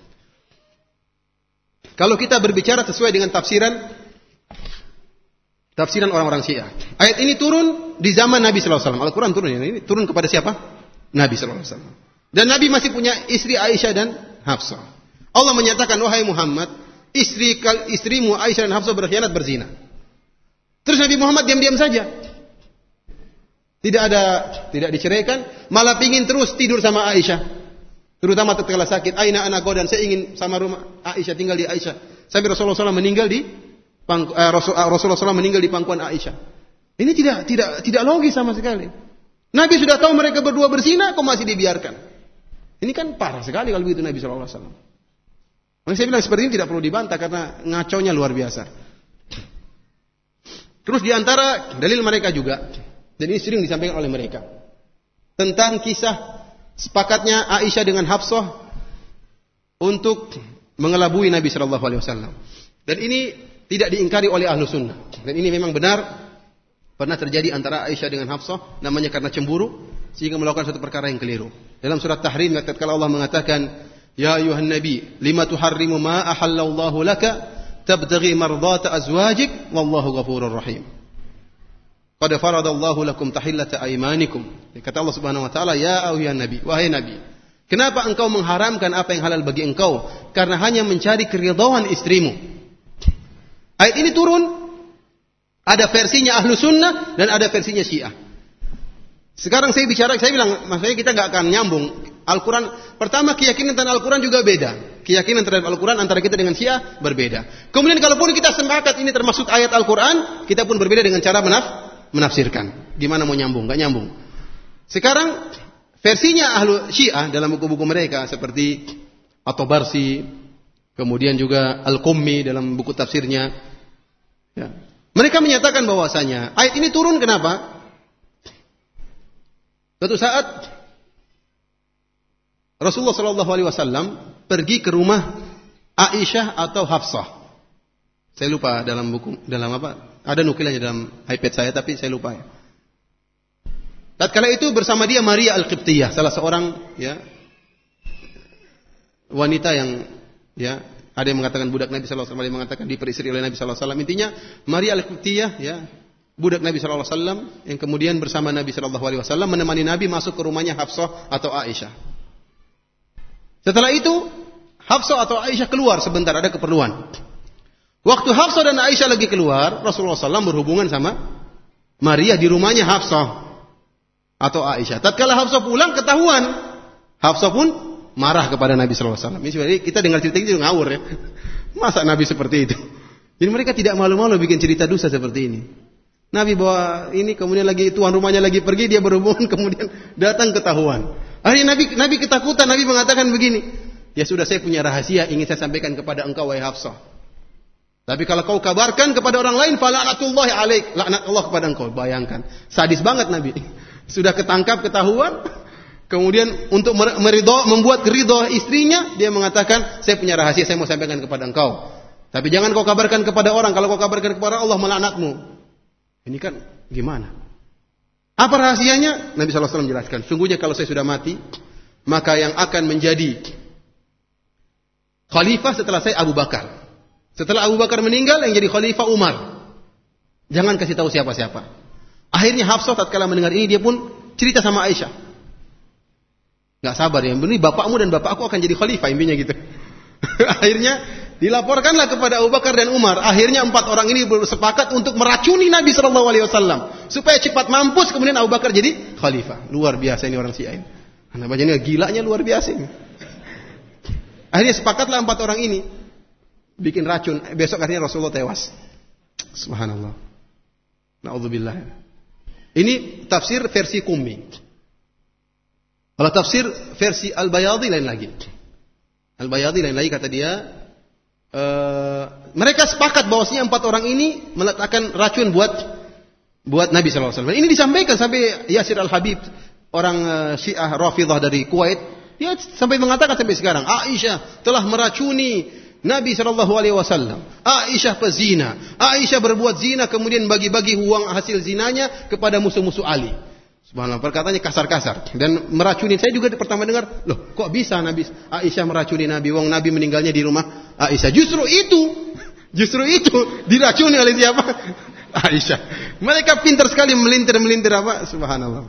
Kalau kita berbicara sesuai dengan tafsiran tafsiran orang-orang Syiah. Ayat ini turun di zaman Nabi sallallahu alaihi wasallam. Al-Qur'an turun ini turun kepada siapa? Nabi sallallahu alaihi wasallam. Dan Nabi masih punya istri Aisyah dan Hafsah. Allah menyatakan, "Wahai Muhammad, istri istrimu Aisyah dan Hafsah berkhianat berzina." Terus Nabi Muhammad diam-diam saja. Tidak ada tidak diceraikan, malah pingin terus tidur sama Aisyah. Terutama tatkala sakit, aina ana dan saya ingin sama rumah Aisyah, tinggal di Aisyah. Sampai Rasulullah shallallahu alaihi wasallam meninggal di pangku, eh, Rasulullah shallallahu alaihi wasallam meninggal di pangkuan Aisyah. Ini tidak tidak tidak logis sama sekali. Nabi sudah tahu mereka berdua berzina, kok masih dibiarkan? Ini kan parah sekali kalau begitu Nabi shallallahu alaihi wasallam. Makanya saya bilang seperti ini tidak perlu dibantah karena ngaconya luar biasa. Terus diantara dalil mereka juga, dan ini sering disampaikan oleh mereka, tentang kisah sepakatnya Aisyah dengan Hafsah untuk mengelabui Nabi Shallallahu Alaihi Wasallam. Dan ini tidak diingkari oleh ahlu sunnah. Dan ini memang benar pernah terjadi antara Aisyah dengan Hafsah, namanya karena cemburu sehingga melakukan satu perkara yang keliru. Dalam surat Tahrim, ketika Allah mengatakan, Ya ayuhan Nabi, lima tuharrimu ma ahallallahu laka, tabtaghi mardata azwajik, wallahu ghafurur rahim. Qad faradallahu lakum tahillata aymanikum. Kata Allah Subhanahu wa taala, ya ayuhan nabi, wahai nabi, kenapa engkau mengharamkan apa yang halal bagi engkau? Karena hanya mencari keridhaan istrimu. Ayat ini turun, ada versinya ahlu sunnah dan ada versinya Syiah. Sekarang saya bicara, saya bilang, maksudnya kita nggak akan nyambung. Al-Quran, pertama keyakinan tentang Al-Quran juga beda. Keyakinan terhadap Al-Quran antara kita dengan Syiah berbeda. Kemudian kalaupun kita sepakat ini termasuk ayat Al-Quran, kita pun berbeda dengan cara menaf, menafsirkan. Gimana mau nyambung? Nggak nyambung. Sekarang versinya ahlu Syiah dalam buku-buku mereka seperti At-Tabarsi, kemudian juga Al-Qummi dalam buku tafsirnya. Ya. Mereka menyatakan bahwasanya ayat ini turun kenapa? Suatu saat Rasulullah Shallallahu Alaihi Wasallam pergi ke rumah Aisyah atau Hafsah. Saya lupa dalam buku, dalam apa? Ada nukilannya dalam iPad saya, tapi saya lupa. Ya. Tatkala itu bersama dia Maria Al-Qibtiyah, salah seorang ya wanita yang ya ada yang mengatakan budak Nabi Shallallahu Alaihi Wasallam, ada yang mengatakan diperistri oleh Nabi Shallallahu Alaihi Wasallam. Intinya Maria Al-Qibtiyah ya budak Nabi Shallallahu Alaihi Wasallam yang kemudian bersama Nabi Shallallahu Alaihi Wasallam menemani Nabi masuk ke rumahnya Hafsah atau Aisyah. Setelah itu Hafsah atau Aisyah keluar sebentar, ada keperluan. Waktu Hafsah dan Aisyah lagi keluar, Rasulullah shallallahu alaihi wasallam berhubungan sama Maria di rumahnya Hafsah atau Aisyah. Tatkala Hafsah pulang ketahuan, Hafsah pun marah kepada Nabi shallallahu alaihi wasallam. Ini sebenarnya kita dengar cerita itu ngawur ya. Masa Nabi seperti itu? Jadi mereka tidak malu-malu bikin cerita dusta seperti ini. Nabi bawa ini, kemudian lagi tuan rumahnya lagi pergi, dia berhubungan, kemudian datang ketahuan. Akhirnya Nabi, Nabi ketakutan, Nabi mengatakan begini, ya sudah, saya punya rahasia ingin saya sampaikan kepada engkau wahai Hafsah. Tapi kalau kau kabarkan kepada orang lain, fala'natullahi alaik, laknat Allah kepada engkau. Bayangkan, sadis banget Nabi. Sudah ketangkap, ketahuan, kemudian untuk meridho, membuat ridho istrinya, dia mengatakan, saya punya rahasia, saya mau sampaikan kepada engkau. Tapi jangan kau kabarkan kepada orang, kalau kau kabarkan kepada Allah, melaknatmu. Ini kan gimana? Apa rahasianya? Nabi shallallahu alaihi wasallam jelaskan. Sungguhnya kalau saya sudah mati, maka yang akan menjadi khalifah setelah saya Abu Bakar. Setelah Abu Bakar meninggal, yang jadi khalifah Umar. Jangan kasih tahu siapa-siapa. Akhirnya Hafsah tatkala mendengar ini, dia pun cerita sama Aisyah. Gak sabar ya, ini bapakmu dan bapakku akan jadi khalifah, intinya gitu. Akhirnya dilaporkanlah kepada Abu Bakar dan Umar. Akhirnya empat orang ini bersepakat untuk meracuni Nabi shallallahu alaihi wasallam supaya cepat mampus, kemudian Abu Bakar jadi khalifah. Luar biasa ini orang Syiah. Anda baca ini gilanya luar biasa ini. Akhirnya sepakatlah empat orang ini bikin racun. Besok akhirnya Rasulullah tewas. Subhanallah. Na'udzubillah. Ini tafsir versi Qummi. Kalau tafsir versi Al-Bayadhi lain lagi. Al-Bayadhi lain lagi, kata dia, Uh, mereka sepakat bahwasanya empat orang ini meletakkan racun buat buat Nabi shallallahu alaihi wasallam. Ini disampaikan sampai Yasir Al-Habib, orang uh, Syiah Rafidhah dari Kuwait, dia sampai mengatakan sampai sekarang, Aisyah telah meracuni Nabi shallallahu alaihi wasallam. Aisyah pezina. Aisyah berbuat zina, kemudian bagi-bagi uang hasil zinanya kepada musuh-musuh Ali. Subhanallah, perkataannya kasar-kasar dan meracuni. Saya juga pertama dengar, loh kok bisa Nabi Aisyah meracuni Nabi? Wong Nabi meninggalnya di rumah Aisyah. Justru itu, justru itu diracuni oleh siapa? Aisyah. Mereka pintar sekali melintir-melintir apa? Subhanallah.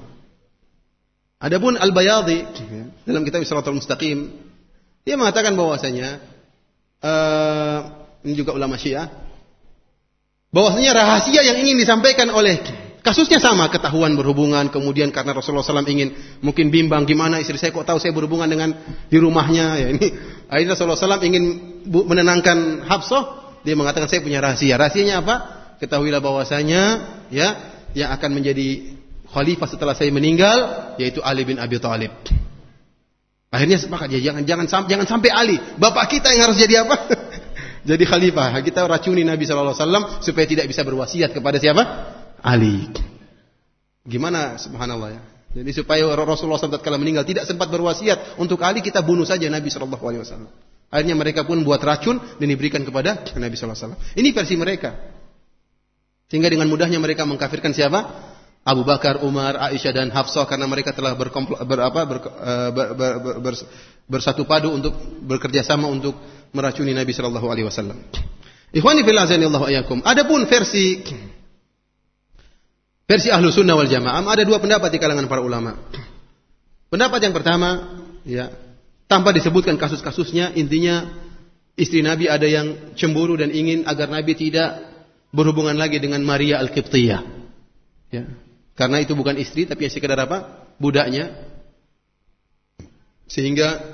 Adapun Al-Bayadhi dalam kitab Shiratal Mustaqim, dia mengatakan bahwasanya uh, ini juga ulama Syiah, bahwasanya rahasia yang ingin disampaikan oleh kasusnya sama, ketahuan berhubungan, kemudian karena Rasulullah shallallahu alaihi wasallam ingin mungkin bimbang, gimana istri saya kok tahu saya berhubungan dengan di rumahnya, ya ini. Akhirnya Rasulullah shallallahu alaihi wasallam ingin menenangkan Hafsah, dia mengatakan saya punya rahasia. Rahasianya apa? Ketahuilah bahwasanya ya yang akan menjadi khalifah setelah saya meninggal yaitu Ali bin Abi Thalib. Akhirnya sepakat, ya jangan jangan jangan sampai Ali, bapak kita yang harus jadi apa? Jadi khalifah. Kita racuni Nabi shallallahu alaihi wasallam supaya tidak bisa berwasiat kepada siapa? Ali. Gimana subhanallah ya. Jadi supaya Rasulullah shallallahu alaihi wasallam tatkala meninggal tidak sempat berwasiat untuk Ali, kita bunuh saja Nabi shallallahu alaihi wasallam. Akhirnya mereka pun buat racun dan diberikan kepada Nabi shallallahu alaihi wasallam. Ini versi mereka. Sehingga dengan mudahnya mereka mengkafirkan siapa? Abu Bakar, Umar, Aisyah dan Hafsah karena mereka telah berkomplo, ber, apa, ber, ber, ber, ber, ber, bersatu padu untuk bekerja sama untuk meracuni Nabi shallallahu alaihi wasallam. Ikhwani fillah azanillahu iyyakum. Adapun versi Versi Ahlu Sunnah wal Jamaah, ada dua pendapat di kalangan para ulama. Pendapat yang pertama, ya, tanpa disebutkan kasus-kasusnya, intinya istri Nabi ada yang cemburu dan ingin agar Nabi tidak berhubungan lagi dengan Maria Al-Qibtiyah. Ya. Karena itu bukan istri tapi sekedar apa? Budaknya. Sehingga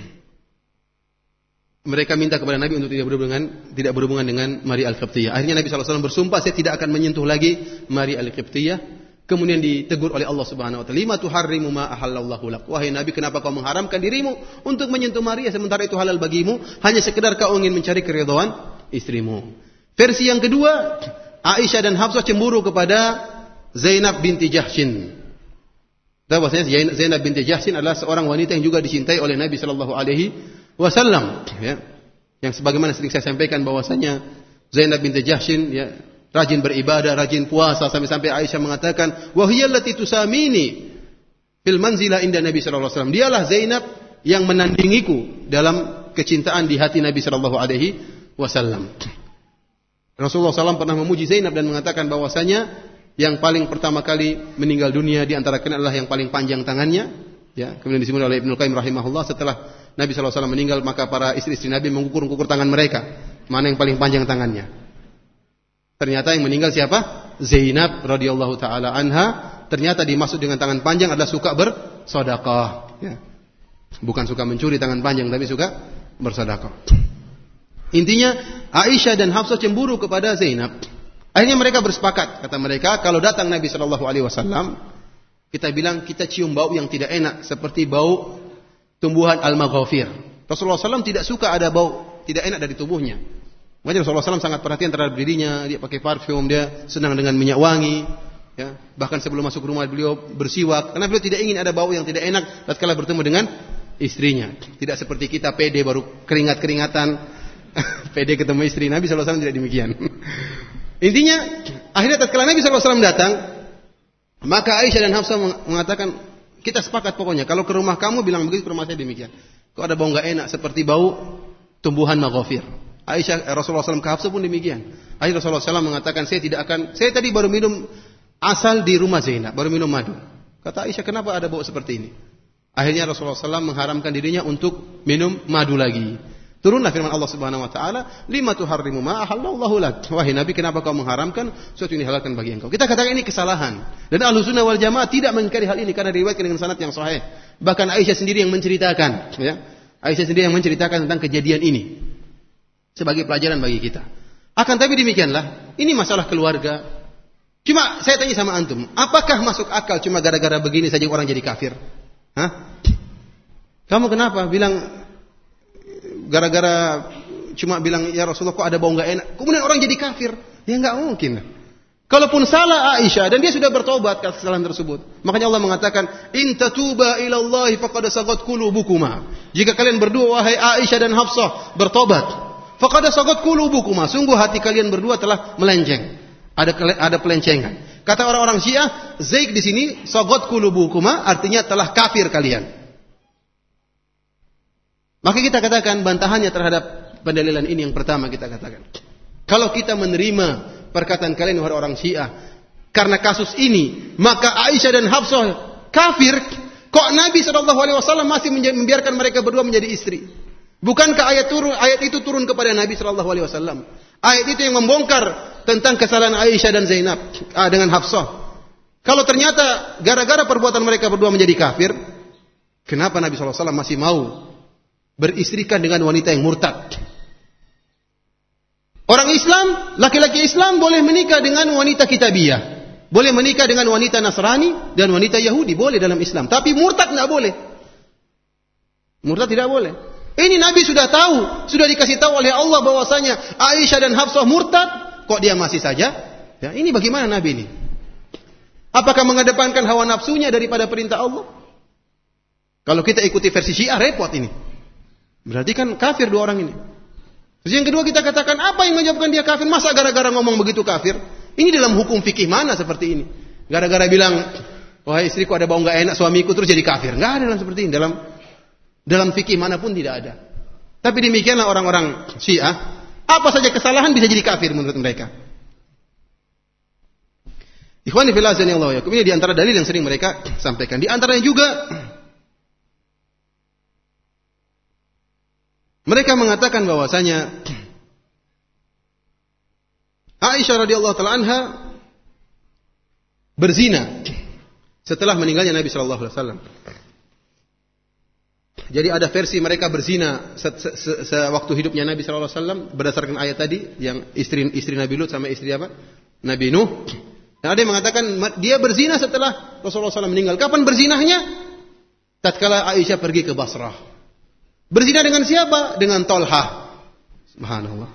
mereka minta kepada Nabi untuk tidak berhubungan tidak berhubungan dengan Maria Al-Qibtiyah. Akhirnya Nabi sallallahu alaihi wasallam bersumpah, saya tidak akan menyentuh lagi Maria Al-Qibtiyah. Kemudian ditegur oleh Allah Subhanahu wa taala, "Lima tuharrimu ma ahallallahu lak?" Wahai Nabi, kenapa kau mengharamkan dirimu untuk menyentuh Maria sementara itu halal bagimu? Hanya sekedar kau ingin mencari keridhaan istrimu. Versi yang kedua, Aisyah dan Hafsah cemburu kepada Zainab binti Jahshin. Tahu bahasanya Zainab binti Jahshin adalah seorang wanita yang juga dicintai oleh Nabi sallallahu alaihi wasallam, ya. Yang sebagaimana sering saya sampaikan bahwasanya Zainab binti Jahshin, ya, rajin beribadah, rajin puasa, sampai-sampai Aisyah mengatakan, "Wa hiya allati tusamini fil manzila inda Nabi sallallahu alaihi wasallam." Dialah Zainab yang menandingiku dalam kecintaan di hati Nabi sallallahu alaihi wasallam. Rasulullah sallallahu alaihi wasallam pernah memuji Zainab dan mengatakan bahwasanya yang paling pertama kali meninggal dunia di antara kalian adalah yang paling panjang tangannya, ya. Kemudian disebut oleh Ibnu Qayyim rahimahullah, setelah Nabi sallallahu alaihi wasallam meninggal maka para istri-istri Nabi mengukur-ukur tangan mereka, mana yang paling panjang tangannya. Ternyata yang meninggal siapa? Zainab radhiyallahu taala anha. Ternyata dimaksud dengan tangan panjang adalah suka bersedekah, ya. Bukan suka mencuri tangan panjang, tapi suka bersedekah. Intinya Aisyah dan Hafsah cemburu kepada Zainab. Akhirnya mereka bersepakat, kata mereka, kalau datang Nabi sallallahu alaihi wasallam, kita bilang kita cium bau yang tidak enak seperti bau tumbuhan al-maghafir. Rasulullah sallallahu alaihi wasallam tidak suka ada bau tidak enak dari tubuhnya. Makanya Rasulullah sallallahu alaihi wasallam sangat perhatian terhadap dirinya, dia pakai parfum, dia senang dengan minyak wangi, ya. Bahkan sebelum masuk rumah beliau bersiwak, karena beliau tidak ingin ada bau yang tidak enak tatkala bertemu dengan istrinya. Tidak seperti kita pede baru keringat-keringatan, pede ketemu istri. Nabi sallallahu alaihi wasallam tidak demikian. Intinya, akhirnya tatkala Nabi sallallahu alaihi wasallam datang, maka Aisyah dan Hafsah mengatakan, kita sepakat pokoknya kalau ke rumah kamu bilang begitu, ke rumah saya demikian. Kok ada bau enggak enak seperti bau tumbuhan maghafir. Aisyah, Rasulullah sallallahu alaihi wasallam ke Hafsah pun demikian. Akhirnya Rasulullah sallallahu alaihi wasallam mengatakan, saya tidak akan, saya tadi baru minum asal di rumah Zainab, baru minum madu. Kata Aisyah, kenapa ada bau seperti ini? Akhirnya Rasulullah sallallahu alaihi wasallam mengharamkan dirinya untuk minum madu lagi. Turunlah firman Allah Subhanahu wa taala, "Lima tuharrimu ma ahallallahu lak?" Wahai Nabi, kenapa kau mengharamkan sesuatu yang dihalalkan bagi engkau? Kita katakan ini kesalahan. Dan Ahlussunnah wal Jamaah tidak mengingkari hal ini karena diriwayatkan dengan sanad yang sahih. Bahkan Aisyah sendiri yang menceritakan, ya. Aisyah sendiri yang menceritakan tentang kejadian ini sebagai pelajaran bagi kita. Akan tapi demikianlah, ini masalah keluarga. Cuma saya tanya sama antum, apakah masuk akal cuma gara-gara begini saja orang jadi kafir? Hah? Kamu kenapa bilang gara-gara cuma bilang ya Rasulullah kok ada bau enggak enak, kemudian orang jadi kafir? Ya enggak mungkin. Kalaupun salah Aisyah dan dia sudah bertobat atas kesalahan tersebut, makanya Allah mengatakan in tatuba ila Allah faqad sagat qulubukuma. Jika kalian berdua wahai Aisyah dan Hafsah bertobat, faqad sagat qulubukuma, sungguh hati kalian berdua telah melenceng. Ada ada pelencengan. Kata orang-orang Syiah, zaik di sini sagat qulubukuma artinya telah kafir kalian. Maka kita katakan bantahannya terhadap pendalilan ini yang pertama kita katakan. Kalau kita menerima perkataan kalian wahai orang Syiah karena kasus ini, maka Aisyah dan Hafsah kafir, kok Nabi sallallahu alaihi wasallam masih membiarkan mereka berdua menjadi istri? Bukankah ayat turun ayat itu turun kepada Nabi sallallahu alaihi wasallam? Ayat itu yang membongkar tentang kesalahan Aisyah dan Zainab ah, dengan Hafsah. Kalau ternyata gara-gara perbuatan mereka berdua menjadi kafir, kenapa Nabi sallallahu alaihi wasallam masih mau beristrikan dengan wanita yang murtad? Orang Islam, laki-laki Islam boleh menikah dengan wanita kitabiyah, boleh menikah dengan wanita Nasrani dan wanita Yahudi, boleh dalam Islam. Tapi murtad tidak boleh. Murtad tidak boleh. Ini Nabi sudah tahu, sudah dikasih tahu oleh Allah bahwasanya Aisyah dan Hafsah murtad, kok dia masih saja? Ya, ini bagaimana Nabi ini? Apakah mengedepankan hawa nafsunya daripada perintah Allah? Kalau kita ikuti versi Syiah repot ini. Berarti kan kafir dua orang ini. Terus yang kedua kita katakan, apa yang menyebabkan dia kafir? Masa gara-gara ngomong begitu kafir? Ini dalam hukum fikih mana seperti ini? Gara-gara bilang, wahai istriku ada bau enggak enak suamiku terus jadi kafir. Enggak ada dalam seperti ini. Dalam dalam fikih manapun tidak ada. Tapi demikianlah orang-orang Syiah, apa saja kesalahan bisa jadi kafir menurut mereka. Ikhwani fillah azanillahu wa yakum. Ini di antara dalil yang sering mereka sampaikan. Di antaranya juga mereka mengatakan bahwasanya Aisyah radhiyallahu taala anha berzina setelah meninggalnya Nabi Shallallahu Alaihi Wasallam. Jadi ada versi mereka berzina sewaktu hidupnya Nabi Shallallahu Alaihi Wasallam berdasarkan ayat tadi yang istri istri Nabi Lut sama istri apa? Nabi Nuh. Dan ada yang mengatakan dia berzina setelah Rasulullah shallallahu alaihi wasallam meninggal. Kapan berzinahnya? Tatkala Aisyah pergi ke Basrah. Berzina dengan siapa? Dengan Tolha. Subhanallah.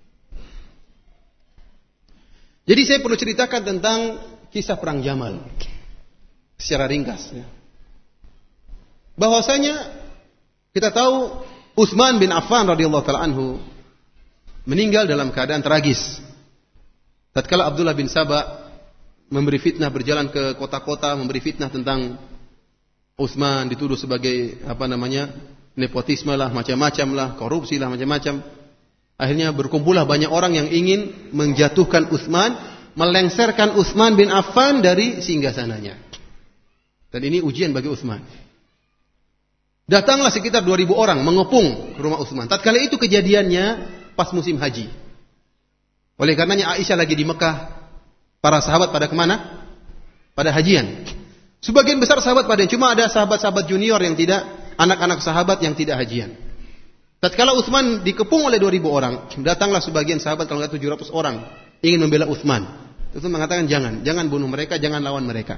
Jadi saya perlu ceritakan tentang kisah perang Jamal secara ringkas. Ya. Bahwasanya kita tahu Utsman bin Affan radhiyallahu taala anhu meninggal dalam keadaan tragis. Tatkala Abdullah bin Saba memberi fitnah, berjalan ke kota-kota memberi fitnah tentang Utsman, dituduh sebagai apa namanya? nepotisme lah, macam-macam lah, korupsi lah, macam-macam. Akhirnya berkumpullah banyak orang yang ingin menjatuhkan Utsman, melengsarkan Utsman bin Affan dari singgasananya. Dan ini ujian bagi Utsman. Datanglah sekitar dua ribu orang mengepung ke rumah Utsman. Tatkala itu kejadiannya pas musim haji. Oleh karenanya Aisyah lagi di Mekah. Para sahabat pada kemana? Pada hajian. Sebagian besar sahabat pada, cuma ada sahabat-sahabat junior yang tidak, anak-anak sahabat yang tidak hajian. Tatkala Utsman dikepung oleh dua ribu orang, datanglah sebagian sahabat, kalau nggak tujuh ratus orang, ingin membela Utsman. Utsman mengatakan jangan, jangan bunuh mereka, jangan lawan mereka.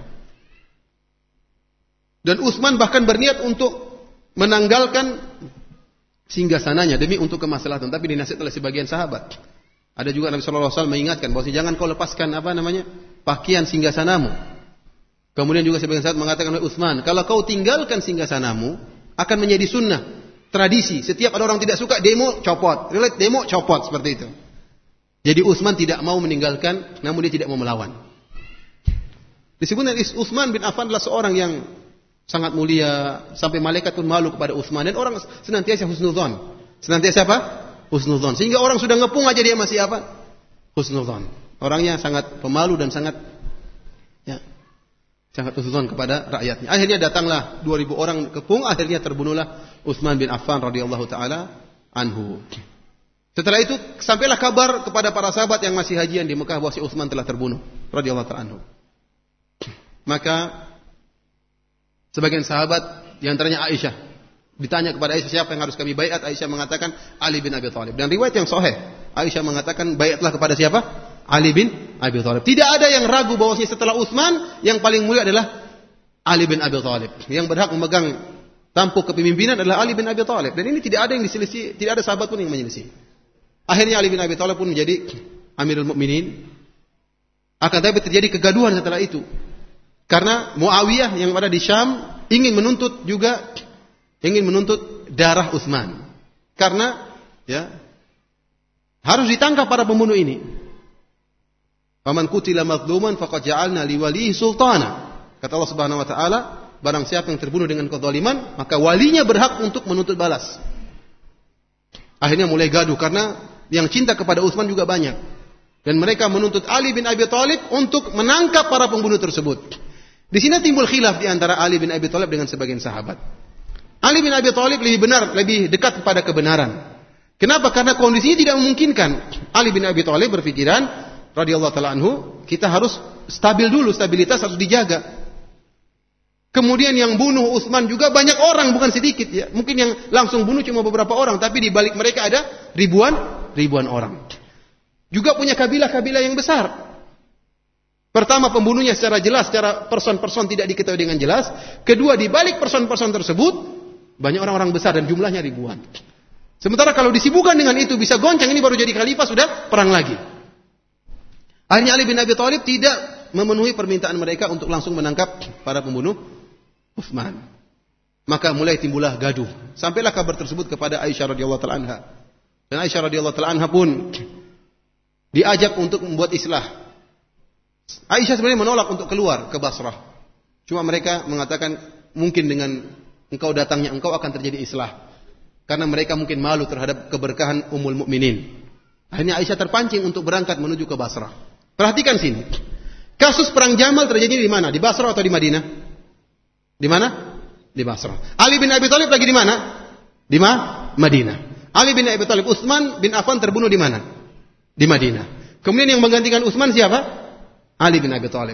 Dan Utsman bahkan berniat untuk menanggalkan singgasananya demi untuk kemaslahatan, tapi dinasihat oleh sebagian sahabat. Ada juga Nabi Shallallahu Alaihi Wasallam mengingatkan bahwa jangan kau lepaskan apa namanya pakaian singgasanamu. Kemudian juga sebagian sahabat mengatakan oleh Utsman, kalau kau tinggalkan singgasanamu akan menjadi sunnah, tradisi. Setiap ada orang tidak suka demo copot, relate demo copot, seperti itu. Jadi Utsman tidak mau meninggalkan, namun dia tidak mau melawan. Disebutkan Utsman bin Affan adalah seorang yang sangat mulia, sampai malaikat pun malu kepada Utsman, dan orang senantiasa husnudzon. Senantiasa apa? Husnudzon. Sehingga orang sudah ngepung aja dia masih apa? Husnudzon. Orangnya sangat pemalu dan sangat ya, sangat husnudzon kepada rakyatnya. Akhirnya datanglah dua ribu orang kepung, akhirnya terbunuhlah Utsman bin Affan radhiyallahu taala anhu. Setelah itu sampailah kabar kepada para sahabat yang masih hajian di Mekah bahwa si Utsman telah terbunuh radhiyallahu taala anhu. Maka sebagian sahabat, di antaranya Aisyah, ditanya kepada Aisyah siapa yang harus kami baiat. Aisyah mengatakan Ali bin Abi Thalib. Dan riwayat yang sahih, Aisyah mengatakan baiatlah kepada siapa? Ali bin Abi Thalib. Tidak ada yang ragu bahwasanya setelah Utsman yang paling mulia adalah Ali bin Abi Thalib. Yang berhak memegang tampuk kepemimpinan adalah Ali bin Abi Thalib. Dan ini tidak ada yang diselisih, tidak ada sahabat pun yang menyelisih. Akhirnya Ali bin Abi Thalib pun menjadi Amirul Mukminin. Akan tetapi terjadi kegaduhan setelah itu. Karena Muawiyah yang ada di Syam ingin menuntut juga ingin menuntut darah Utsman. Karena ya harus ditangkap para pembunuh ini. Faman qutila mazluman faqad ja'alna liwalihi sultana. Kata Allah Subhanahu wa taala, barang siapa yang terbunuh dengan kezaliman, maka walinya berhak untuk menuntut balas. Akhirnya mulai gaduh karena yang cinta kepada Utsman juga banyak. Dan mereka menuntut Ali bin Abi Thalib untuk menangkap para pembunuh tersebut. Di sini timbul khilaf di antara Ali bin Abi Thalib dengan sebagian sahabat. Ali bin Abi Thalib lebih benar, lebih dekat kepada kebenaran. Kenapa? Karena kondisinya tidak memungkinkan. Ali bin Abi Thalib berpikiran, radhiyallahu taala anhu, kita harus stabil dulu, stabilitas harus dijaga. Kemudian yang bunuh Utsman juga banyak orang, bukan sedikit ya. Mungkin yang langsung bunuh cuma beberapa orang, tapi di balik mereka ada ribuan, ribuan orang. Juga punya kabilah-kabilah yang besar. Pertama, pembunuhnya secara jelas, secara person-person tidak diketahui dengan jelas. Kedua, di balik person-person tersebut banyak orang-orang besar dan jumlahnya ribuan. Sementara kalau disibukkan dengan itu bisa goncang, ini baru jadi khalifah sudah perang lagi. Akhirnya Ali bin Abi Thalib tidak memenuhi permintaan mereka untuk langsung menangkap para pembunuh Utsman. Maka mulai timbullah gaduh. Sampailah kabar tersebut kepada Aisyah radhiyallahu taala anha. Dan Aisyah radhiyallahu taala anha pun diajak untuk membuat islah. Aisyah sebenarnya menolak untuk keluar ke Basrah. Cuma mereka mengatakan mungkin dengan engkau datangnya engkau akan terjadi islah. Karena mereka mungkin malu terhadap keberkahan Ummul Mukminin. Akhirnya Aisyah terpancing untuk berangkat menuju ke Basrah. Perhatikan sini. Kasus perang Jamal terjadi di mana? Di Basrah atau di Madinah? Di mana? Di Basrah. Ali bin Abi Thalib lagi di mana? Di Ma? Madinah. Ali bin Abi Thalib, Utsman bin Affan terbunuh di mana? Di Madinah. Kemudian yang menggantikan Utsman siapa? Ali bin Abi Thalib.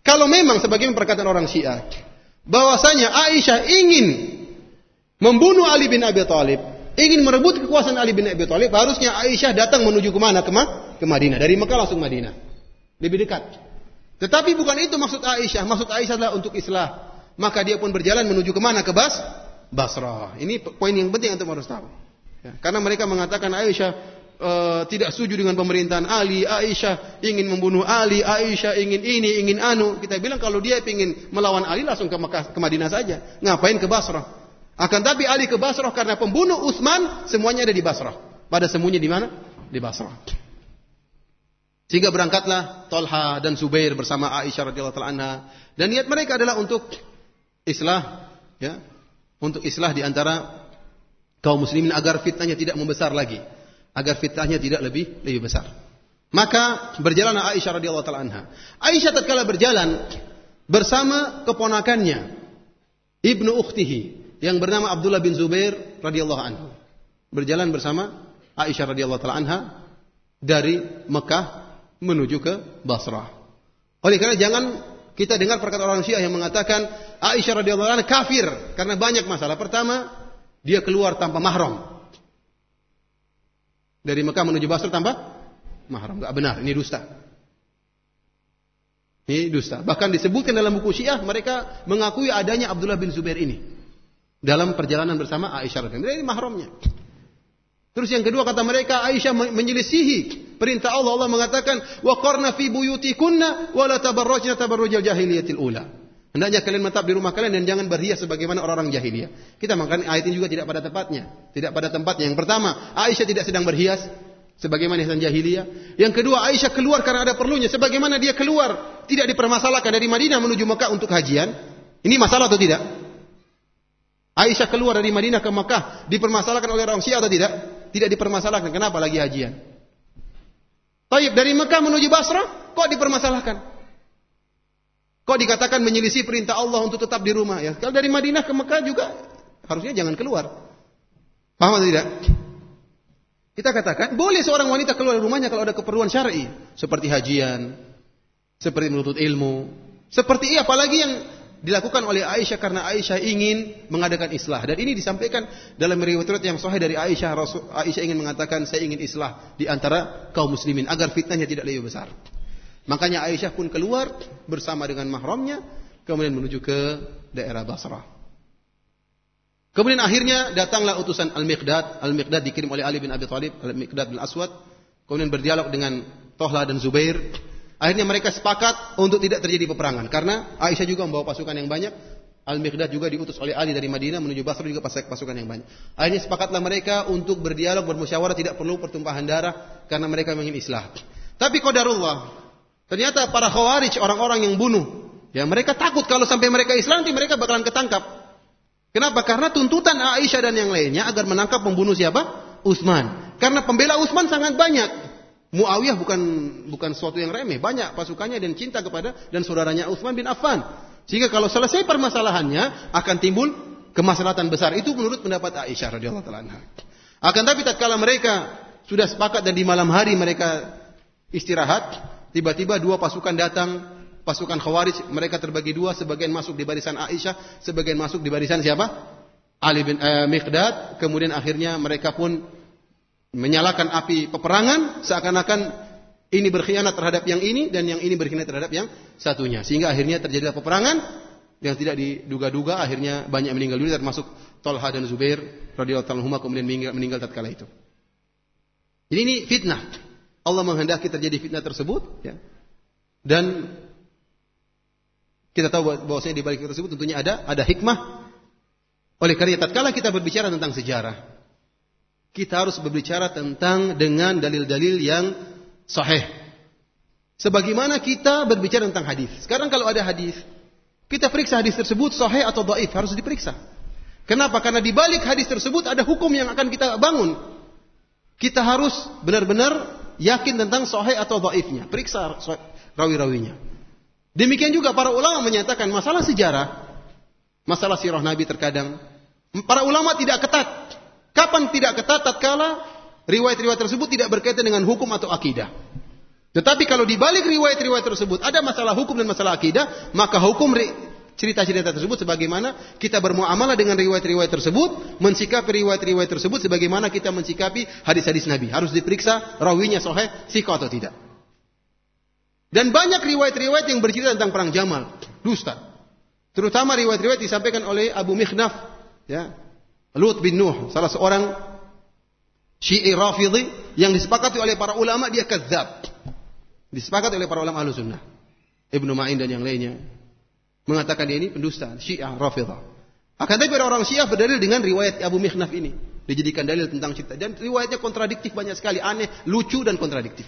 Kalau memang sebagaimana perkataan orang Syiah, bahwasanya Aisyah ingin membunuh Ali bin Abi Thalib, ingin merebut kekuasaan Ali bin Abi Thalib, harusnya Aisyah datang menuju ke mana? Ke, Ma- ke Madinah. Dari Mekah langsung Madinah. Lebih dekat. Tetapi bukan itu maksud Aisyah. Maksud Aisyah adalah untuk islah. Maka dia pun berjalan menuju ke mana? Ke Bas? Basrah. Ini poin yang penting untuk harus tahu. Ya, karena mereka mengatakan Aisyah uh, tidak setuju dengan pemerintahan Ali. Aisyah ingin membunuh Ali. Aisyah ingin ini, ingin anu. Kita bilang kalau dia ingin melawan Ali langsung ke Mekah, ke Madinah saja. Ngapain ke Basrah? Akan tapi Ali ke Basrah karena pembunuh Utsman semuanya ada di Basrah. Pada sembunyi di mana? Di Basrah. Sehingga berangkatlah Talha dan Zubair bersama Aisyah radhiyallahu taala anha, dan niat mereka adalah untuk islah, ya, untuk islah di antara kaum muslimin agar fitnahnya tidak membesar lagi, agar fitnahnya tidak lebih lebih besar. Maka berjalanlah Aisyah radhiyallahu taala anha. Aisyah tatkala berjalan bersama keponakannya, ibnu ukhtihi yang bernama Abdullah bin Zubair radhiyallahu anhu. Berjalan bersama Aisyah radhiyallahu taala anha dari Mekah menuju ke Basrah. Oleh karena jangan kita dengar perkataan orang Syiah yang mengatakan Aisyah radhiyallahu anha kafir karena banyak masalah. Pertama, dia keluar tanpa mahram. Dari Mekah menuju Basrah tanpa mahram. Enggak benar, ini dusta. Ini dusta. Bahkan disebutkan dalam buku Syiah mereka mengakui adanya Abdullah bin Zubair ini dalam perjalanan bersama Aisyah radhiyallahu anha. Ini mahramnya. Terus yang kedua kata mereka Aisyah menyelisihi perintah Allah. Allah mengatakan wa qarna fi buyutikunna wa la tabarrajna tabarrujal jahiliyatil ula. Hendaknya kalian menetap di rumah kalian dan jangan berhias sebagaimana orang-orang jahiliyah. Kita makan ayat ini juga tidak pada tempatnya. Tidak pada tempatnya. Yang pertama, Aisyah tidak sedang berhias sebagaimana hiasan jahiliyah. Yang kedua, Aisyah keluar karena ada perlunya. Sebagaimana dia keluar tidak dipermasalahkan dari Madinah menuju Mekah untuk hajian. Ini masalah atau tidak? Aisyah keluar dari Madinah ke Mekah dipermasalahkan oleh orang Syiah atau tidak? Tidak dipermasalahkan. Kenapa lagi hajian? Taib dari Mekah menuju Basrah kok dipermasalahkan? Kok dikatakan menyelisih perintah Allah untuk tetap di rumah? Ya, kalau dari Madinah ke Mekah juga harusnya jangan keluar. Paham atau tidak? Kita katakan boleh seorang wanita keluar dari rumahnya kalau ada keperluan syar'i, seperti hajian, seperti menuntut ilmu, seperti iya, apalagi yang dilakukan oleh Aisyah karena Aisyah ingin mengadakan islah. Dan ini disampaikan dalam riwayat yang sahih dari Aisyah. Rasul, Aisyah ingin mengatakan saya ingin islah di antara kaum muslimin agar fitnahnya tidak lebih besar. Makanya Aisyah pun keluar bersama dengan mahramnya kemudian menuju ke daerah Basrah. Kemudian akhirnya datanglah utusan Al-Miqdad. Al-Miqdad dikirim oleh Ali bin Abi Thalib, Al-Miqdad bin Aswad. Kemudian berdialog dengan Talha dan Zubair. Akhirnya mereka sepakat untuk tidak terjadi peperangan karena Aisyah juga membawa pasukan yang banyak. Al-Miqdad juga diutus oleh Ali dari Madinah menuju Basrah juga pasukan yang banyak. Akhirnya sepakatlah mereka untuk berdialog, bermusyawarah, tidak perlu pertumpahan darah karena mereka ingin islah. Tapi qadarullah, ternyata para Khawarij, orang-orang yang bunuh, ya mereka takut kalau sampai mereka Islam nanti mereka bakalan ketangkap. Kenapa? Karena tuntutan Aisyah dan yang lainnya agar menangkap pembunuh siapa? Utsman. Karena pembela Utsman sangat banyak. Muawiyah bukan bukan sesuatu yang remeh, banyak pasukannya dan cinta kepada dan saudaranya Utsman bin Affan. Sehingga kalau selesai permasalahannya akan timbul kemaslahatan besar. Itu menurut pendapat Aisyah radhiyallahu taala anha. Akan tapi tatkala mereka sudah sepakat dan di malam hari mereka istirahat, tiba-tiba dua pasukan datang, pasukan Khawarij, mereka terbagi dua, sebagian masuk di barisan Aisyah, sebagian masuk di barisan siapa? Ali bin eh, Miqdad. Kemudian akhirnya mereka pun menyalakan api peperangan seakan-akan ini berkhianat terhadap yang ini dan yang ini berkhianat terhadap yang satunya, sehingga akhirnya terjadilah peperangan yang tidak diduga-duga. Akhirnya banyak meninggal dunia termasuk Talha dan Zubair radhiyallahu anhuma kemudian meninggal, meninggal tatkala itu. Jadi ini fitnah. Allah menghendaki terjadi fitnah tersebut, ya. Dan kita tahu bahwasanya di balik tersebut tentunya ada ada hikmah. Oleh karena tatkala kita berbicara tentang sejarah, kita harus berbicara tentang dengan dalil-dalil yang sahih. Sebagaimana kita berbicara tentang hadis. Sekarang kalau ada hadis, kita periksa hadis tersebut sahih atau dhaif, harus diperiksa. Kenapa? Karena di balik hadis tersebut ada hukum yang akan kita bangun. Kita harus benar-benar yakin tentang sahih atau dhaifnya. Periksa rawi-rawinya. Demikian juga para ulama menyatakan masalah sejarah, masalah sirah Nabi terkadang para ulama tidak ketat. Kapan tidak ketat? Tatkala riwayat-riwayat tersebut tidak berkaitan dengan hukum atau akidah. Tetapi kalau di balik riwayat-riwayat tersebut ada masalah hukum dan masalah akidah, maka hukum cerita-cerita tersebut sebagaimana kita bermuamalah dengan riwayat-riwayat tersebut, mensikapi riwayat-riwayat tersebut sebagaimana kita mensikapi hadis-hadis Nabi. Harus diperiksa rawinya sahih, sihah atau tidak. Dan banyak riwayat-riwayat yang bercerita tentang perang Jamal, dusta. Terutama riwayat-riwayat disampaikan oleh Abu Mikhnaf, ya, Lut bin Nuh, salah seorang Syi'i Rafidhi yang disepakati oleh para ulama dia kadzdzab. Disepakati oleh para ulama Ahlussunnah. Ibnu Ma'in dan yang lainnya mengatakan dia ini pendusta, Syiah Rafidhah. Akan tetapi orang Syiah berdalil dengan riwayat Abu Mikhnaf ini, dijadikan dalil tentang cerita, dan riwayatnya kontradiktif banyak sekali, aneh, lucu dan kontradiktif.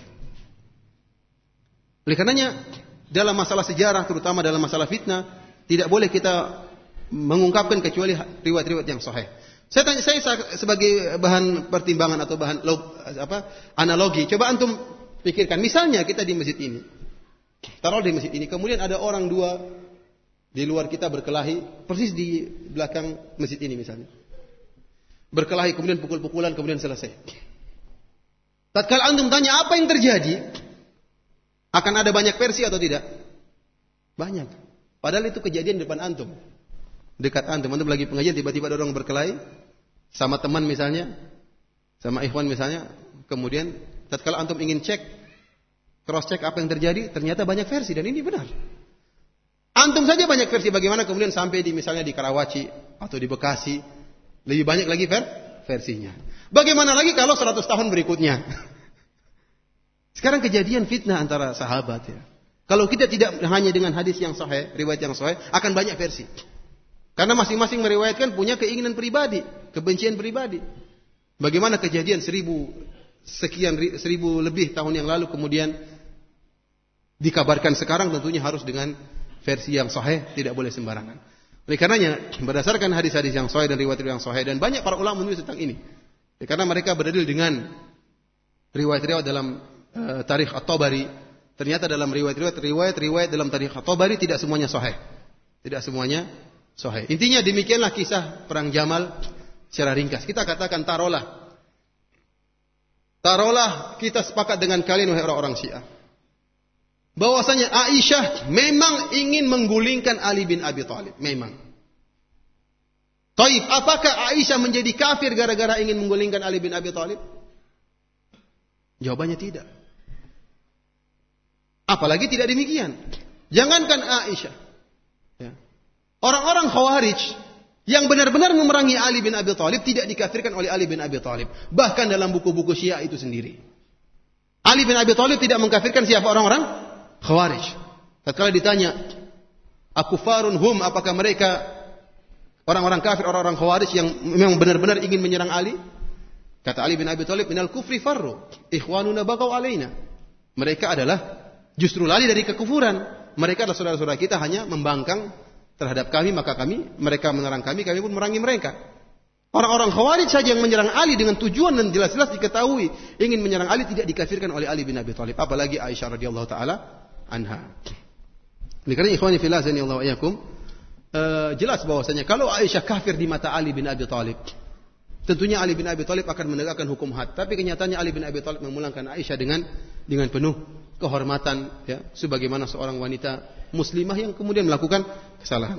Oleh karenanya dalam masalah sejarah, terutama dalam masalah fitnah, tidak boleh kita mengungkapkan kecuali riwayat-riwayat yang sahih. Saya tanya, saya sebagai bahan pertimbangan atau bahan log, apa, analogi, coba antum pikirkan, misalnya kita di masjid ini, taruh di masjid ini, kemudian ada orang dua di luar kita berkelahi, persis di belakang masjid ini misalnya. Berkelahi, kemudian pukul-pukulan, kemudian selesai. Tatkala antum tanya apa yang terjadi, akan ada banyak versi atau tidak? Banyak. Padahal itu kejadian di depan antum. Dekat antum, antum lagi pengajian, tiba-tiba ada orang berkelahi, sama teman misalnya, sama ikhwan misalnya, kemudian tatkala antum ingin cek, cross check apa yang terjadi, ternyata banyak versi dan ini benar. Antum saja banyak versi, bagaimana kemudian sampai di misalnya di Karawaci atau di Bekasi, lebih banyak lagi ver versinya. Bagaimana lagi kalau seratus tahun berikutnya? Sekarang kejadian fitnah antara sahabat ya. Kalau kita tidak hanya dengan hadis yang sahih, riwayat yang sahih, akan banyak versi. Karena masing-masing meriwayatkan punya keinginan pribadi, kebencian pribadi. Bagaimana kejadian seribu sekian seribu lebih tahun yang lalu kemudian dikabarkan sekarang, tentunya harus dengan versi yang sahih, tidak boleh sembarangan. Oleh karenanya berdasarkan hadis-hadis yang sahih dan riwayat-riwayat yang sahih, dan banyak para ulama menulis tentang ini. Karena mereka berdalil dengan riwayat-riwayat dalam uh, Tarikh At-Tabari. Ternyata dalam riwayat-riwayat riwayat-riwayat dalam Tarikh At-Tabari tidak semuanya sahih. Tidak semuanya sahih. Intinya demikianlah kisah perang Jamal secara ringkas. Kita katakan tarolah tarolah kita sepakat dengan kalian wahai orang-orang Syiah, bahwasanya Aisyah memang ingin menggulingkan Ali bin Abi Thalib, memang. Taib, apakah Aisyah menjadi kafir gara-gara ingin menggulingkan Ali bin Abi Thalib? Jawabannya tidak. Apalagi tidak demikian. Jangankan Aisyah, ya. Orang-orang Khawarij yang benar-benar memerangi Ali bin Abi Thalib tidak dikafirkan oleh Ali bin Abi Thalib. Bahkan dalam buku-buku Syiah itu sendiri, Ali bin Abi Thalib tidak mengkafirkan siapa orang-orang Khawarij. Tatkala ditanya, akufarun hum, apakah mereka orang-orang kafir, orang-orang Khawarij yang memang benar-benar ingin menyerang Ali? Kata Ali bin Abi Thalib, minal kufri farru, ikhwanuna baqaw alaina. Mereka adalah justru lari dari kekufuran. Mereka adalah saudara-saudara kita, hanya membangkang terhadap kami, maka kami, mereka menyerang kami, kami pun merangi mereka. Orang-orang Khawarij saja yang menyerang Ali dengan tujuan dan jelas-jelas diketahui ingin menyerang Ali, tidak dikafirkan oleh Ali bin Abi Thalib. Apalagi Aisyah radhiyallahu taala anha. Karena ikhwani fillah azanillahu wa iyyakum, uh, jelas bahwasanya kalau Aisyah kafir di mata Ali bin Abi Thalib, tentunya Ali bin Abi Thalib akan menegakkan hukum had. Tapi kenyataannya Ali bin Abi Thalib memulangkan Aisyah dengan dengan penuh kehormatan, ya, sebagaimana seorang wanita muslimah yang kemudian melakukan kesalahan.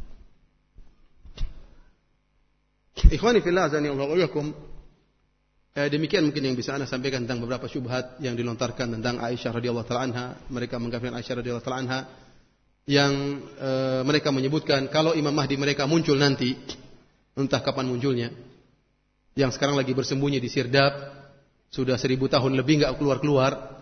Ikhwani fillah azanillahu wa iyyakum, eh, demikian mungkin yang bisa Anda sampaikan tentang beberapa syubhat yang dilontarkan tentang Aisyah radhiyallahu taala anha. Mereka mengkafirkan Aisyah radhiyallahu taala anha yang eh, mereka menyebutkan kalau Imam Mahdi mereka muncul nanti, entah kapan munculnya, yang sekarang lagi bersembunyi di Sirdab, sudah seribu tahun lebih enggak keluar-keluar.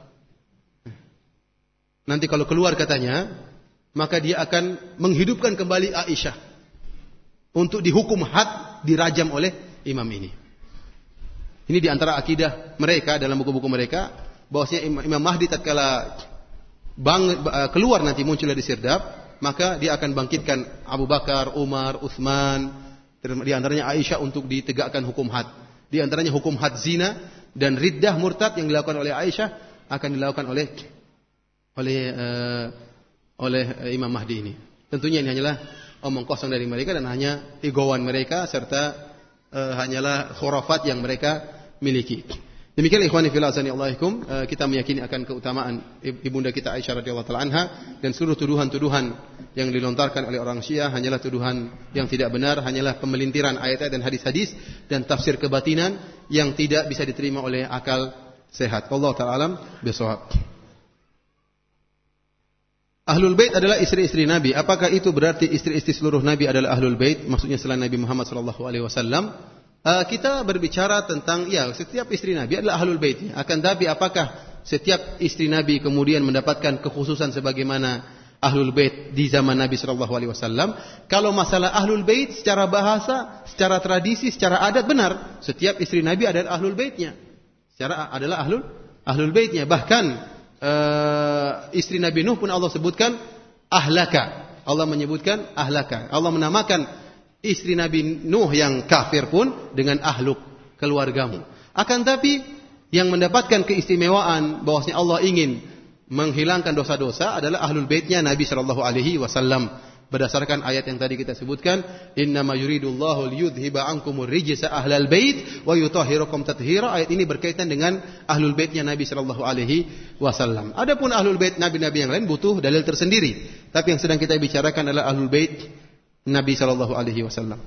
Nanti kalau keluar katanya, maka dia akan menghidupkan kembali Aisyah untuk dihukum had, dirajam oleh imam ini. Ini diantara akidah mereka dalam buku-buku mereka, bahwasanya Imam Mahdi tatkala bang, keluar nanti muncul dari Sirdab, maka dia akan bangkitkan Abu Bakar, Umar, Utsman, di antaranya Aisyah untuk ditegakkan hukum had. Di antaranya hukum had zina dan riddah murtad yang dilakukan oleh Aisyah akan dilakukan oleh oleh uh, oleh uh, Imam Mahdi ini. Tentunya ini hanyalah omong kosong dari mereka dan hanya egoan mereka serta uh, hanyalah khurafat yang mereka miliki. Demikian ikhwani fillah azanillahu kita meyakini akan keutamaan ibunda kita Aisyah radhiyallahu taala anha dan seluruh tuduhan-tuduhan yang dilontarkan oleh orang Syiah hanyalah tuduhan yang tidak benar, hanyalah pemelintiran ayat-ayat dan hadis-hadis dan tafsir kebatinan yang tidak bisa diterima oleh akal sehat. Wallahu taala alam bisawab. Ahlul Bait adalah istri-istri Nabi. Apakah itu berarti istri-istri seluruh Nabi adalah Ahlul Bait? Maksudnya selain Nabi Muhammad sallallahu alaihi wasallam? Uh, kita berbicara tentang ya setiap istri Nabi adalah Ahlul Baitnya. Akan tapi apakah setiap istri Nabi kemudian mendapatkan kekhususan sebagaimana Ahlul Bait di zaman Nabi sallallahu alaihi wasallam? Kalau masalah Ahlul Bait secara bahasa, secara tradisi, secara adat benar, setiap istri Nabi adalah Ahlul Baitnya. Secara adalah Ahlul Ahlul Baitnya. Bahkan uh, istri Nabi Nuh pun Allah sebutkan ahlaka. Allah menyebutkan ahlaka. Allah menamakan istri Nabi Nuh yang kafir pun dengan ahluk, keluargamu. Akan tapi yang mendapatkan keistimewaan bahwasanya Allah ingin menghilangkan dosa-dosa adalah Ahlul Baitnya Nabi sallallahu alaihi wasallam. Berdasarkan ayat yang tadi kita sebutkan, innama yuridullahu liyudhhiba ankumur rijsa ahlal bait wa yutahhirakum tathira. Ayat ini berkaitan dengan Ahlul Baitnya Nabi sallallahu alaihi wasallam. Adapun Ahlul Bait nabi-nabi yang lain butuh dalil tersendiri. Tapi yang sedang kita bicarakan adalah Ahlul Bait Nabi sallallahu alaihi wasallam.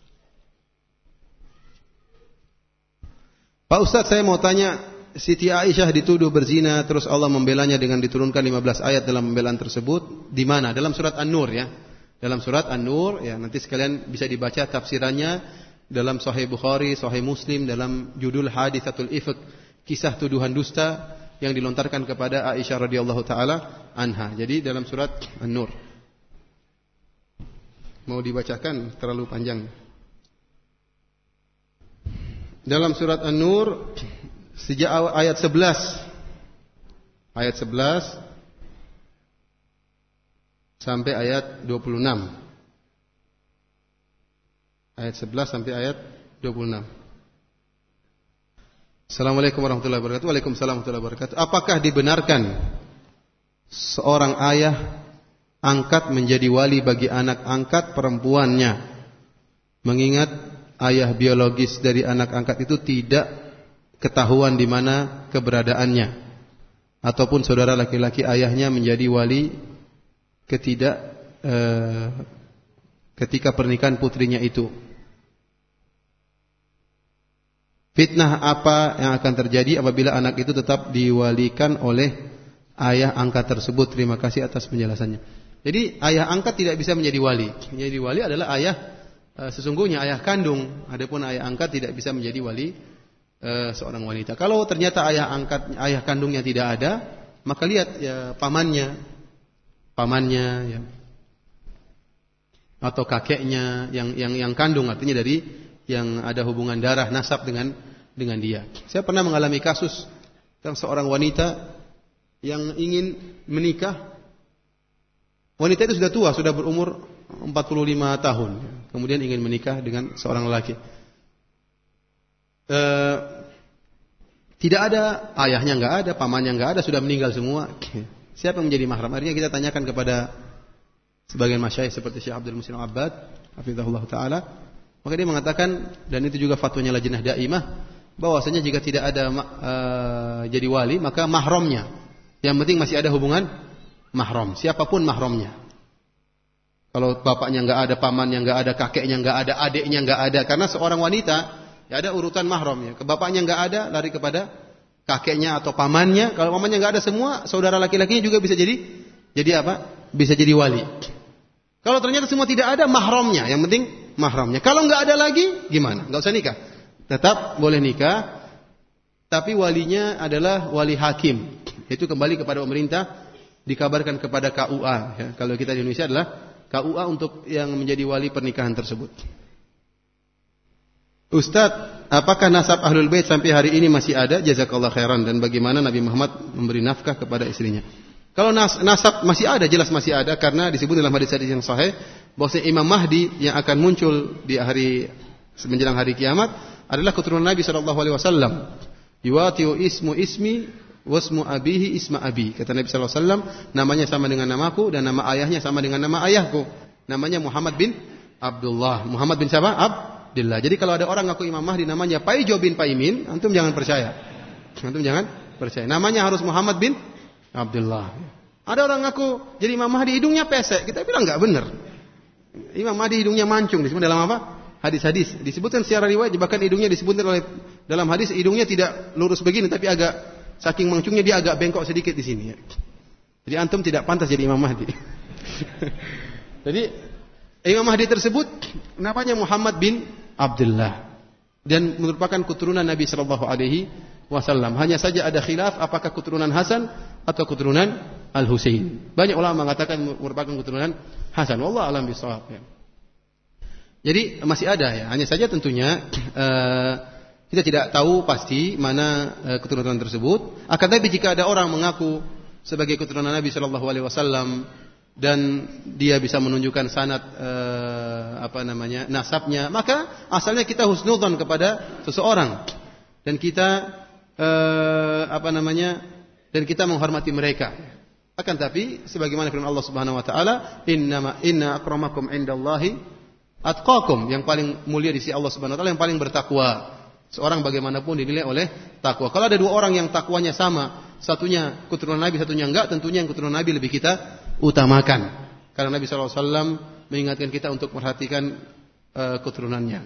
Pak Ustaz, saya mau tanya, Siti Aisyah dituduh berzina terus Allah membelanya dengan diturunkan lima belas ayat dalam pembelaan tersebut. Di mana? Dalam surat An-Nur ya. Dalam surat An-Nur ya, nanti sekalian bisa dibaca tafsirannya dalam Sahih Bukhari, Sahih Muslim dalam judul Haditsatul Ifk, kisah tuduhan dusta yang dilontarkan kepada Aisyah radhiyallahu taala anha. Jadi dalam surat An-Nur. Mau dibacakan terlalu panjang. Dalam surat An-Nur sejak ayat sebelas. Ayat sebelas sampai ayat dua puluh enam. Ayat sebelas sampai ayat dua puluh enam. Assalamualaikum warahmatullahi wabarakatuh. Waalaikumsalam warahmatullahi wabarakatuh. Apakah dibenarkan seorang ayah angkat menjadi wali bagi anak angkat perempuannya, mengingat ayah biologis dari anak angkat itu tidak ketahuan di mana keberadaannya, ataupun saudara laki-laki ayahnya menjadi wali ketidak eh, ketika pernikahan putrinya itu. Fitnah apa yang akan terjadi apabila anak itu tetap diwalikan oleh ayah angkat tersebut? Terima kasih atas penjelasannya. Jadi ayah angkat tidak bisa menjadi wali. Menjadi wali adalah ayah e, sesungguhnya ayah kandung. Adapun ayah angkat tidak bisa menjadi wali e, seorang wanita. Kalau ternyata ayah angkat ayah kandungnya tidak ada, maka lihat ya pamannya, pamannya ya, atau kakeknya yang yang yang kandung, artinya dari yang ada hubungan darah nasab dengan dengan dia. Saya pernah mengalami kasus tentang seorang wanita yang ingin menikah. Wanita itu sudah tua, sudah berumur empat puluh lima tahun. Kemudian ingin menikah dengan seorang lelaki. E, tidak ada, ayahnya enggak ada, pamannya enggak ada, sudah meninggal semua. Siapa yang menjadi mahram? Akhirnya kita tanyakan kepada sebagian masyayikh seperti Syekh Abdul Muhsin Al-Abbad, hafizahullah taala. Maka dia mengatakan, dan itu juga fatwanya Lajnah Daimah, bahwasanya jika tidak ada e, jadi wali, maka mahramnya. Yang penting masih ada hubungan mahram, siapapun mahramnya. Kalau bapaknya enggak ada, pamannya enggak ada, kakeknya enggak ada, adiknya enggak ada, karena seorang wanita ya ada urutan mahramnya. Ke bapaknya enggak ada, lari kepada kakeknya atau pamannya. Kalau pamannya enggak ada semua, saudara laki-lakinya juga bisa jadi jadi apa? Bisa jadi wali. Kalau ternyata semua tidak ada, mahramnya, yang penting mahramnya. Kalau enggak ada lagi, gimana? Enggak usah nikah. Tetap boleh nikah, tapi walinya adalah wali hakim. Itu kembali kepada pemerintah. Dikabarkan kepada K U A ya. Kalau kita di Indonesia adalah K U A untuk yang menjadi wali pernikahan tersebut. Ustadz, apakah nasab Ahlul Bait sampai hari ini masih ada? Jazakallah khairan. Dan bagaimana Nabi Muhammad memberi nafkah kepada istrinya? Kalau nas- nasab masih ada, jelas masih ada, karena disebut dalam hadis-hadis yang sahih bahwa Imam Mahdi yang akan muncul di hari menjelang hari kiamat adalah keturunan Nabi sallallahu alaihi wasallam. Yuwatiu ismu ismi wasmu abihi isma abi. Kata Nabi sallallahu alaihi wasallam, namanya sama dengan namaku dan nama ayahnya sama dengan nama ayahku. Namanya Muhammad bin Abdullah. Muhammad bin siapa? Abdullah. Jadi kalau ada orang ngaku Imam Mahdi namanya Paijo bin Paimin, antum jangan percaya. Antum jangan percaya. Namanya harus Muhammad bin Abdullah. Ada orang ngaku jadi Imam Mahdi hidungnya pesek. Kita bilang enggak benar. Imam Mahdi hidungnya mancung disebut dalam apa? Hadis-hadis. Disebutkan secara riwayat bahkan hidungnya disebutkan oleh dalam hadis hidungnya tidak lurus begini tapi agak saking mancungnya dia agak bengkok sedikit di sini. Jadi antum tidak pantas jadi Imam Mahdi. Jadi Imam Mahdi tersebut namanya Muhammad bin Abdullah dan merupakan keturunan Nabi sallallahu alaihi wasallam. Hanya saja ada khilaf apakah keturunan Hasan atau keturunan Al-Husain. Banyak ulama mengatakan merupakan keturunan Hasan. Wallahu a'lam bishawab. Ya. Jadi masih ada ya. Hanya saja tentunya uh, kita tidak tahu pasti mana uh, keturunan tersebut. Akan tetapi jika ada orang mengaku sebagai keturunan Nabi sallallahu alaihi wasallam dan dia bisa menunjukkan sanad uh, apa namanya nasabnya, maka asalnya kita husnudzon kepada seseorang dan kita uh, apa namanya dan kita menghormati mereka. Akan tapi sebagaimana firman Allah Subhanahu wa taala, "Innama inna akramakum indallahi atqakum." Yang paling mulia di sisi Allah Subhanahu wa taala yang paling bertakwa. Seorang bagaimanapun dinilai oleh takwa. Kalau ada dua orang yang takwanya sama, satunya keturunan Nabi, satunya enggak, tentunya yang keturunan Nabi lebih kita utamakan. Karena Nabi sallallahu alaihi wasallam mengingatkan kita untuk memperhatikan uh, keturunannya.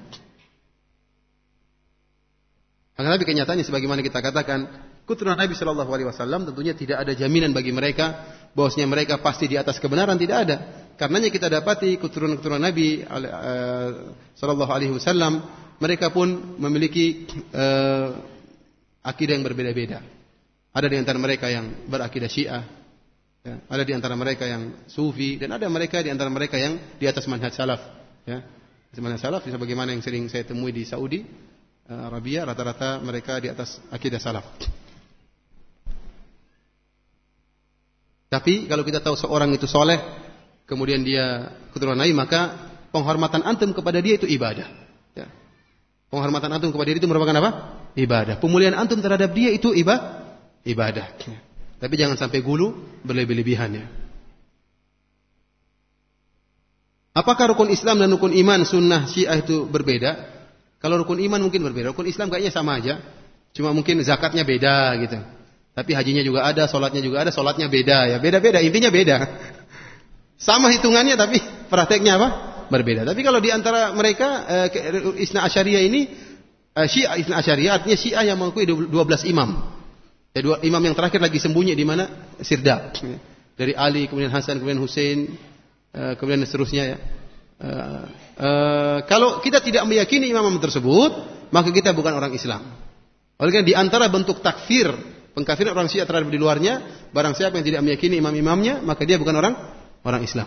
Akan tapi kenyataannya sebagaimana kita katakan, keturunan Nabi sallallahu alaihi wasallam tentunya tidak ada jaminan bagi mereka bahwasanya mereka pasti di atas kebenaran, tidak ada. Karenanya kita dapati keturunan-keturunan Nabi uh, sallallahu alaihi wasallam mereka pun memiliki uh, akidah yang berbeda-beda. Ada di antara mereka yang berakidah Syiah, ya. Ada di antara mereka yang Sufi, dan ada mereka di antara mereka yang di atas manhaj salaf. Ya. Manhaj salaf, sebagaimana yang sering saya temui di Saudi uh, Arabia, rata-rata mereka di atas akidah salaf. Tapi kalau kita tahu seorang itu soleh, kemudian dia keturunan Nabi, maka penghormatan antum kepada dia itu ibadah. Ya. Penghormatan antum kepada dia itu merupakan apa? Ibadah. Pemuliaan antum terhadap dia itu ibadah. Ibadah. Ya. Tapi jangan sampai gulu berlebih-lebihan. Ya. Apakah rukun Islam dan rukun iman sunnah Syiah itu berbeda? Kalau rukun iman mungkin berbeda. Rukun Islam kayaknya sama aja. Cuma mungkin zakatnya beda gitu. Tapi hajinya juga ada, sholatnya juga ada, sholatnya beda ya. Beda-beda, intinya beda. Sama hitungannya tapi prakteknya apa? Berbeda. Tapi kalau di antara mereka eh, Isna Asyariyah ini eh, Syiah Isna Asyariyah artinya Syiah yang mengakui dua belas imam. Ya, dua imam yang terakhir lagi sembunyi di mana? Sirdab. Ya. Dari Ali, kemudian Hasan, kemudian Husain, eh, kemudian seterusnya ya. Eh, eh, kalau kita tidak meyakini imam tersebut, maka kita bukan orang Islam. Oleh karena di antara bentuk takfir, pengkafiran orang Syiah terhadap di luarnya, barang siapa yang tidak meyakini imam-imamnya, maka dia bukan orang orang Islam.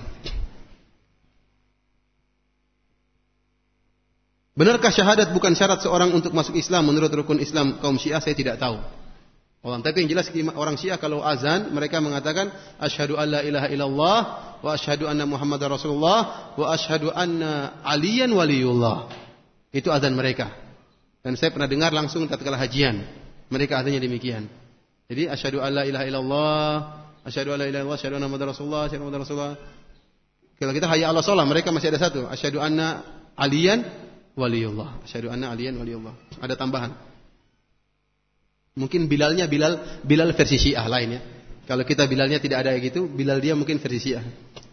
Benarkah syahadat bukan syarat seorang untuk masuk Islam menurut rukun Islam kaum Syiah? Saya tidak tahu. Orang tapi yang jelas orang Syiah kalau azan mereka mengatakan asyhadu alla ilaha illallah wa asyhadu anna Muhammadar Rasulullah wa asyhadu anna Aliyan waliyullah. Itu azan mereka. Dan saya pernah dengar langsung tatkala hajian. Mereka azannya demikian. Jadi asyhadu alla ilaha illallah, asyhadu alla ilaha illallah, asyhadu anna Muhammadar Rasulullah, asyhadu anna Rasulullah. Kalau kita hayya 'alas shalah, mereka masih ada satu, asyhadu anna Aliyan waliyullah. Asyhadu anna Aliyan waliyullah. Ada tambahan. Mungkin Bilalnya Bilal Bilal versi Syiah lain ya. Kalau kita Bilalnya tidak ada gitu, Bilal dia mungkin versi Syiah.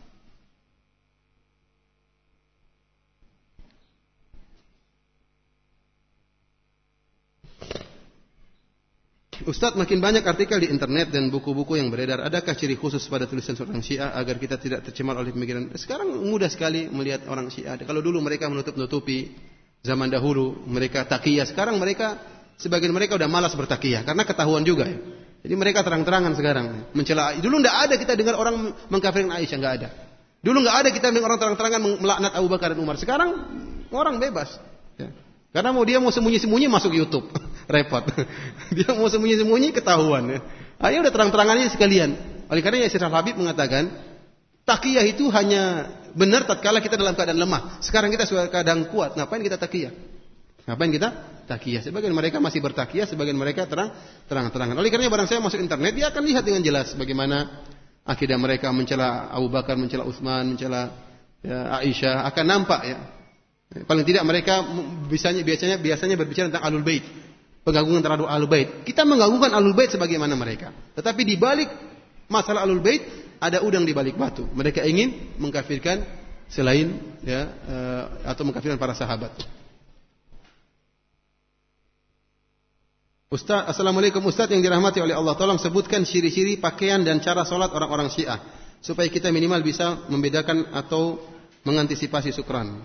Ustadz, makin banyak artikel di internet dan buku-buku yang beredar. Adakah ciri khusus pada tulisan seorang Syiah agar kita tidak tercemar oleh pemikiran? Sekarang mudah sekali melihat orang Syiah. Kalau dulu mereka menutup-nutupi, zaman dahulu mereka taqiyah. Sekarang mereka, sebagian mereka udah malas bertaqiyah karena ketahuan juga ya. Jadi mereka terang-terangan sekarang mencela. Dulu enggak ada kita dengar orang mengkafirkan Aisyah, enggak ada. Dulu enggak ada kita dengar orang terang-terangan melaknat Abu Bakar dan Umar. Sekarang orang bebas. Ya. Karena mau dia mau sembunyi-sembunyi masuk YouTube. Repot. Dia mau sembunyi-sembunyi ketahuan ya. Ayo udah terang-terangannya sekalian. Oleh karena Syekh Habib mengatakan, taqiyah itu hanya benar tatkala kita dalam keadaan lemah. Sekarang kita sudah keadaan kuat, ngapain kita taqiyah? Ngapain kita taqiyah? Sebagian mereka masih bertaqiyah, sebagian mereka terang terang-terangan. Oleh karena barang saya masuk internet, dia akan lihat dengan jelas bagaimana akidah mereka mencela Abu Bakar, mencela Utsman, mencela ya, Aisyah, akan nampak ya. Paling tidak mereka biasanya biasanya biasanya berbicara tentang Ahlul Bait. pengagungan terhadap Ahlul Bait. Kita mengagungkan Ahlul Bait sebagaimana mereka. Tetapi di balik masalah Ahlul Bait ada udang di balik batu. Mereka ingin mengkafirkan selain ya uh, atau mengkafirkan para sahabat. Ustaz, Assalamualaikum Ustaz yang dirahmati oleh Allah. Tolong sebutkan ciri-ciri pakaian dan cara sholat orang-orang Syiah supaya kita minimal bisa membedakan atau mengantisipasi syukran.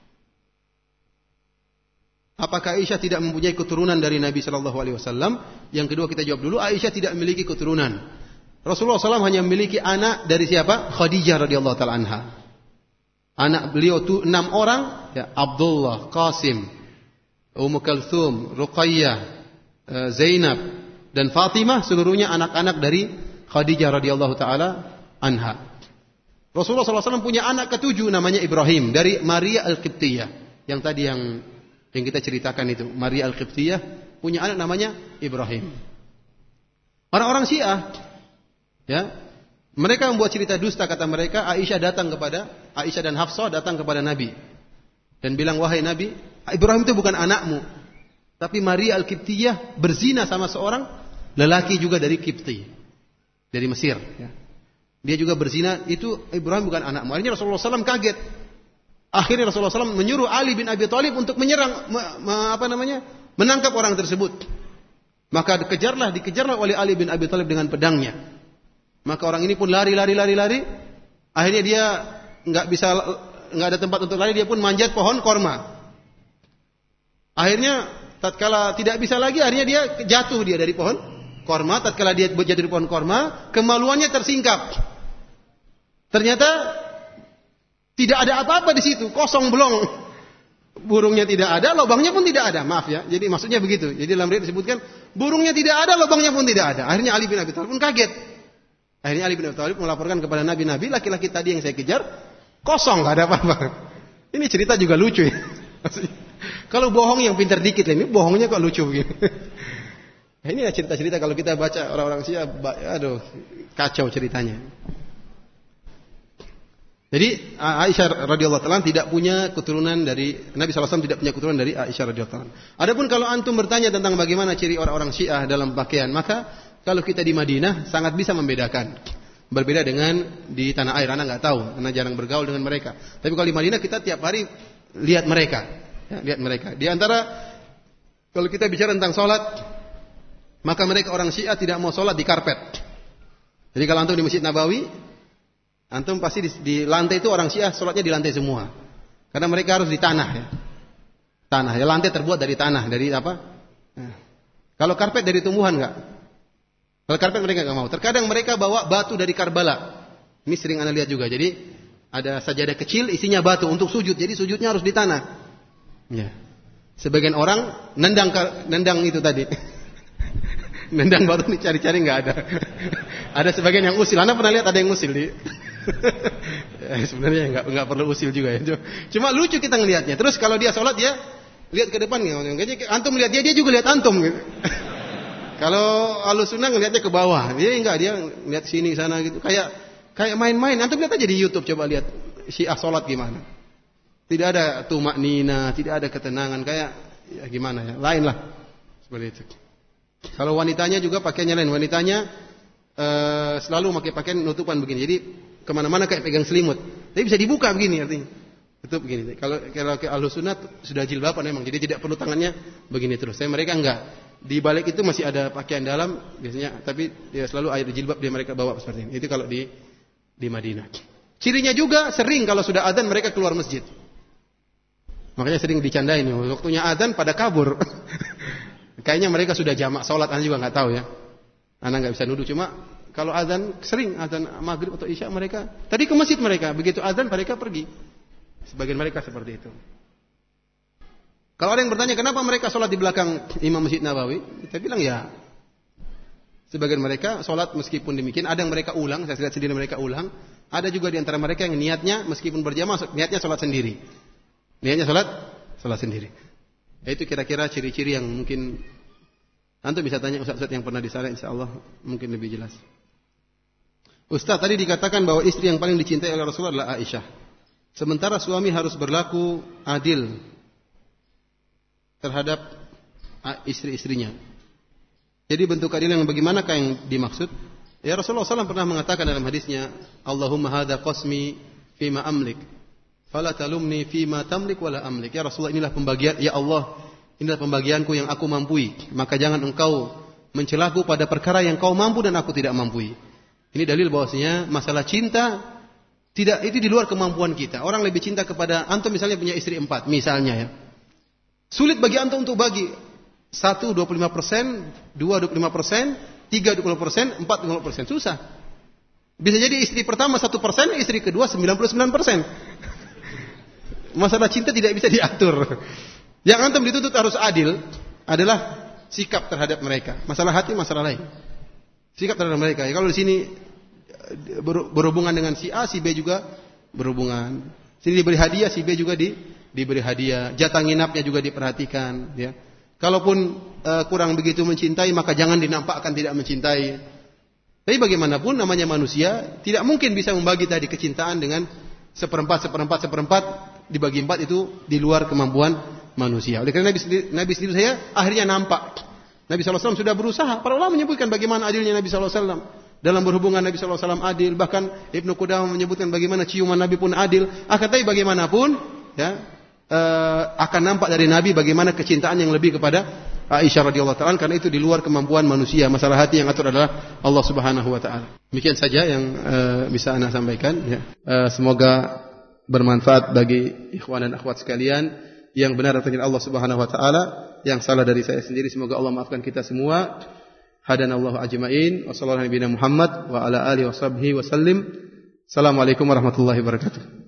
Apakah Aisyah tidak mempunyai keturunan dari Nabi Shallallahu Alaihi Wasallam? Yang kedua kita jawab dulu. Aisyah tidak memiliki keturunan. Rasulullah shallallahu alaihi wasallam hanya memiliki anak dari siapa? Khadijah radhiyallahu taala anha. Anak beliau itu enam orang. Ya, Abdullah, Qasim, Ummu Kalthum, Ruqayyah, Zainab dan Fatimah, seluruhnya anak-anak dari Khadijah radhiyallahu taala anha. Rasulullah shallallahu alaihi wasallam punya anak ketujuh namanya Ibrahim dari Maria Al-Qibtiyah. Yang tadi yang yang kita ceritakan itu, Maria Al-Qibtiyah punya anak namanya Ibrahim. Orang-orang Syiah, ya, mereka membuat cerita dusta, kata mereka. Aisyah datang kepada Aisyah dan Hafsah datang kepada Nabi dan bilang, wahai Nabi, Ibrahim itu bukan anakmu, tapi Maria Al-Qibtiyah berzina sama seorang lelaki juga dari Qibti, dari Mesir. Ya. Dia juga berzina, itu Ibrahim bukan anakmu. Akhirnya Rasulullah shallallahu alaihi wasallam kaget. Akhirnya Rasulullah shallallahu alaihi wasallam menyuruh Ali bin Abi Thalib untuk menyerang, me, me, apa namanya, menangkap orang tersebut. Maka dikejarlah, dikejarlah oleh Ali bin Abi Thalib dengan pedangnya. Maka orang ini pun lari, lari, lari, lari. Akhirnya dia nggak bisa, nggak ada tempat untuk lari. Dia pun manjat pohon korma. Akhirnya tatkala tidak bisa lagi, akhirnya dia jatuh dia dari pohon korma. Tatkala dia jatuh dari pohon korma, kemaluannya tersingkap. Ternyata tidak ada apa-apa di situ, kosong belong. Burungnya tidak ada, lubangnya pun tidak ada. Maaf ya. Jadi maksudnya begitu. Jadi dalam riwayat disebutkan burungnya tidak ada, lubangnya pun tidak ada. Akhirnya Ali bin Abi Thalib pun kaget. Akhirnya Ali bin Abi Thalib melaporkan kepada Nabi-Nabi, laki-laki tadi yang saya kejar kosong, enggak ada apa-apa. Ini cerita juga lucu ya. Kalau bohong yang pintar dikit, ini bohongnya kok lucu begini. Nah, ini cerita-cerita kalau kita baca orang-orang Syiah, aduh, kacau ceritanya. Jadi Aisyah radhiyallahu taala tidak punya keturunan dari Nabi sallallahu alaihi wasallam, tidak punya keturunan dari Aisyah radhiyallahu taala. Adapun kalau antum bertanya tentang bagaimana ciri orang-orang Syiah dalam pakaian, maka kalau kita di Madinah sangat bisa membedakan. Berbeda dengan di tanah air, anak nggak tahu, karena jarang bergaul dengan mereka. Tapi kalau di Madinah kita tiap hari lihat mereka, ya, lihat mereka. Di antara kalau kita bicara tentang sholat, maka mereka orang Syiah tidak mau sholat di karpet. Jadi kalau antum di Masjid Nabawi, antum pasti di, di lantai itu orang Syiah sholatnya di lantai semua. Karena mereka harus di tanah ya. Tanah, ya, lantai terbuat dari tanah, dari apa? Nah. Kalau karpet dari tumbuhan enggak? Kalau karpet mereka enggak mau. Terkadang mereka bawa batu dari Karbala. Ini sering Anda lihat juga. Jadi ada sajadah kecil isinya batu untuk sujud. Jadi sujudnya harus di tanah. Ya. Sebagian orang nendang nendang itu tadi. Nendang batu nih cari-cari enggak ada. Ada sebagian yang usil. Anda pernah lihat ada yang usil di ya, sebenarnya enggak enggak perlu usil juga ya. Cuma lucu kita ngelihatnya. Terus kalau dia sholat dia lihat ke depan gitu. Antum lihat dia, dia juga lihat antum gitu. Kalau Ahlus Sunnah ngelihatnya ke bawah. Dia enggak, dia lihat sini sana gitu. Kayak kayak main-main. Antum lihat aja di YouTube, coba lihat Syiah sholat gimana. Tidak ada tumak nina, tidak ada ketenangan, kayak ya gimana ya, lain lah. Seperti itu. Kalau wanitanya juga pakaiannya lain. Wanitanya uh, selalu pakai pakaian nutupan begini. Jadi kemana-mana kayak pegang selimut. Tapi bisa dibuka begini artinya. Tutup begini. Kalau kalau ke Ahlus Sunnah sudah jilbaban memang. Jadi tidak perlu tangannya begini terus. Tapi mereka enggak. Di balik itu masih ada pakaian dalam biasanya. Tapi ya selalu air jilbab dia mereka bawa seperti ini. Itu kalau di di Madinah. Cirinya juga sering kalau sudah adzan mereka keluar masjid. Makanya sering dicandain. Waktunya adzan pada kabur. Kayaknya mereka sudah jamak sholat, Anda juga nggak tahu ya. Anda nggak bisa nuduh, cuma kalau azan sering azan maghrib atau isya mereka tadi ke masjid mereka, begitu azan mereka pergi. Sebagian mereka seperti itu. Kalau ada yang bertanya kenapa mereka sholat di belakang imam Masjid Nabawi, kita bilang ya. Sebagian mereka sholat meskipun demikian, ada yang mereka ulang, saya lihat sendiri mereka ulang. Ada juga di antara mereka yang niatnya meskipun berjamaah niatnya sholat sendiri. Niatnya sholat sholat sendiri. Itu kira-kira ciri-ciri yang mungkin antum bisa tanya ustaz-ustaz yang pernah di sana, insyaallah mungkin lebih jelas. Ustaz, tadi dikatakan bahwa istri yang paling dicintai oleh Rasulullah adalah Aisyah. Sementara suami harus berlaku adil terhadap istri-istrinya. Jadi bentuk keadilan yang bagaimanakah yang dimaksud? Ya Rasulullah shallallahu alaihi wasallam pernah mengatakan dalam hadisnya, Allahumma hadza qasmi fima amlik, fala talumni fima tamlik wala amlik. Ya Rasulullah, inilah pembagian, ya Allah, inilah pembagianku yang aku mampui, maka jangan engkau mencelaku pada perkara yang kau mampu dan aku tidak mampui. Ini dalil bahwasanya masalah cinta tidak itu di luar kemampuan kita. Orang lebih cinta kepada antum misalnya punya istri empat misalnya ya. Sulit bagi antum untuk bagi satu dua puluh lima persen, dua dua puluh lima persen, tiga dua puluh persen, empat lima puluh persen, susah. Bisa jadi istri pertama satu persen, istri kedua sembilan puluh sembilan persen. Masalah cinta tidak bisa diatur. Yang antum dituntut harus adil adalah sikap terhadap mereka. Masalah hati masalah lain. Sikap terhadap mereka. Ya, kalau di sini berhubungan dengan si A, si B juga berhubungan. Sini diberi hadiah, si B juga di, diberi hadiah. Jatah nginapnya juga diperhatikan. Ya. Kalaupun uh, kurang begitu mencintai, maka jangan dinampakkan tidak mencintai. Tapi bagaimanapun namanya manusia, tidak mungkin bisa membagi tadi kecintaan dengan seperempat, seperempat, seperempat dibagi empat itu di luar kemampuan manusia. Oleh karena Nabi sendiri, Nabi sendiri saya akhirnya nampak. Nabi shallallahu alaihi wasallam sudah berusaha. Para ulama menyebutkan bagaimana adilnya Nabi shallallahu alaihi wasallam. Dalam berhubungan Nabi shallallahu alaihi wasallam adil. Bahkan Ibnu Qudamah menyebutkan bagaimana ciuman Nabi pun adil. Akan tapi bagaimanapun, ya, uh, akan nampak dari Nabi bagaimana kecintaan yang lebih kepada Aisyah radhiyallahu ta'ala. Karena itu di luar kemampuan manusia. Masalah hati yang atur adalah Allah subhanahu wa ta'ala. Demikian saja yang uh, bisa ana sampaikan. Ya. Uh, semoga bermanfaat bagi ikhwan dan akhwat sekalian. Yang benar datangnya Allah Subhanahu wa taala, yang salah dari saya sendiri semoga Allah maafkan kita semua. Hadanallahu ajmain. Wassallallahu alaihi Muhammad wa ala alihi washabbihi wasallim. Assalamualaikum warahmatullahi wabarakatuh.